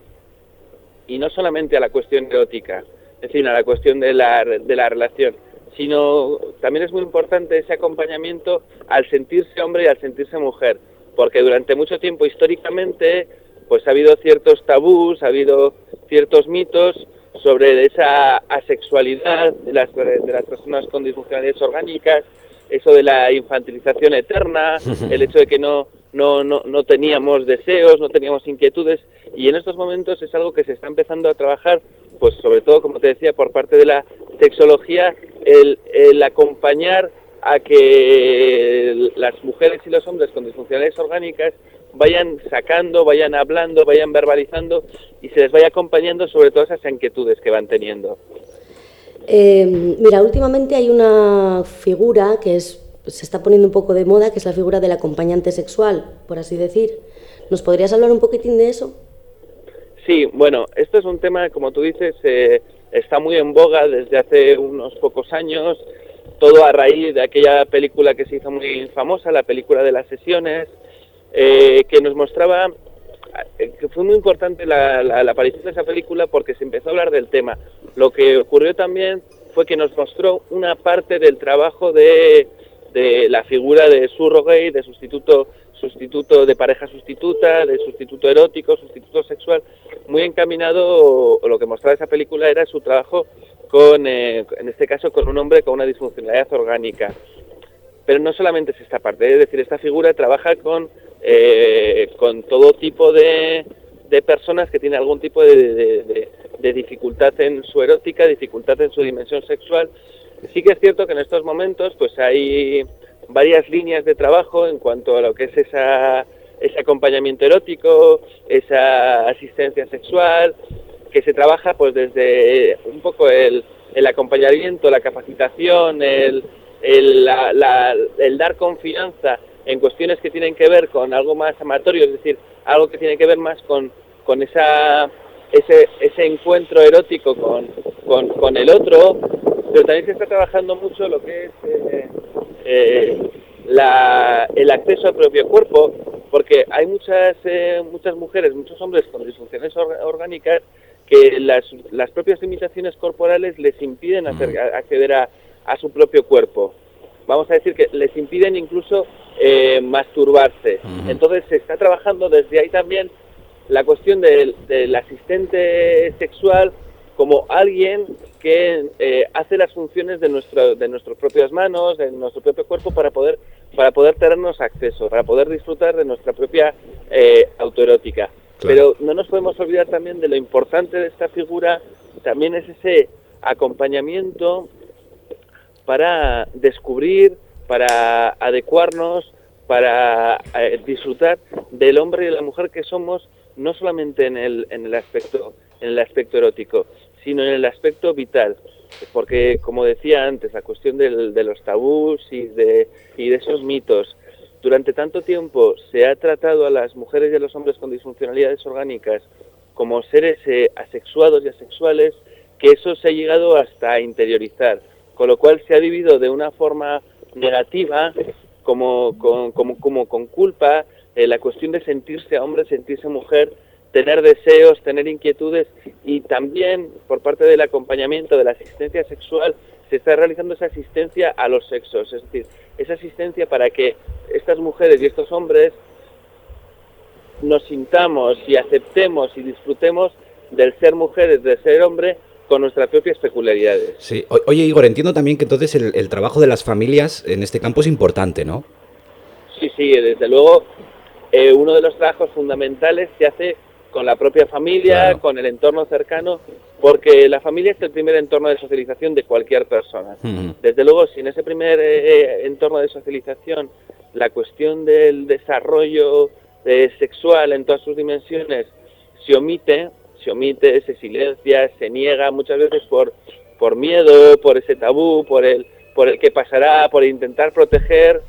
y no solamente a la cuestión erótica, es decir, a la cuestión de la, de la relación, sino también es muy importante ese acompañamiento al sentirse hombre y al sentirse mujer, porque durante mucho tiempo históricamente pues ha habido ciertos tabús, ha habido ciertos mitos sobre esa asexualidad de las, de las personas con disfuncionalidades orgánicas, eso de la infantilización eterna, el hecho de que no, no, no, no teníamos deseos, no teníamos inquietudes, y en estos momentos es algo que se está empezando a trabajar, pues sobre todo, como te decía, por parte de la sexología, el, el acompañar a que las mujeres y los hombres con disfuncionalidades orgánicas vayan sacando, vayan hablando, vayan verbalizando y se les vaya acompañando sobre todas esas inquietudes que van teniendo. Eh, mira, últimamente hay una figura que es, se está poniendo un poco de moda, que es la figura del acompañante sexual, por así decir. ¿Nos podrías hablar un poquitín de eso? Sí, bueno, esto es un tema, como tú dices, eh, está muy en boga desde hace unos pocos años, todo a raíz de aquella película que se hizo muy famosa, la película de las sesiones, eh, que nos mostraba, eh, que fue muy importante la, la, la aparición de esa película porque se empezó a hablar del tema. Lo que ocurrió también fue que nos mostró una parte del trabajo de, de la figura de surrogate, de sustituto sustituto de pareja sustituta, de sustituto erótico, sustituto sexual, muy encaminado, o lo que mostraba esa película era su trabajo con, eh, en este caso, con un hombre con una disfuncionalidad orgánica. Pero no solamente es esta parte, es decir, esta figura trabaja con, eh, con todo tipo de, de personas que tienen algún tipo de, de, de, de dificultad en su erótica, dificultad en su dimensión sexual. Sí que es cierto que en estos momentos pues hay varias líneas de trabajo en cuanto a lo que es esa, ese acompañamiento erótico, esa asistencia sexual, que se trabaja pues desde un poco el, el acompañamiento, la capacitación, el, el, la, la, el dar confianza en cuestiones que tienen que ver con algo más amatorio, es decir, algo que tiene que ver más con, con esa ese, ese encuentro erótico con, con, con el otro, pero también se está trabajando mucho lo que es eh, eh, la, el acceso al propio cuerpo, porque hay muchas eh, muchas mujeres, muchos hombres con disfunciones or- orgánicas que las, las propias limitaciones corporales les impiden hacer, a, acceder a, a su propio cuerpo. Vamos a decir que les impiden incluso eh, masturbarse. Uh-huh. Entonces se está trabajando desde ahí también la cuestión del, del asistente sexual como alguien que eh, hace las funciones de nuestro, de nuestras propias manos, de nuestro propio cuerpo para poder para poder tenernos acceso, para poder disfrutar de nuestra propia eh, autoerótica. Claro. Pero no nos podemos olvidar también de lo importante de esta figura, también es ese acompañamiento para descubrir, para adecuarnos, para eh, disfrutar del hombre y de la mujer que somos, no solamente en el, en el aspecto en el aspecto erótico, sino en el aspecto vital, porque como decía antes, la cuestión del, de los tabús y de, y de esos mitos, durante tanto tiempo se ha tratado a las mujeres y a los hombres con disfuncionalidades orgánicas como seres eh, asexuados y asexuales, que eso se ha llegado hasta a interiorizar, con lo cual se ha vivido de una forma negativa, como con, como, como con culpa, eh, la cuestión de sentirse hombre, sentirse mujer, tener deseos, tener inquietudes, y también por parte del acompañamiento de la asistencia sexual se está realizando esa asistencia a los sexos, es decir, esa asistencia para que estas mujeres y estos hombres nos sintamos y aceptemos y disfrutemos del ser mujeres, del ser hombre, con nuestras propias peculiaridades. Sí. O- Oye, Igor, entiendo también que entonces el, el trabajo de las familias en este campo es importante, ¿no? Sí, sí, desde luego, eh, uno de los trabajos fundamentales se hace con la propia familia, claro, con el entorno cercano, porque la familia es el primer entorno de socialización de cualquier persona. Uh-huh. Desde luego, si en ese primer eh, entorno de socialización la cuestión del desarrollo eh, sexual en todas sus dimensiones se omite, se omite, se silencia, se niega muchas veces por, por miedo, por ese tabú, por el, por el que pasará, por intentar proteger,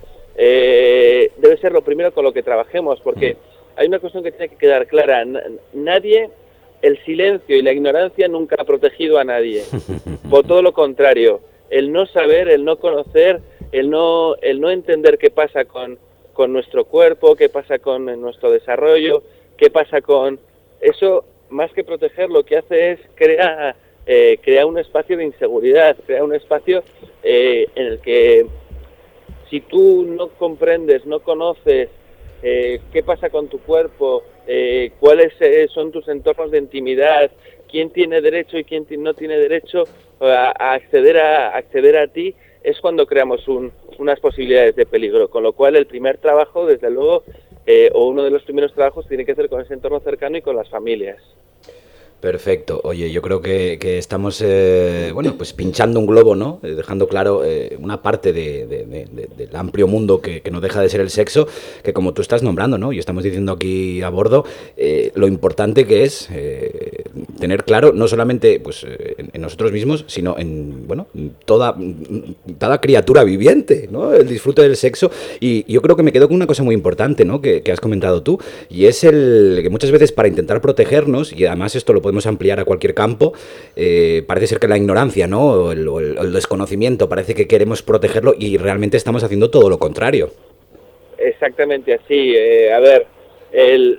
eh, debe ser lo primero con lo que trabajemos, porque hay una cuestión que tiene que quedar clara. Nadie, el silencio y la ignorancia nunca ha protegido a nadie. Por todo lo contrario, el no saber, el no conocer, el no, el no entender qué pasa con, con nuestro cuerpo, qué pasa con nuestro desarrollo, qué pasa con... Eso, más que proteger, lo que hace es crear, eh, crear un espacio de inseguridad, crear un espacio eh, en el que si tú no comprendes, no conoces, Eh, qué pasa con tu cuerpo, eh, cuáles eh, son tus entornos de intimidad, quién tiene derecho y quién t- no tiene derecho a, a acceder a acceder a ti, es cuando creamos un, unas posibilidades de peligro. Con lo cual el primer trabajo, desde luego, eh, o uno de los primeros trabajos tiene que ser con ese entorno cercano y con las familias. Perfecto. Oye, yo creo que, que estamos, eh, bueno, pues pinchando un globo, ¿no? Eh, dejando claro eh, una parte de, de, de, de, del amplio mundo que, que no deja de ser el sexo, que como tú estás nombrando, ¿no? Y estamos diciendo aquí a bordo, eh, lo importante que es eh, tener claro, no solamente pues en, en nosotros mismos, sino en, bueno, toda, toda criatura viviente, ¿no? El disfrute del sexo. Y yo creo que me quedo con una cosa muy importante, ¿no? Que, que has comentado tú, y es el que muchas veces para intentar protegernos, y además esto lo podemos ampliar a cualquier campo, eh, parece ser que la ignorancia, ¿no? O el, o el, el desconocimiento, parece que queremos protegerlo y realmente estamos haciendo todo lo contrario. Exactamente así. Eh, a ver, el,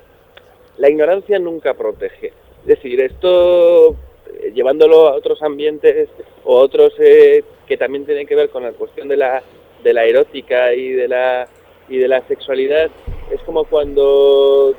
la ignorancia nunca protege. Es decir, esto, eh, llevándolo a otros ambientes o otros eh, que también tienen que ver con la cuestión de la, de la erótica y de la, y de la sexualidad, es como cuando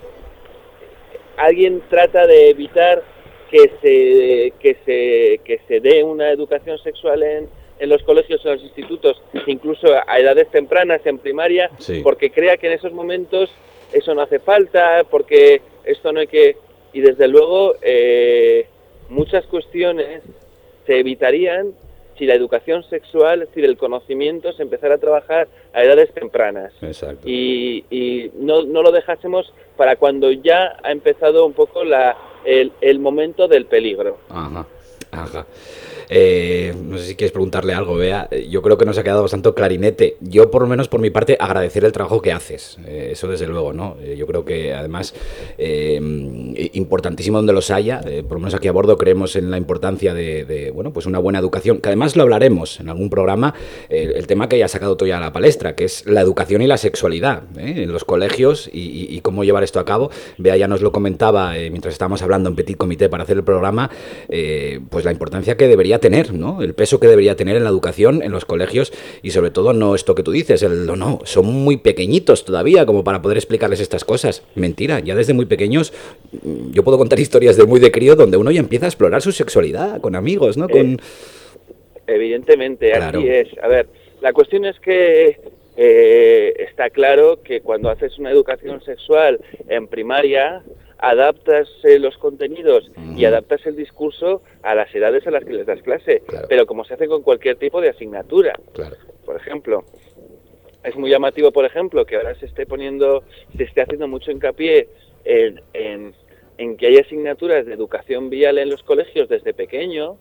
alguien trata de evitar que se que se que se dé una educación sexual en, en los colegios o en los institutos, incluso a edades tempranas, en primaria, sí, porque crea que en esos momentos eso no hace falta, porque esto no hay que... Y desde luego eh, muchas cuestiones se evitarían si la educación sexual, es decir, el conocimiento, se empezara a trabajar a edades tempranas. Exacto. Y, y no, no lo dejásemos para cuando ya ha empezado un poco la, el, el momento del peligro. Ajá, ajá. Eh, no sé si quieres preguntarle algo, Bea. Yo creo que nos ha quedado bastante clarinete. Yo, por lo menos por mi parte, agradecer el trabajo que haces. Eh, eso desde luego, ¿no? Eh, yo creo que además eh, importantísimo donde los haya. Eh, por lo menos aquí a bordo creemos en la importancia de, de, bueno, pues una buena educación, que además lo hablaremos en algún programa, eh, el tema que ya ha sacado tú ya a la palestra, que es la educación y la sexualidad, ¿eh? En los colegios y, y, y cómo llevar esto a cabo. Bea ya nos lo comentaba eh, mientras estábamos hablando en Petit Comité para hacer el programa, eh, pues la importancia que debería tener, ¿no? El peso que debería tener en la educación, en los colegios y sobre todo no esto que tú dices, el no, no, son muy pequeñitos todavía como para poder explicarles estas cosas. Mentira, ya desde muy pequeños yo puedo contar historias de muy de crío donde uno ya empieza a explorar su sexualidad con amigos, ¿no? Con... Eh, evidentemente, Claro. así es. A ver, la cuestión es que eh, está claro que cuando haces una educación sexual en primaria, adaptas eh, los contenidos y adaptas el discurso a las edades a las que les das clase, Claro. pero como se hace con cualquier tipo de asignatura. Claro. Por ejemplo, es muy llamativo, por ejemplo, que ahora se esté poniendo, se esté haciendo mucho hincapié en, en, en que hay asignaturas de educación vial en los colegios desde pequeño,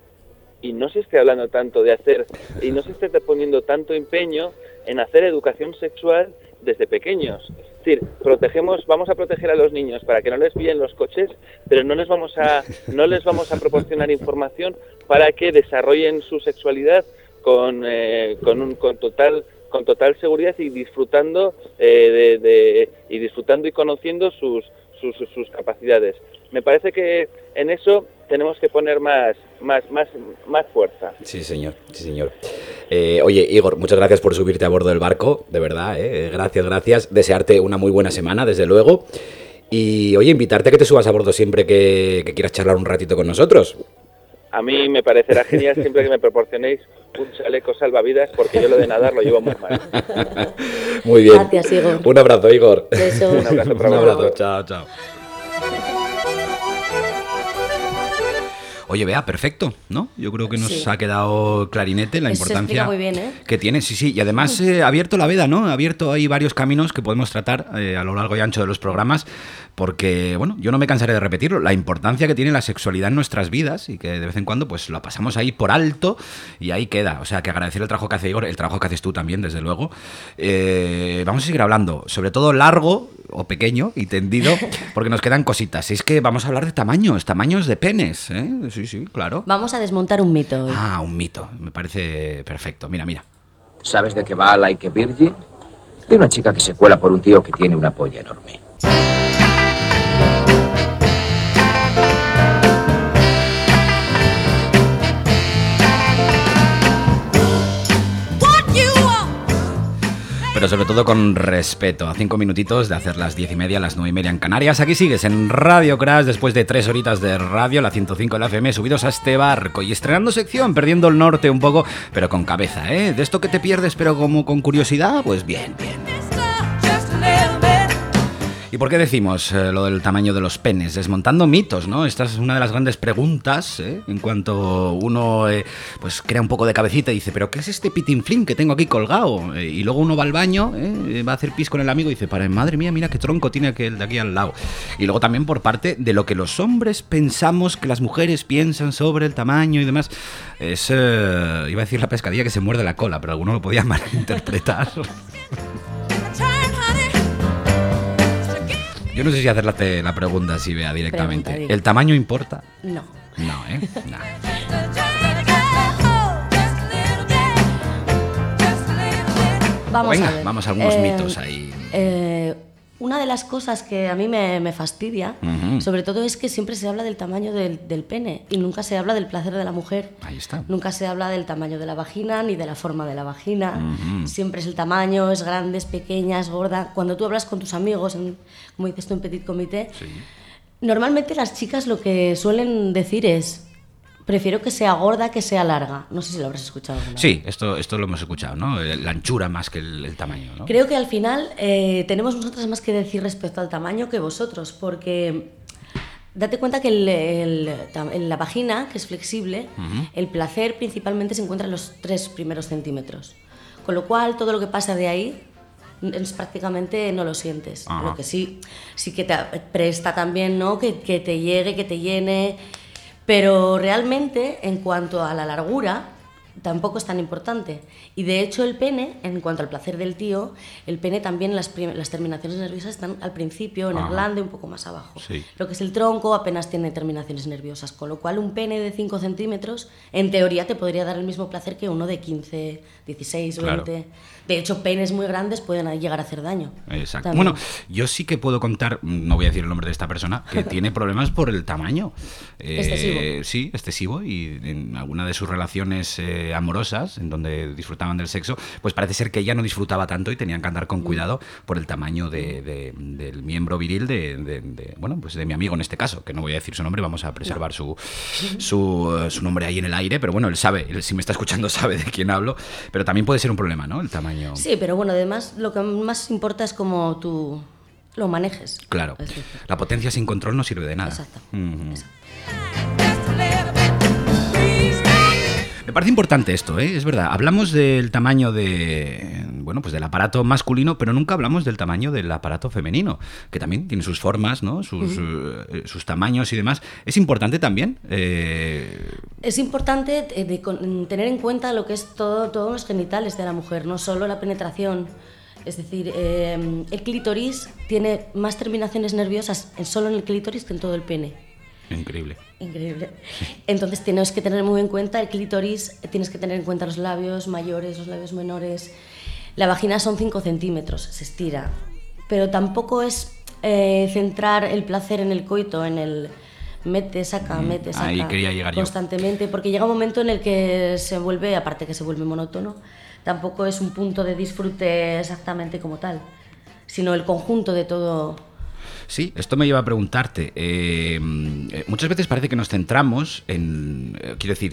y no se esté hablando tanto de hacer, y no se esté poniendo tanto empeño en hacer educación sexual desde pequeños. Es decir, protegemos, vamos a proteger a los niños para que no les pillen los coches, pero no les vamos a, no les vamos a proporcionar información para que desarrollen su sexualidad con, eh, con, un, con total con total seguridad y disfrutando eh, de, de y disfrutando y conociendo sus, sus sus capacidades. Me parece que en eso tenemos que poner más más más más fuerza. Sí, señor, sí, señor. Eh, oye, Igor, muchas gracias por subirte a bordo del barco, de verdad, ¿eh? Gracias, gracias. Desearte una muy buena semana, desde luego. Y, oye, invitarte a que te subas a bordo siempre que, que quieras charlar un ratito con nosotros. A mí me parecerá genial siempre que me proporcionéis un chaleco salvavidas, porque yo lo de nadar lo llevo muy mal. Muy bien. Gracias, Igor. Un abrazo, Igor. Besos. Un abrazo para Un vosotros. abrazo, chao, chao. Oye, Bea, perfecto, ¿no? Yo creo que nos Sí. ha quedado clarinete la Eso se importancia explica muy bien, ¿eh? que tiene, sí, sí. Y además eh, ha abierto la veda, ¿no? Ha abierto ahí varios caminos que podemos tratar eh, a lo largo y ancho de los programas, porque, bueno, yo no me cansaré de repetirlo, la importancia que tiene la sexualidad en nuestras vidas y que de vez en cuando pues lo pasamos ahí por alto y ahí queda. O sea, que agradecer el trabajo que hace Igor, el trabajo que haces tú también, desde luego. Eh, vamos a seguir hablando, sobre todo largo o pequeño y tendido, porque nos quedan cositas. Es que vamos a hablar de tamaños, tamaños de penes, ¿eh? Sí, sí, claro. Vamos a desmontar un mito hoy. Ah, un mito. Me parece perfecto. Mira, mira. ¿Sabes de qué va Like a Virgin? De una chica que se cuela por un tío que tiene una polla enorme. Pero sobre todo con respeto. A cinco minutitos de hacer las diez y media, las nueve y media en Canarias. Aquí sigues en Radio Crash después de tres horitas de radio, la ciento cinco de la F M, subidos a este barco y estrenando sección, perdiendo el norte un poco, pero con cabeza, ¿eh? De esto que te pierdes, pero como con curiosidad, pues bien, bien. ¿Y por qué decimos eh, lo del tamaño de los penes? Desmontando mitos, ¿no? Esta es una de las grandes preguntas, ¿eh? En cuanto uno eh, pues crea un poco de cabecita y dice, ¿pero qué es este pitinflín que tengo aquí colgado? Eh, y luego uno va al baño, ¿eh? Va a hacer pis con el amigo y dice, para madre mía, mira qué tronco tiene aquel de aquí al lado. Y luego también por parte de lo que los hombres pensamos que las mujeres piensan sobre el tamaño y demás. Es, eh, iba a decir la pescadilla que se muerde la cola, pero alguno lo podía malinterpretar. Yo no sé si hacerle la pregunta así, Bea, directamente. Pregunta, ¿El tamaño importa? No. No, ¿eh? No. Vamos Venga, a ver. vamos a algunos Eh, mitos ahí. eh, una de las cosas que a mí me, me fastidia, Ujú. sobre todo, es que siempre se habla del tamaño del, del pene y nunca se habla del placer de la mujer. Ahí está. Nunca se habla del tamaño de la vagina ni de la forma de la vagina. Ujú. Siempre es el tamaño, es grande, es pequeña, es gorda. Cuando tú hablas con tus amigos, en- como dices tú en Petit Comité, normalmente las chicas lo que suelen decir es: prefiero que sea gorda que sea larga. No sé si lo habrás escuchado alguna vez. Sí, esto, esto lo hemos escuchado, ¿no? La anchura más que el, el tamaño, ¿no? Creo que al final eh, tenemos nosotras más que decir respecto al tamaño que vosotros, porque date cuenta que el- el tam- en la vagina, que es flexible, Ujú. el placer principalmente se encuentra en los tres primeros centímetros. Con lo cual, todo lo que pasa de ahí es prácticamente no lo sientes. Ajá. Lo que sí, sí que te presta también, ¿no? Que, que te llegue, que te llene. Pero realmente, en cuanto a la largura, tampoco es tan importante. Y de hecho el pene, en cuanto al placer del tío, el pene también, las, prim- las terminaciones nerviosas están al principio, en el Ajá. glande, un poco más abajo. Sí. Lo que es el tronco apenas tiene terminaciones nerviosas, con lo cual un pene de cinco centímetros, en teoría, te podría dar el mismo placer que uno de quince, dieciséis, Claro. veinte. De hecho, penes muy grandes pueden llegar a hacer daño. Exacto. También. Bueno, yo sí que puedo contar, no voy a decir el nombre de esta persona, que tiene problemas por el tamaño. Eh, Excesivo. Sí, excesivo. Y en alguna de sus relaciones eh, amorosas, en donde disfrutaban del sexo, pues parece ser que ella no disfrutaba tanto y tenían que andar con cuidado por el tamaño de, de- del miembro viril de, de- de, bueno, pues de mi amigo en este caso, que no voy a decir su nombre, vamos a preservar su, su, eh, su nombre ahí en el aire, pero bueno, él sabe, él, si me está escuchando sabe de quién hablo, pero también puede ser un problema, ¿no? El tamaño. Sí, pero bueno, además lo que más importa es cómo tú lo manejes. Claro. Es decir, La potencia sin control no sirve de nada. Exacto. Ujú. Me parece importante esto, ¿eh? Es verdad. Hablamos del tamaño de, bueno, pues del aparato masculino, pero nunca hablamos del tamaño del aparato femenino, que también tiene sus formas, ¿no? Sus, eh, sus tamaños y demás. Es importante también. eh, Es importante eh, de con- tener en cuenta lo que es todo, todos los genitales de la mujer, no solo la penetración. Es decir, eh, el clítoris tiene más terminaciones nerviosas en- solo en el clítoris que en todo el pene. Increíble. Increíble. Entonces tienes que tener muy en cuenta el clítoris, tienes que tener en cuenta los labios mayores, los labios menores. La vagina son cinco centímetros, se estira. Pero tampoco es eh, centrar el placer en el coito, en el mete, saca, mete, saca. ahí quería llegar yo. Constantemente, porque llega un momento en el que se vuelve, aparte que se vuelve monótono, tampoco es un punto de disfrute exactamente como tal, sino el conjunto de todo. Sí, esto me lleva a preguntarte. eh, eh, muchas veces parece que nos centramos en. eh, quiero decir,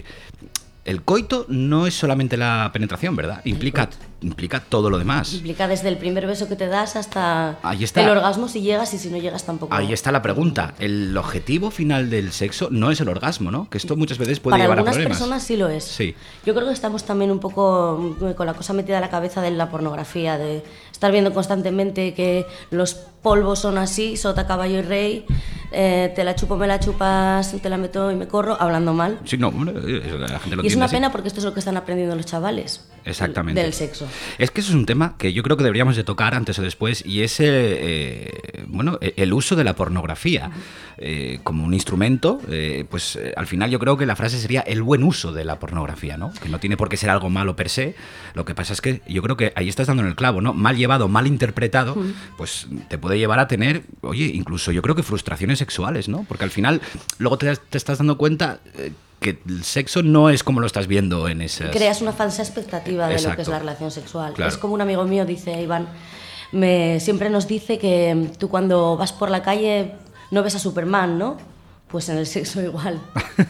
el coito no es solamente la penetración, ¿verdad? Implica, implica todo lo demás. Implica desde el primer beso que te das hasta Ahí está. el orgasmo si llegas y si no llegas tampoco. Ahí está la pregunta. El objetivo final del sexo no es el orgasmo, ¿no? Que esto muchas veces puede Para llevar a algunas problemas. personas sí lo es. Sí. Yo creo que estamos también un poco mm, con la cosa metida en la cabeza de la pornografía, de estar viendo constantemente que los polvos son así, sota, caballo y rey, eh, te la chupo, me la chupas, te la meto y me corro, hablando mal. Sí, no, hombre, eh, la gente lo Y es entiende una así. pena porque esto es lo que están aprendiendo los chavales. Exactamente. Del sexo. Es que eso es un tema que yo creo que deberíamos de tocar antes o después, y es eh, eh, bueno, eh, el uso de la pornografía eh, como un instrumento. eh, pues eh, al final yo creo que la frase sería el buen uso de la pornografía, ¿no? Que no tiene por qué ser algo malo per se. Lo que pasa es que yo creo que ahí estás dando en el clavo, ¿no? Mal llevado, mal interpretado, Mm. pues te puede llevar a tener, oye, incluso yo creo que frustraciones sexuales, ¿no? Porque al final luego te, te estás dando cuenta eh, que el sexo no es como lo estás viendo en esas... Creas una falsa expectativa de lo que es Exacto. la relación sexual. Claro. Es como un amigo mío dice, Iván, me, siempre nos dice que tú cuando vas por la calle no ves a Superman, ¿no? Pues en el sexo igual.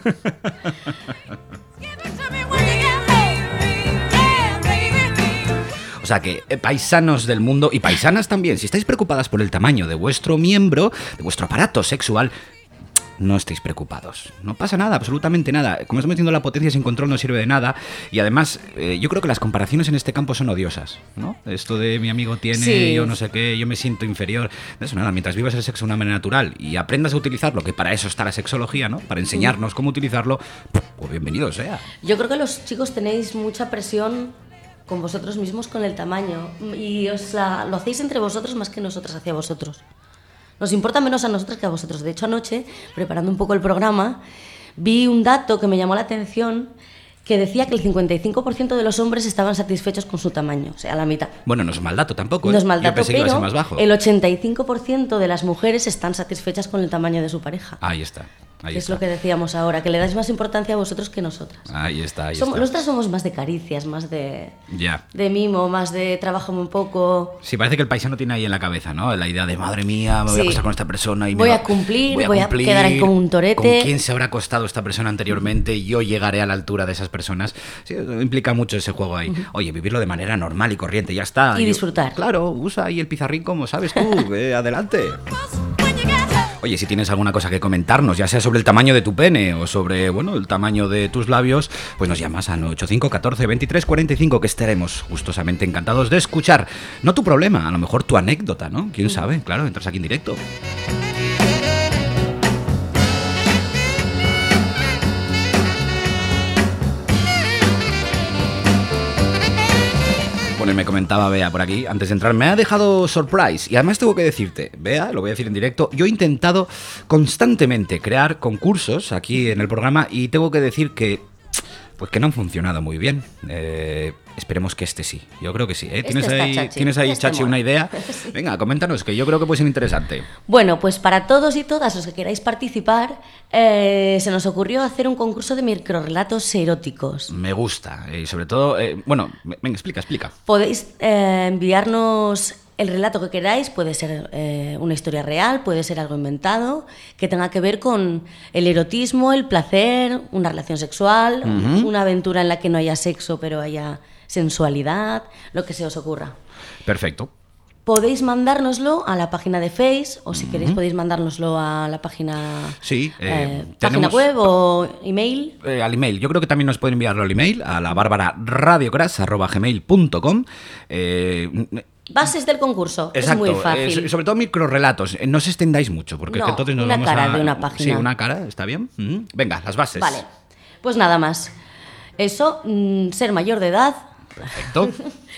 O sea que, eh, paisanos del mundo y paisanas también, si estáis preocupadas por el tamaño de vuestro miembro, de vuestro aparato sexual, no estéis preocupados. No pasa nada, absolutamente nada. Como estamos diciendo, la potencia sin control no sirve de nada. Y además, eh, yo creo que las comparaciones en este campo son odiosas, ¿no? Esto de mi amigo tiene, Sí. yo no sé qué, yo me siento inferior. No es nada, mientras vivas el sexo de una manera natural y aprendas a utilizarlo, que para eso está la sexología, ¿no? Para enseñarnos cómo utilizarlo, pues bienvenido sea. Yo creo que los chicos tenéis mucha presión con vosotros mismos con el tamaño y os la- lo hacéis entre vosotros más que nosotras hacia vosotros. Nos importa menos a nosotros que a vosotros. De hecho, anoche, preparando un poco el programa, vi un dato que me llamó la atención que decía que el cincuenta y cinco por ciento de los hombres estaban satisfechos con su tamaño, o sea, la mitad. Bueno, no es mal dato tampoco, ¿eh? No es mal Yo dato, pensé que iba a ser pero más bajo. el ochenta y cinco por ciento de las mujeres están satisfechas con el tamaño de su pareja. Ahí está, ahí Que es está. lo que decíamos ahora, que le dais más importancia a vosotros que nosotras. Ahí está, ahí Somos, está. nosotras somos más de caricias, más de, Ya. de mimo, más de trabajo un poco. Sí, parece que el paisano tiene ahí en la cabeza, ¿no? La idea de, madre mía, me voy Sí. a casar con esta persona y me Voy va- a cumplir, voy a cumplir, quedar ahí como un torete. ¿Con quién se habrá acostado esta persona anteriormente? Y yo llegaré a la altura de esas personas. Sí, implica mucho ese juego ahí. Oye, vivirlo de manera normal y corriente, ya está. Y Yo- disfrutar. Claro, usa ahí el pizarrín como sabes tú, eh, adelante. Oye, si tienes alguna cosa que comentarnos, ya sea sobre el tamaño de tu pene o sobre, bueno, el tamaño de tus labios, pues nos llamas al nueve ocho cinco, catorce, veintitrés, cuarenta y cinco, que estaremos gustosamente encantados de escuchar. No tu problema, a lo mejor tu anécdota, ¿no? ¿Quién sabe? Claro, entras aquí en directo. Bueno, y me comentaba Bea por aquí, antes de entrar, me ha dejado surprise. Y además tengo que decirte, Bea, lo voy a decir en directo, yo he intentado constantemente crear concursos aquí en el programa y tengo que decir que, pues que no han funcionado muy bien. Eh, esperemos que este sí, yo creo que sí. ¿eh? ¿Tienes, Este ahí, está chachi. ¿Tienes ahí, Este Chachi, mola. una idea? Sí. Venga, coméntanos, que yo creo que puede ser interesante. Bueno, pues para todos y todas los que queráis participar, eh, se nos ocurrió hacer un concurso de microrelatos eróticos. Me gusta, y sobre todo, eh, bueno, venga, explica, explica. Podéis eh, enviarnos el relato que queráis, puede ser eh, una historia real, puede ser algo inventado, que tenga que ver con el erotismo, el placer, una relación sexual, Ujú. una aventura en la que no haya sexo pero haya sensualidad, lo que se os ocurra. Perfecto. Podéis mandárnoslo a la página de Face o si queréis Ujú. podéis mandárnoslo a la página, Sí, eh, eh, página tenemos- web o email. Eh, al email, yo creo que también nos pueden enviarlo al email, a la bárbara radiocras arroba gmail punto com. Eh, Bases del concurso, Exacto, es muy fácil. eh, so- sobre todo microrelatos, eh, no os extendáis mucho, porque es que No, entonces nos una vamos cara a... de una página. Sí, una cara, ¿está bien? Mm. Venga, las bases. Vale, pues nada más. Eso, mm, ser mayor de edad Perfecto.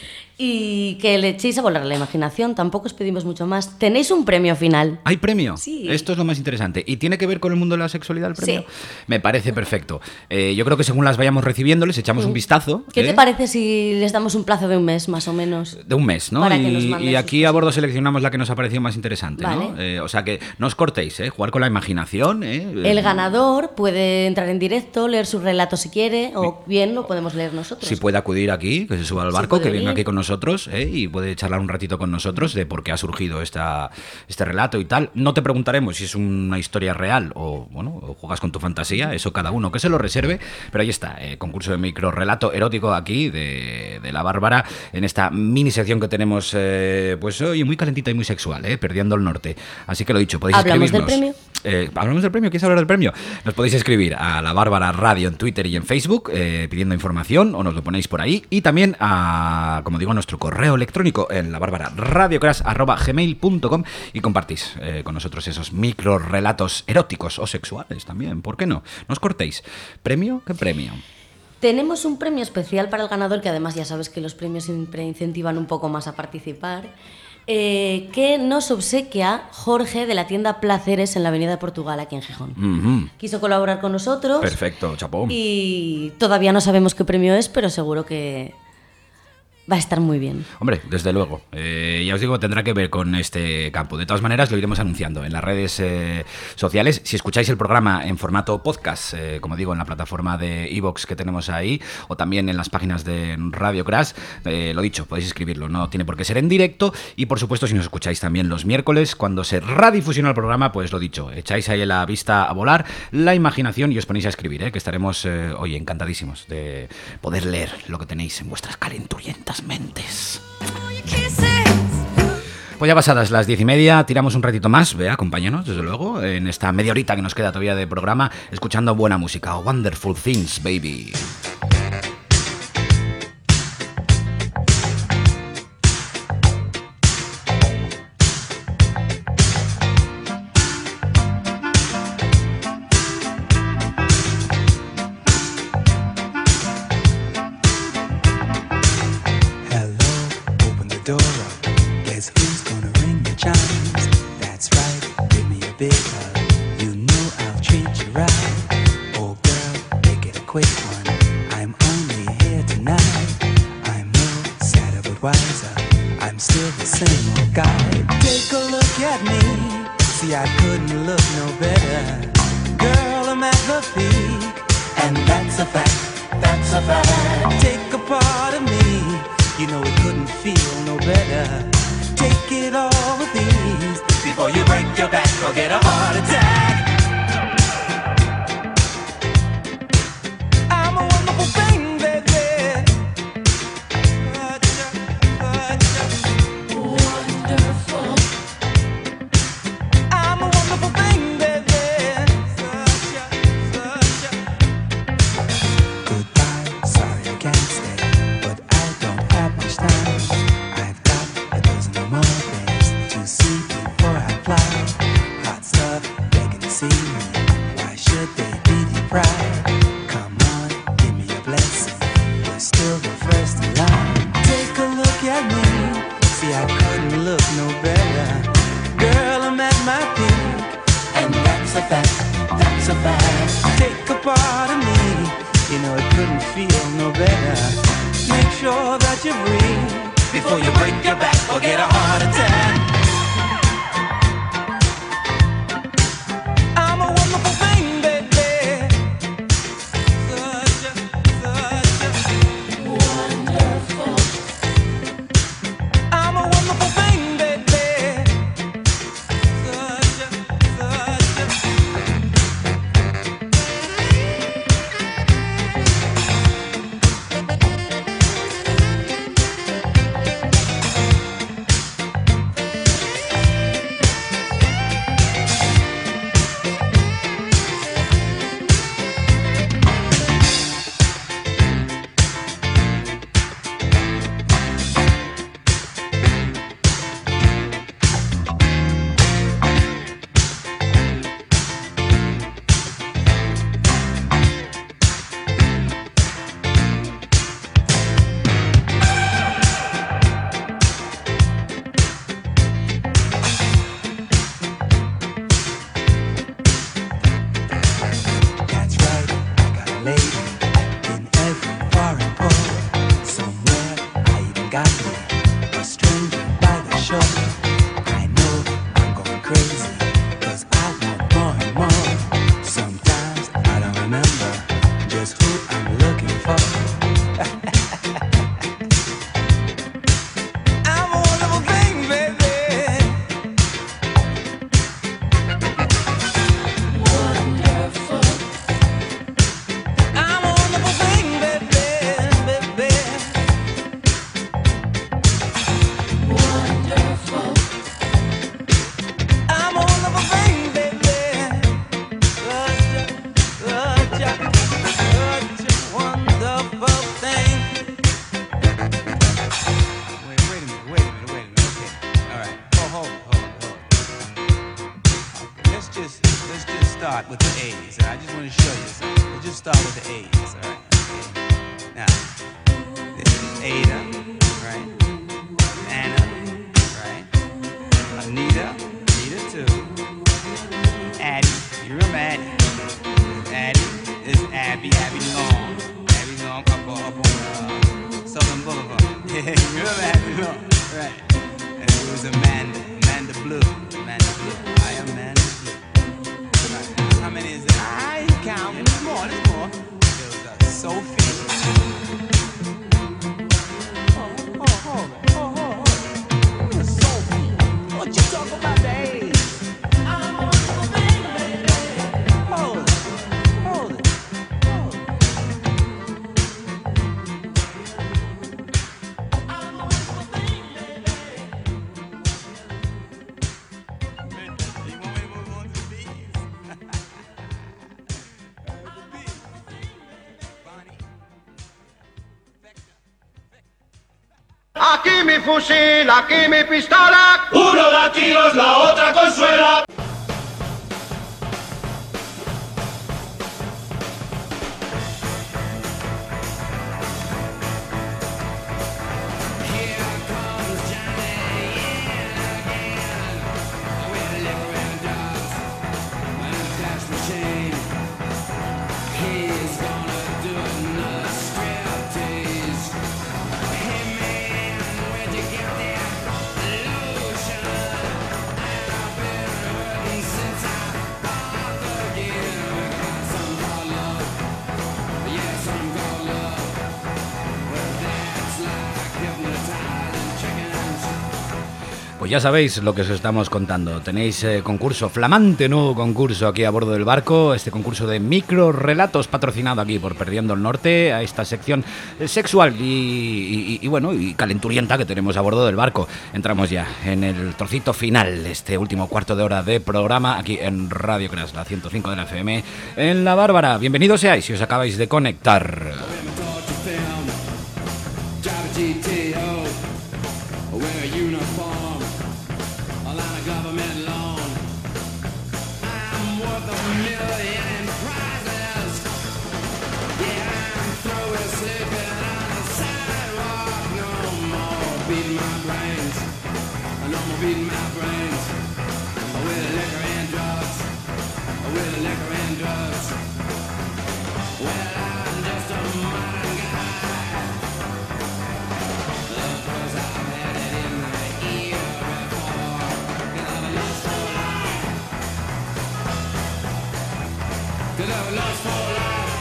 y que le echéis a volar la imaginación, tampoco os pedimos mucho más. Tenéis un premio final. ¿Hay premio? Sí. Esto es lo más interesante. ¿Y tiene que ver con el mundo de la sexualidad el premio? Sí. Me parece perfecto. Eh, yo creo que según las vayamos recibiendo, les echamos un vistazo. ¿Qué ¿eh? te parece si les damos un plazo de un mes, más o menos? De un mes, ¿no? Para y, que nos manden y sus aquí a bordo seleccionamos la que nos ha parecido más interesante, ¿no? Vale. Eh, o sea que no os cortéis, ¿eh? Jugar con la imaginación, ¿eh? El ganador puede entrar en directo, leer su relato si quiere, o bien lo podemos leer nosotros. Si puede acudir aquí, que se suba al Sí, barco, puede que venga venir. aquí con nosotros, ¿eh? Y puede charlar un ratito con nosotros de por qué ha surgido esta, este relato y tal. No te preguntaremos si es una historia real o, bueno, o juegas con tu fantasía, eso cada uno que se lo reserve, pero ahí está, eh, concurso de microrelato erótico aquí de, de la Bárbara, en esta mini sección que tenemos, eh, pues hoy muy calentita y muy sexual, ¿eh? Perdiendo el norte. Así que lo dicho, podéis ¿Hablamos del escribirnos. Eh, ¿Hablamos del premio? ¿Quieres hablar del premio? Nos podéis escribir a la Bárbara Radio en Twitter y en Facebook eh, pidiendo información o nos lo ponéis por ahí y también a, como digo, a nuestro correo electrónico en la Bárbara radiocras arroba gmail punto com y compartís eh, con nosotros esos micro relatos eróticos o sexuales también, ¿por qué no? No os cortéis. ¿Premio? ¿Qué premio? Tenemos un premio especial para el ganador, que además ya sabes que los premios siempre incentivan un poco más a participar, eh, que nos obsequia Jorge de la tienda Placeres en la Avenida de Portugal, aquí en Gijón. Ujú. Quiso colaborar con nosotros Perfecto, chapón. y todavía no sabemos qué premio es, pero seguro que va a estar muy bien. Hombre, desde luego. Eh, ya os digo, tendrá que ver con este campo. De todas maneras, lo iremos anunciando en las redes eh, sociales. Si escucháis el programa en formato podcast, eh, como digo, en la plataforma de iVoox que tenemos ahí, o también en las páginas de Radio Crash, eh, lo dicho, podéis escribirlo. No tiene por qué ser en directo. Y, por supuesto, si nos escucháis también los miércoles, cuando se radifusiona el programa, pues lo dicho, echáis ahí la vista a volar, la imaginación y os ponéis a escribir, eh, que estaremos, eh, oye, encantadísimos de poder leer lo que tenéis en vuestras calenturientas mentes. Pues ya pasadas las diez y media, tiramos un ratito más, vea, acompáñanos, desde luego, en esta media horita que nos queda todavía de programa, escuchando buena música, Wonderful Things, baby. Open the door up. Guess who's gonna ring the chimes? That's right, give me a big hug. You know I'll treat you right. Oh girl, make it a quick one. I'm only here tonight. I'm no sadder but wiser. I'm still the same old guy. Take a look at me. See, I couldn't look no better. Girl, I'm at the peak. And that's a fact, that's a fact. Take a part of me. You know it couldn't feel no better. Take it all with ease before you break your back or get a heart attack. I'm a wonderful thing, baby. Wonderful. I'm a wonderful thing, baby. Such a, such a. Goodbye, sorry I can't stay, but I don't have much time. I've got a dozen or more things to see before I fly. Hot stuff look no better. Girl, I'm at my peak, and that's a fact, that's a fact. Take a part of me, you know it couldn't feel no better. Make sure that you breathe before you break your back or get a heart attack. I'm a wonderful thing, baby. Such a, such a wonderful. I'm a wonderful thing, baby. Such a, such a. Aquí mi fusil, aquí mi pistola. Uno da tiros, la otra consuela. Pues ya sabéis lo que os estamos contando. Tenéis eh, concurso, flamante nuevo concurso aquí a bordo del barco. Este concurso de micro relatos patrocinado aquí por Perdiendo el Norte, a esta sección sexual y, y, y bueno, y calenturienta que tenemos a bordo del barco. Entramos ya en el trocito final, este último cuarto de hora de programa aquí en Radio Crash, la ciento cinco de la F M, en La Bárbara. Bienvenidos seáis si os acabáis de conectar. Mama beating my brains with liquor and drugs, with liquor and drugs. Well, I'm just a modern guy. Of course, I've had it in the ear before. Cause I've a lust for life. Cause I've a lust for life.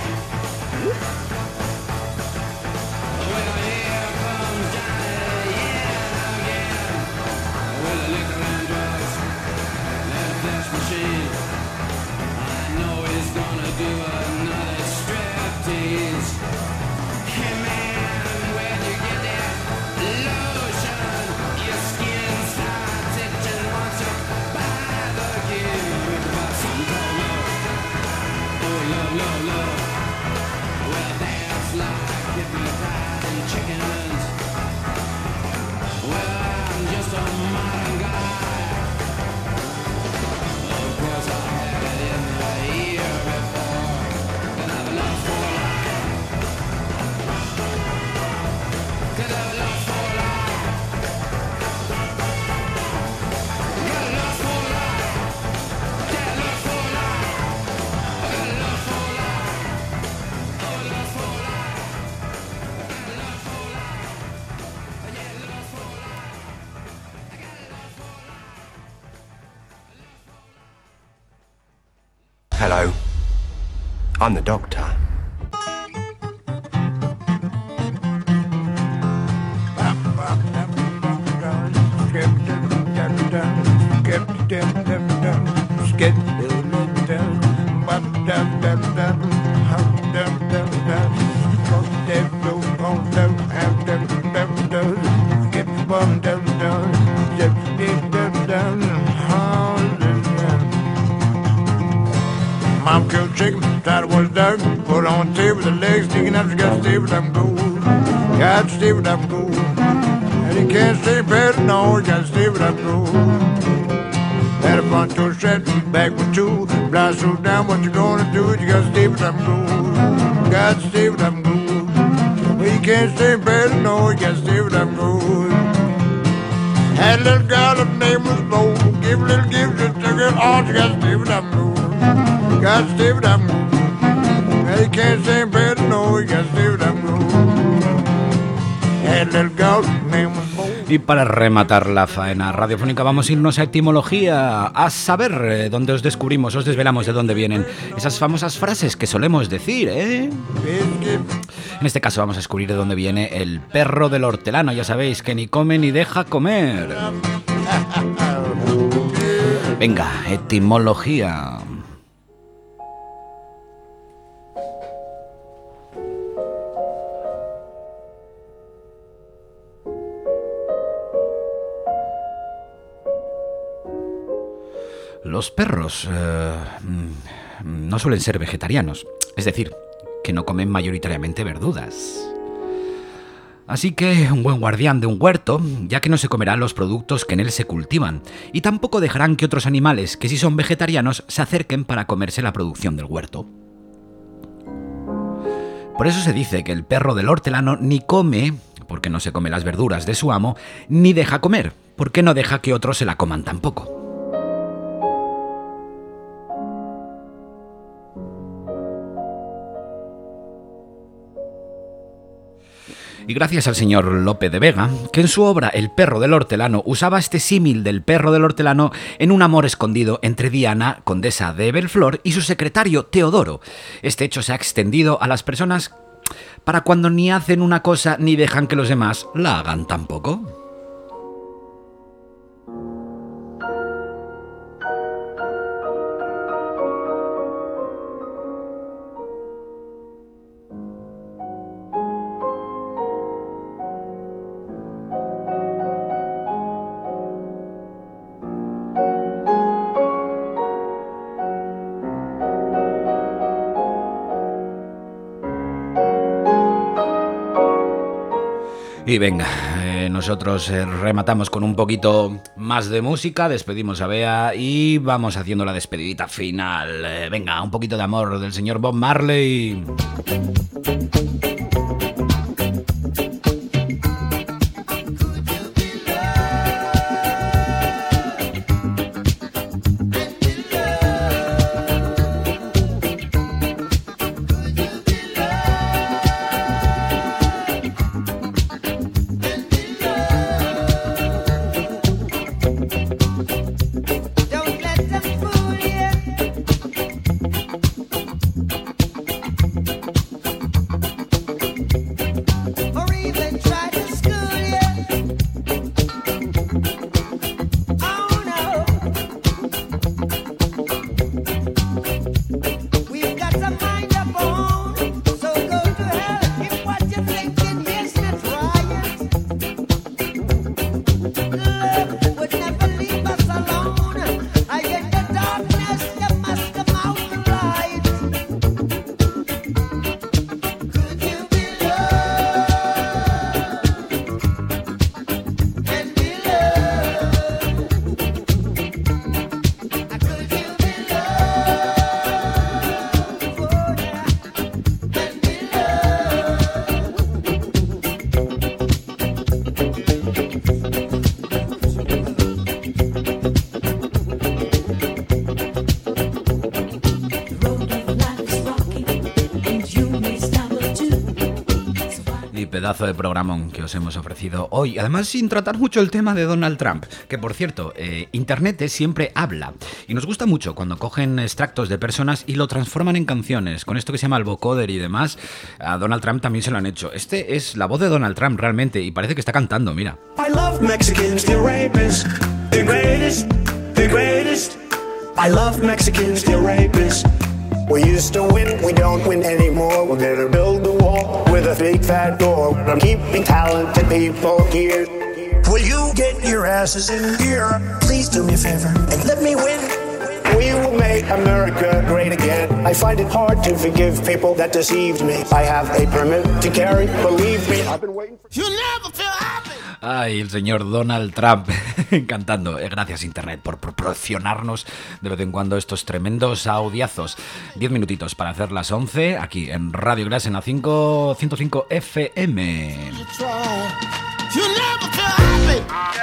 Well, here comes Johnny, yeah, again. With the liquor and drugs, that flesh machine. I know he's gonna do another striptease. Hey man, where'd you get that lotion? Your skin starts itching once you buy the gear. But some call love, oh love, love, love. Well, that's like hypnotizing chickens. Well, I'm just a modern guy. Of course, I had it in the ear before, and I've lost for life. Cause I've lost for life. Got lost for life. Yeah, lost for life. I got lost for life. Oh, lost for life. I got lost for life. Yeah, lost for life. I got lost for life. Hello. I'm the doctor. Mom killed chicken, thought it was dark. Put on table, the legs sticking out. She got stay with them gold. Got to stay with them gold. And you can't stay better, no. You got to stay with them gold. Had a front door shut, back with two. Blind so down, what you gonna do? You got to stay with them gold. Got to stay with them gold. Well, you can't stay better, no. You got to stay with them gold. Had a little girl, her name was Bo. Give a little gift, just took it all. You got to stay with them gold. Got to stay with them gold. Well, you can't stay better, no. You got to stay with them gold. Had a little girl, her name was Bo. Y para rematar la faena radiofónica vamos a irnos a etimología, a saber eh, dónde os descubrimos, os desvelamos de dónde vienen esas famosas frases que solemos decir, ¿eh? En este caso vamos a descubrir de dónde viene el perro del hortelano, ya sabéis que ni come ni deja comer. Venga, etimología. Los perros eh, no suelen ser vegetarianos, es decir, que no comen mayoritariamente verduras. Así que un buen guardián de un huerto, ya que no se comerá los productos que en él se cultivan, y tampoco dejarán que otros animales, que sí son vegetarianos, se acerquen para comerse la producción del huerto. Por eso se dice que el perro del hortelano ni come, porque no se come las verduras de su amo, ni deja comer, porque no deja que otros se la coman tampoco. Y gracias al señor Lope de Vega, que en su obra El perro del hortelano usaba este símil del perro del hortelano en un amor escondido entre Diana, condesa de Belflor, y su secretario Teodoro. Este hecho se ha extendido a las personas para cuando ni hacen una cosa ni dejan que los demás la hagan tampoco. Y venga, eh, nosotros eh, rematamos con un poquito más de música, despedimos a Bea y vamos haciendo la despedidita final. Eh, venga, un poquito de amor del señor Bob Marley. pedazo de programón que os hemos ofrecido hoy. Además, sin tratar mucho el tema de Donald Trump, que por cierto, eh, Internet siempre habla. Y nos gusta mucho cuando cogen extractos de personas y lo transforman en canciones. Con esto que se llama el vocoder y demás, a Donald Trump también se lo han hecho. Este es la voz de Donald Trump realmente y parece que está cantando, mira. I love Mexicans, they're rapists, the greatest, the greatest. I love Mexicans, they're rapists. We used to win, we don't win anymore. We're gonna build a wall with a big fat door. I'm keeping talented people here. Will you get your asses in gear? Please do me a favor and let me win. We will make America great again. I find it hard to forgive people that deceived me. I have a permit to carry, believe me. I've been waiting for... You never feel happy. Ay, el señor Donald Trump cantando. Eh, gracias Internet por proporcionarnos de vez en cuando estos tremendos audiazos. Diez minutitos para hacer las once aquí en Radio Glass en la cinco, ciento cinco F M. You never feel happy.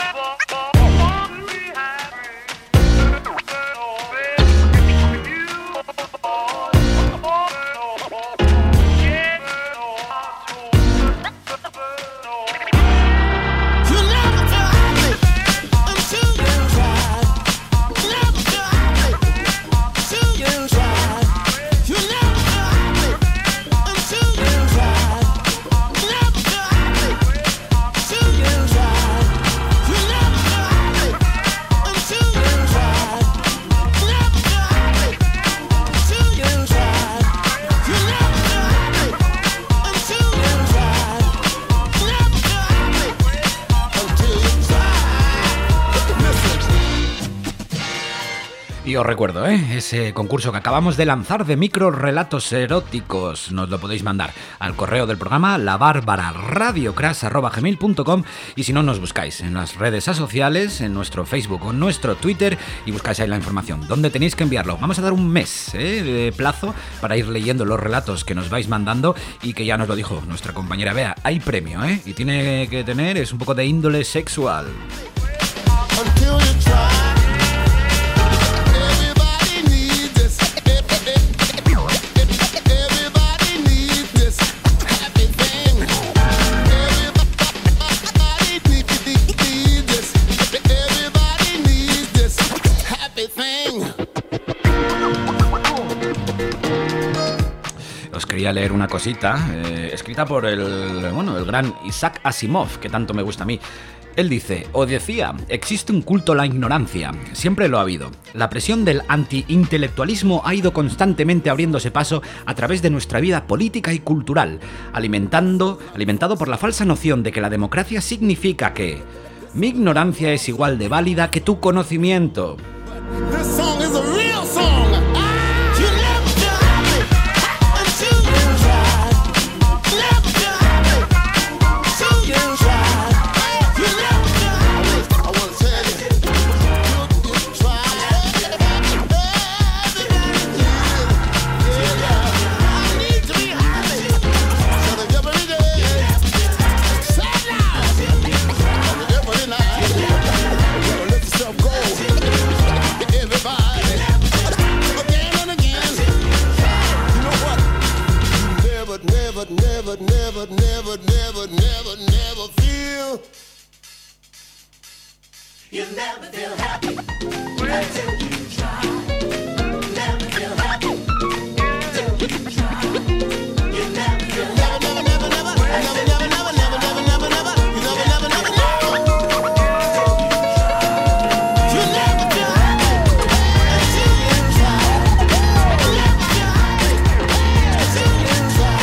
Y os recuerdo, ¿eh? ese concurso que acabamos de lanzar de micro relatos eróticos. Nos lo podéis mandar al correo del programa labarbararadiocras arroba gmail punto com y si no, nos buscáis en las redes sociales, en nuestro Facebook o en nuestro Twitter y buscáis ahí la información. ¿Dónde tenéis que enviarlo? Vamos a dar un mes ¿eh? de plazo para ir leyendo los relatos que nos vais mandando y que ya nos lo dijo nuestra compañera Bea. Hay premio, ¿eh? Y tiene que tener, es un poco de índole sexual. Os quería leer una cosita eh, escrita por el, bueno, el gran Isaac Asimov, que tanto me gusta a mí. Él dice, o decía, existe un culto a la ignorancia, siempre lo ha habido. La presión del anti-intelectualismo ha ido constantemente abriéndose paso a través de nuestra vida política y cultural, alimentando, alimentado por la falsa noción de que la democracia significa que mi ignorancia es igual de válida que tu conocimiento. This song is a real song. Never, never, never, never, never, never feel. You never feel happy until you try. Never feel happy until you try. You never feel happy. Never, never, never, never, never, never, never, never, never, never, never. You never, never, never, never. You never feel happy until you try. You never feel happy until you try.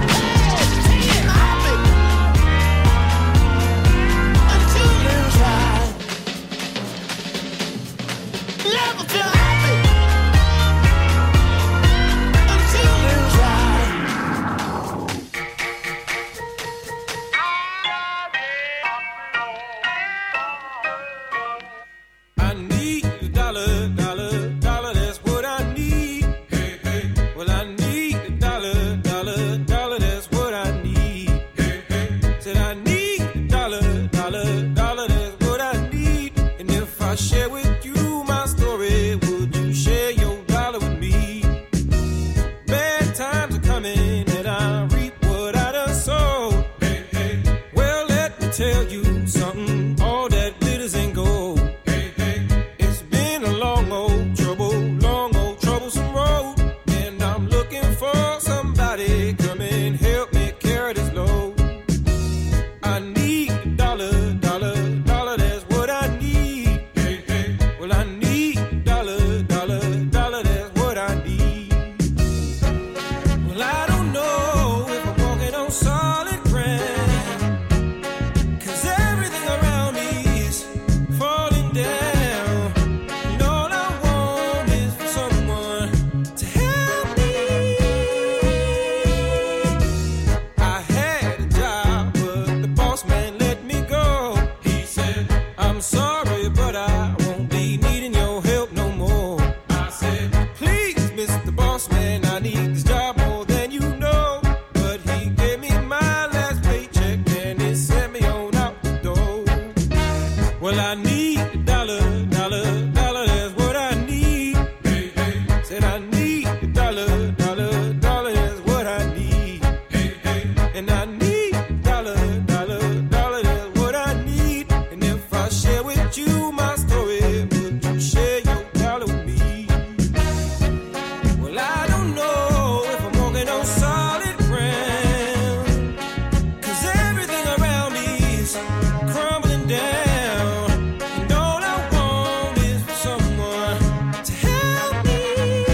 Never feel happy. coming and I reap what I done sowed. sorry, but I won't be needing your help no more. I said, please, Mister Boss Man, I need this job more than you know. But he gave me my last paycheck and he sent me on out the door. Well, I need a dollar, dollar, dollar, that's what I need. Hey, hey. Said I need a dollar, dollar, dollar, that's what I need. Hey, hey. And I need a dollar, dollar, dollar, that's what I need. And if I share with you my story, would you share your dollar with me? Well, I don't know if I'm walking on solid ground, 'cause everything around me is crumbling down. And all I want is for someone to help me.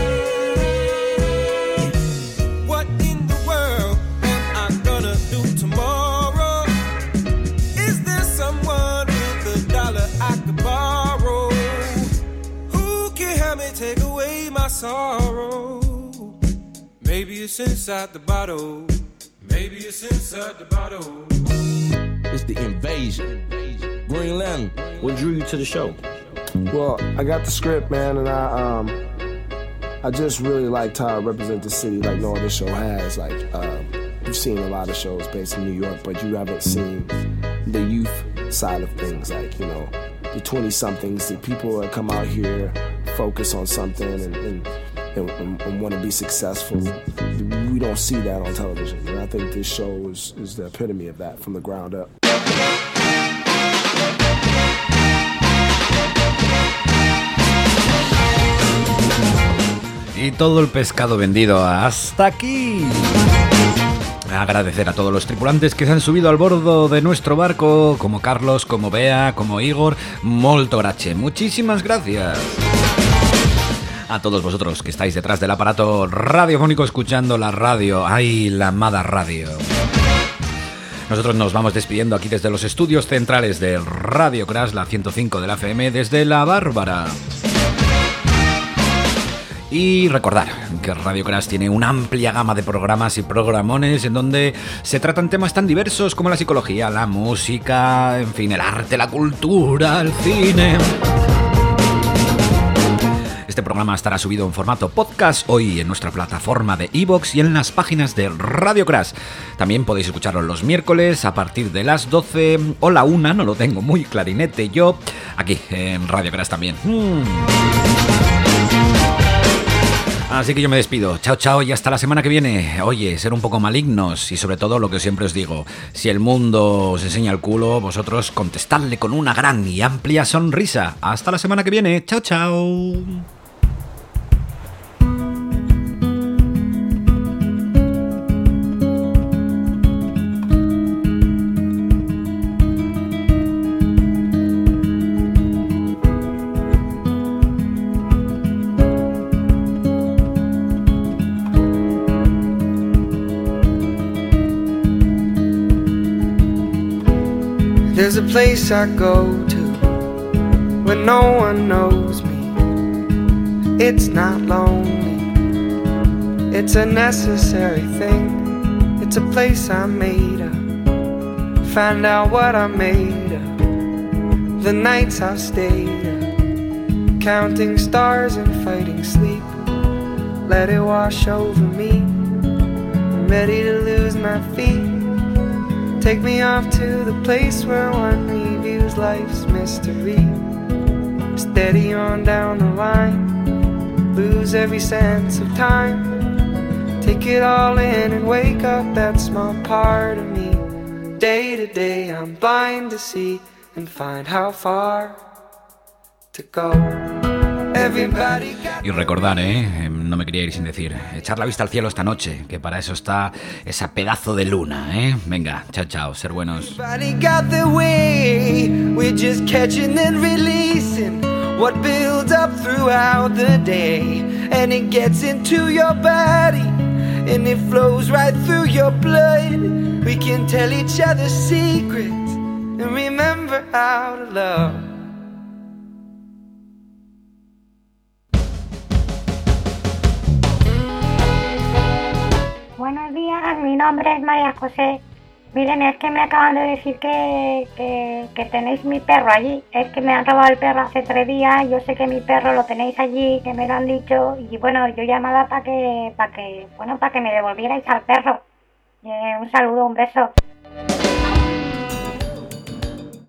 What in the world am I gonna do tomorrow? Is there someone with a dollar I could borrow? Who can help me take away my sorrow? Maybe it's inside the bottle. Maybe it's inside the bottle. It's the invasion. Green Lantern, what drew you to the show? Well, I got the script, man, and I um, I just really liked how it represents the city like no other show has. Like, um, you've seen a lot of shows based in New York, but you haven't seen the youth side of things. Like, you know, the twenty-somethings, the people that come out here, focus on something and, and, and, and want to be successful. We don't see that on television, and I think this show is, is the epitome of that from the ground up. Y todo el pescado vendido hasta aquí. Agradecer a todos los tripulantes que se han subido al bordo de nuestro barco, como Carlos, como Bea, como Igor. Molto grazie. Muchísimas gracias. A todos vosotros que estáis detrás del aparato radiofónico escuchando la radio. ¡Ay, la amada radio! Nosotros nos vamos despidiendo aquí desde los estudios centrales de Radio Crash, la ciento cinco de la F M, desde La Bárbara. Y recordar que Radio Crash tiene una amplia gama de programas y programones en donde se tratan temas tan diversos como la psicología, la música, en fin, el arte, la cultura, el cine. Este programa estará subido en formato podcast hoy en nuestra plataforma de iVoox y en las páginas de Radio Crash. También podéis escucharlo los miércoles a partir de las doce o la una, no lo tengo muy clarinete yo, aquí en Radio Crash también. Hmm. Así que yo me despido. Chao, chao y hasta la semana que viene. Oye, ser un poco malignos y sobre todo lo que siempre os digo. Si el mundo os enseña el culo, vosotros contestadle con una gran y amplia sonrisa. Hasta la semana que viene. Chao, chao. There's a place I go to when no one knows me. It's not lonely, it's a necessary thing. It's a place I made up, find out what I made of. The nights I've stayed up, counting stars and fighting sleep. Let it wash over me, I'm ready to lose my feet. Take me off to the place where one reviews life's mystery. Steady on down the line, lose every sense of time. Take it all in and wake up that small part of me. Day to day I'm blind to see and find how far to go. Everybody got... Y recordar, ¿eh? No me quería ir sin decir. Echar la vista al cielo esta noche, que para eso está ese pedazo de luna, ¿eh? Venga, chao, chao, ser buenos. Everybody got their way. We're just catching and releasing what builds up throughout the day. And it gets into your body and it flows right through your blood. We can tell each other secrets and remember how to love. Buenos días, mi nombre es María José. Miren, es que me acaban de decir que, que, que tenéis mi perro allí. Es que me han robado el perro hace tres días. Yo sé que mi perro lo tenéis allí, que me lo han dicho. Y bueno, yo llamaba para que, para que, bueno, para que me devolvierais al perro. Eh, un saludo, un beso.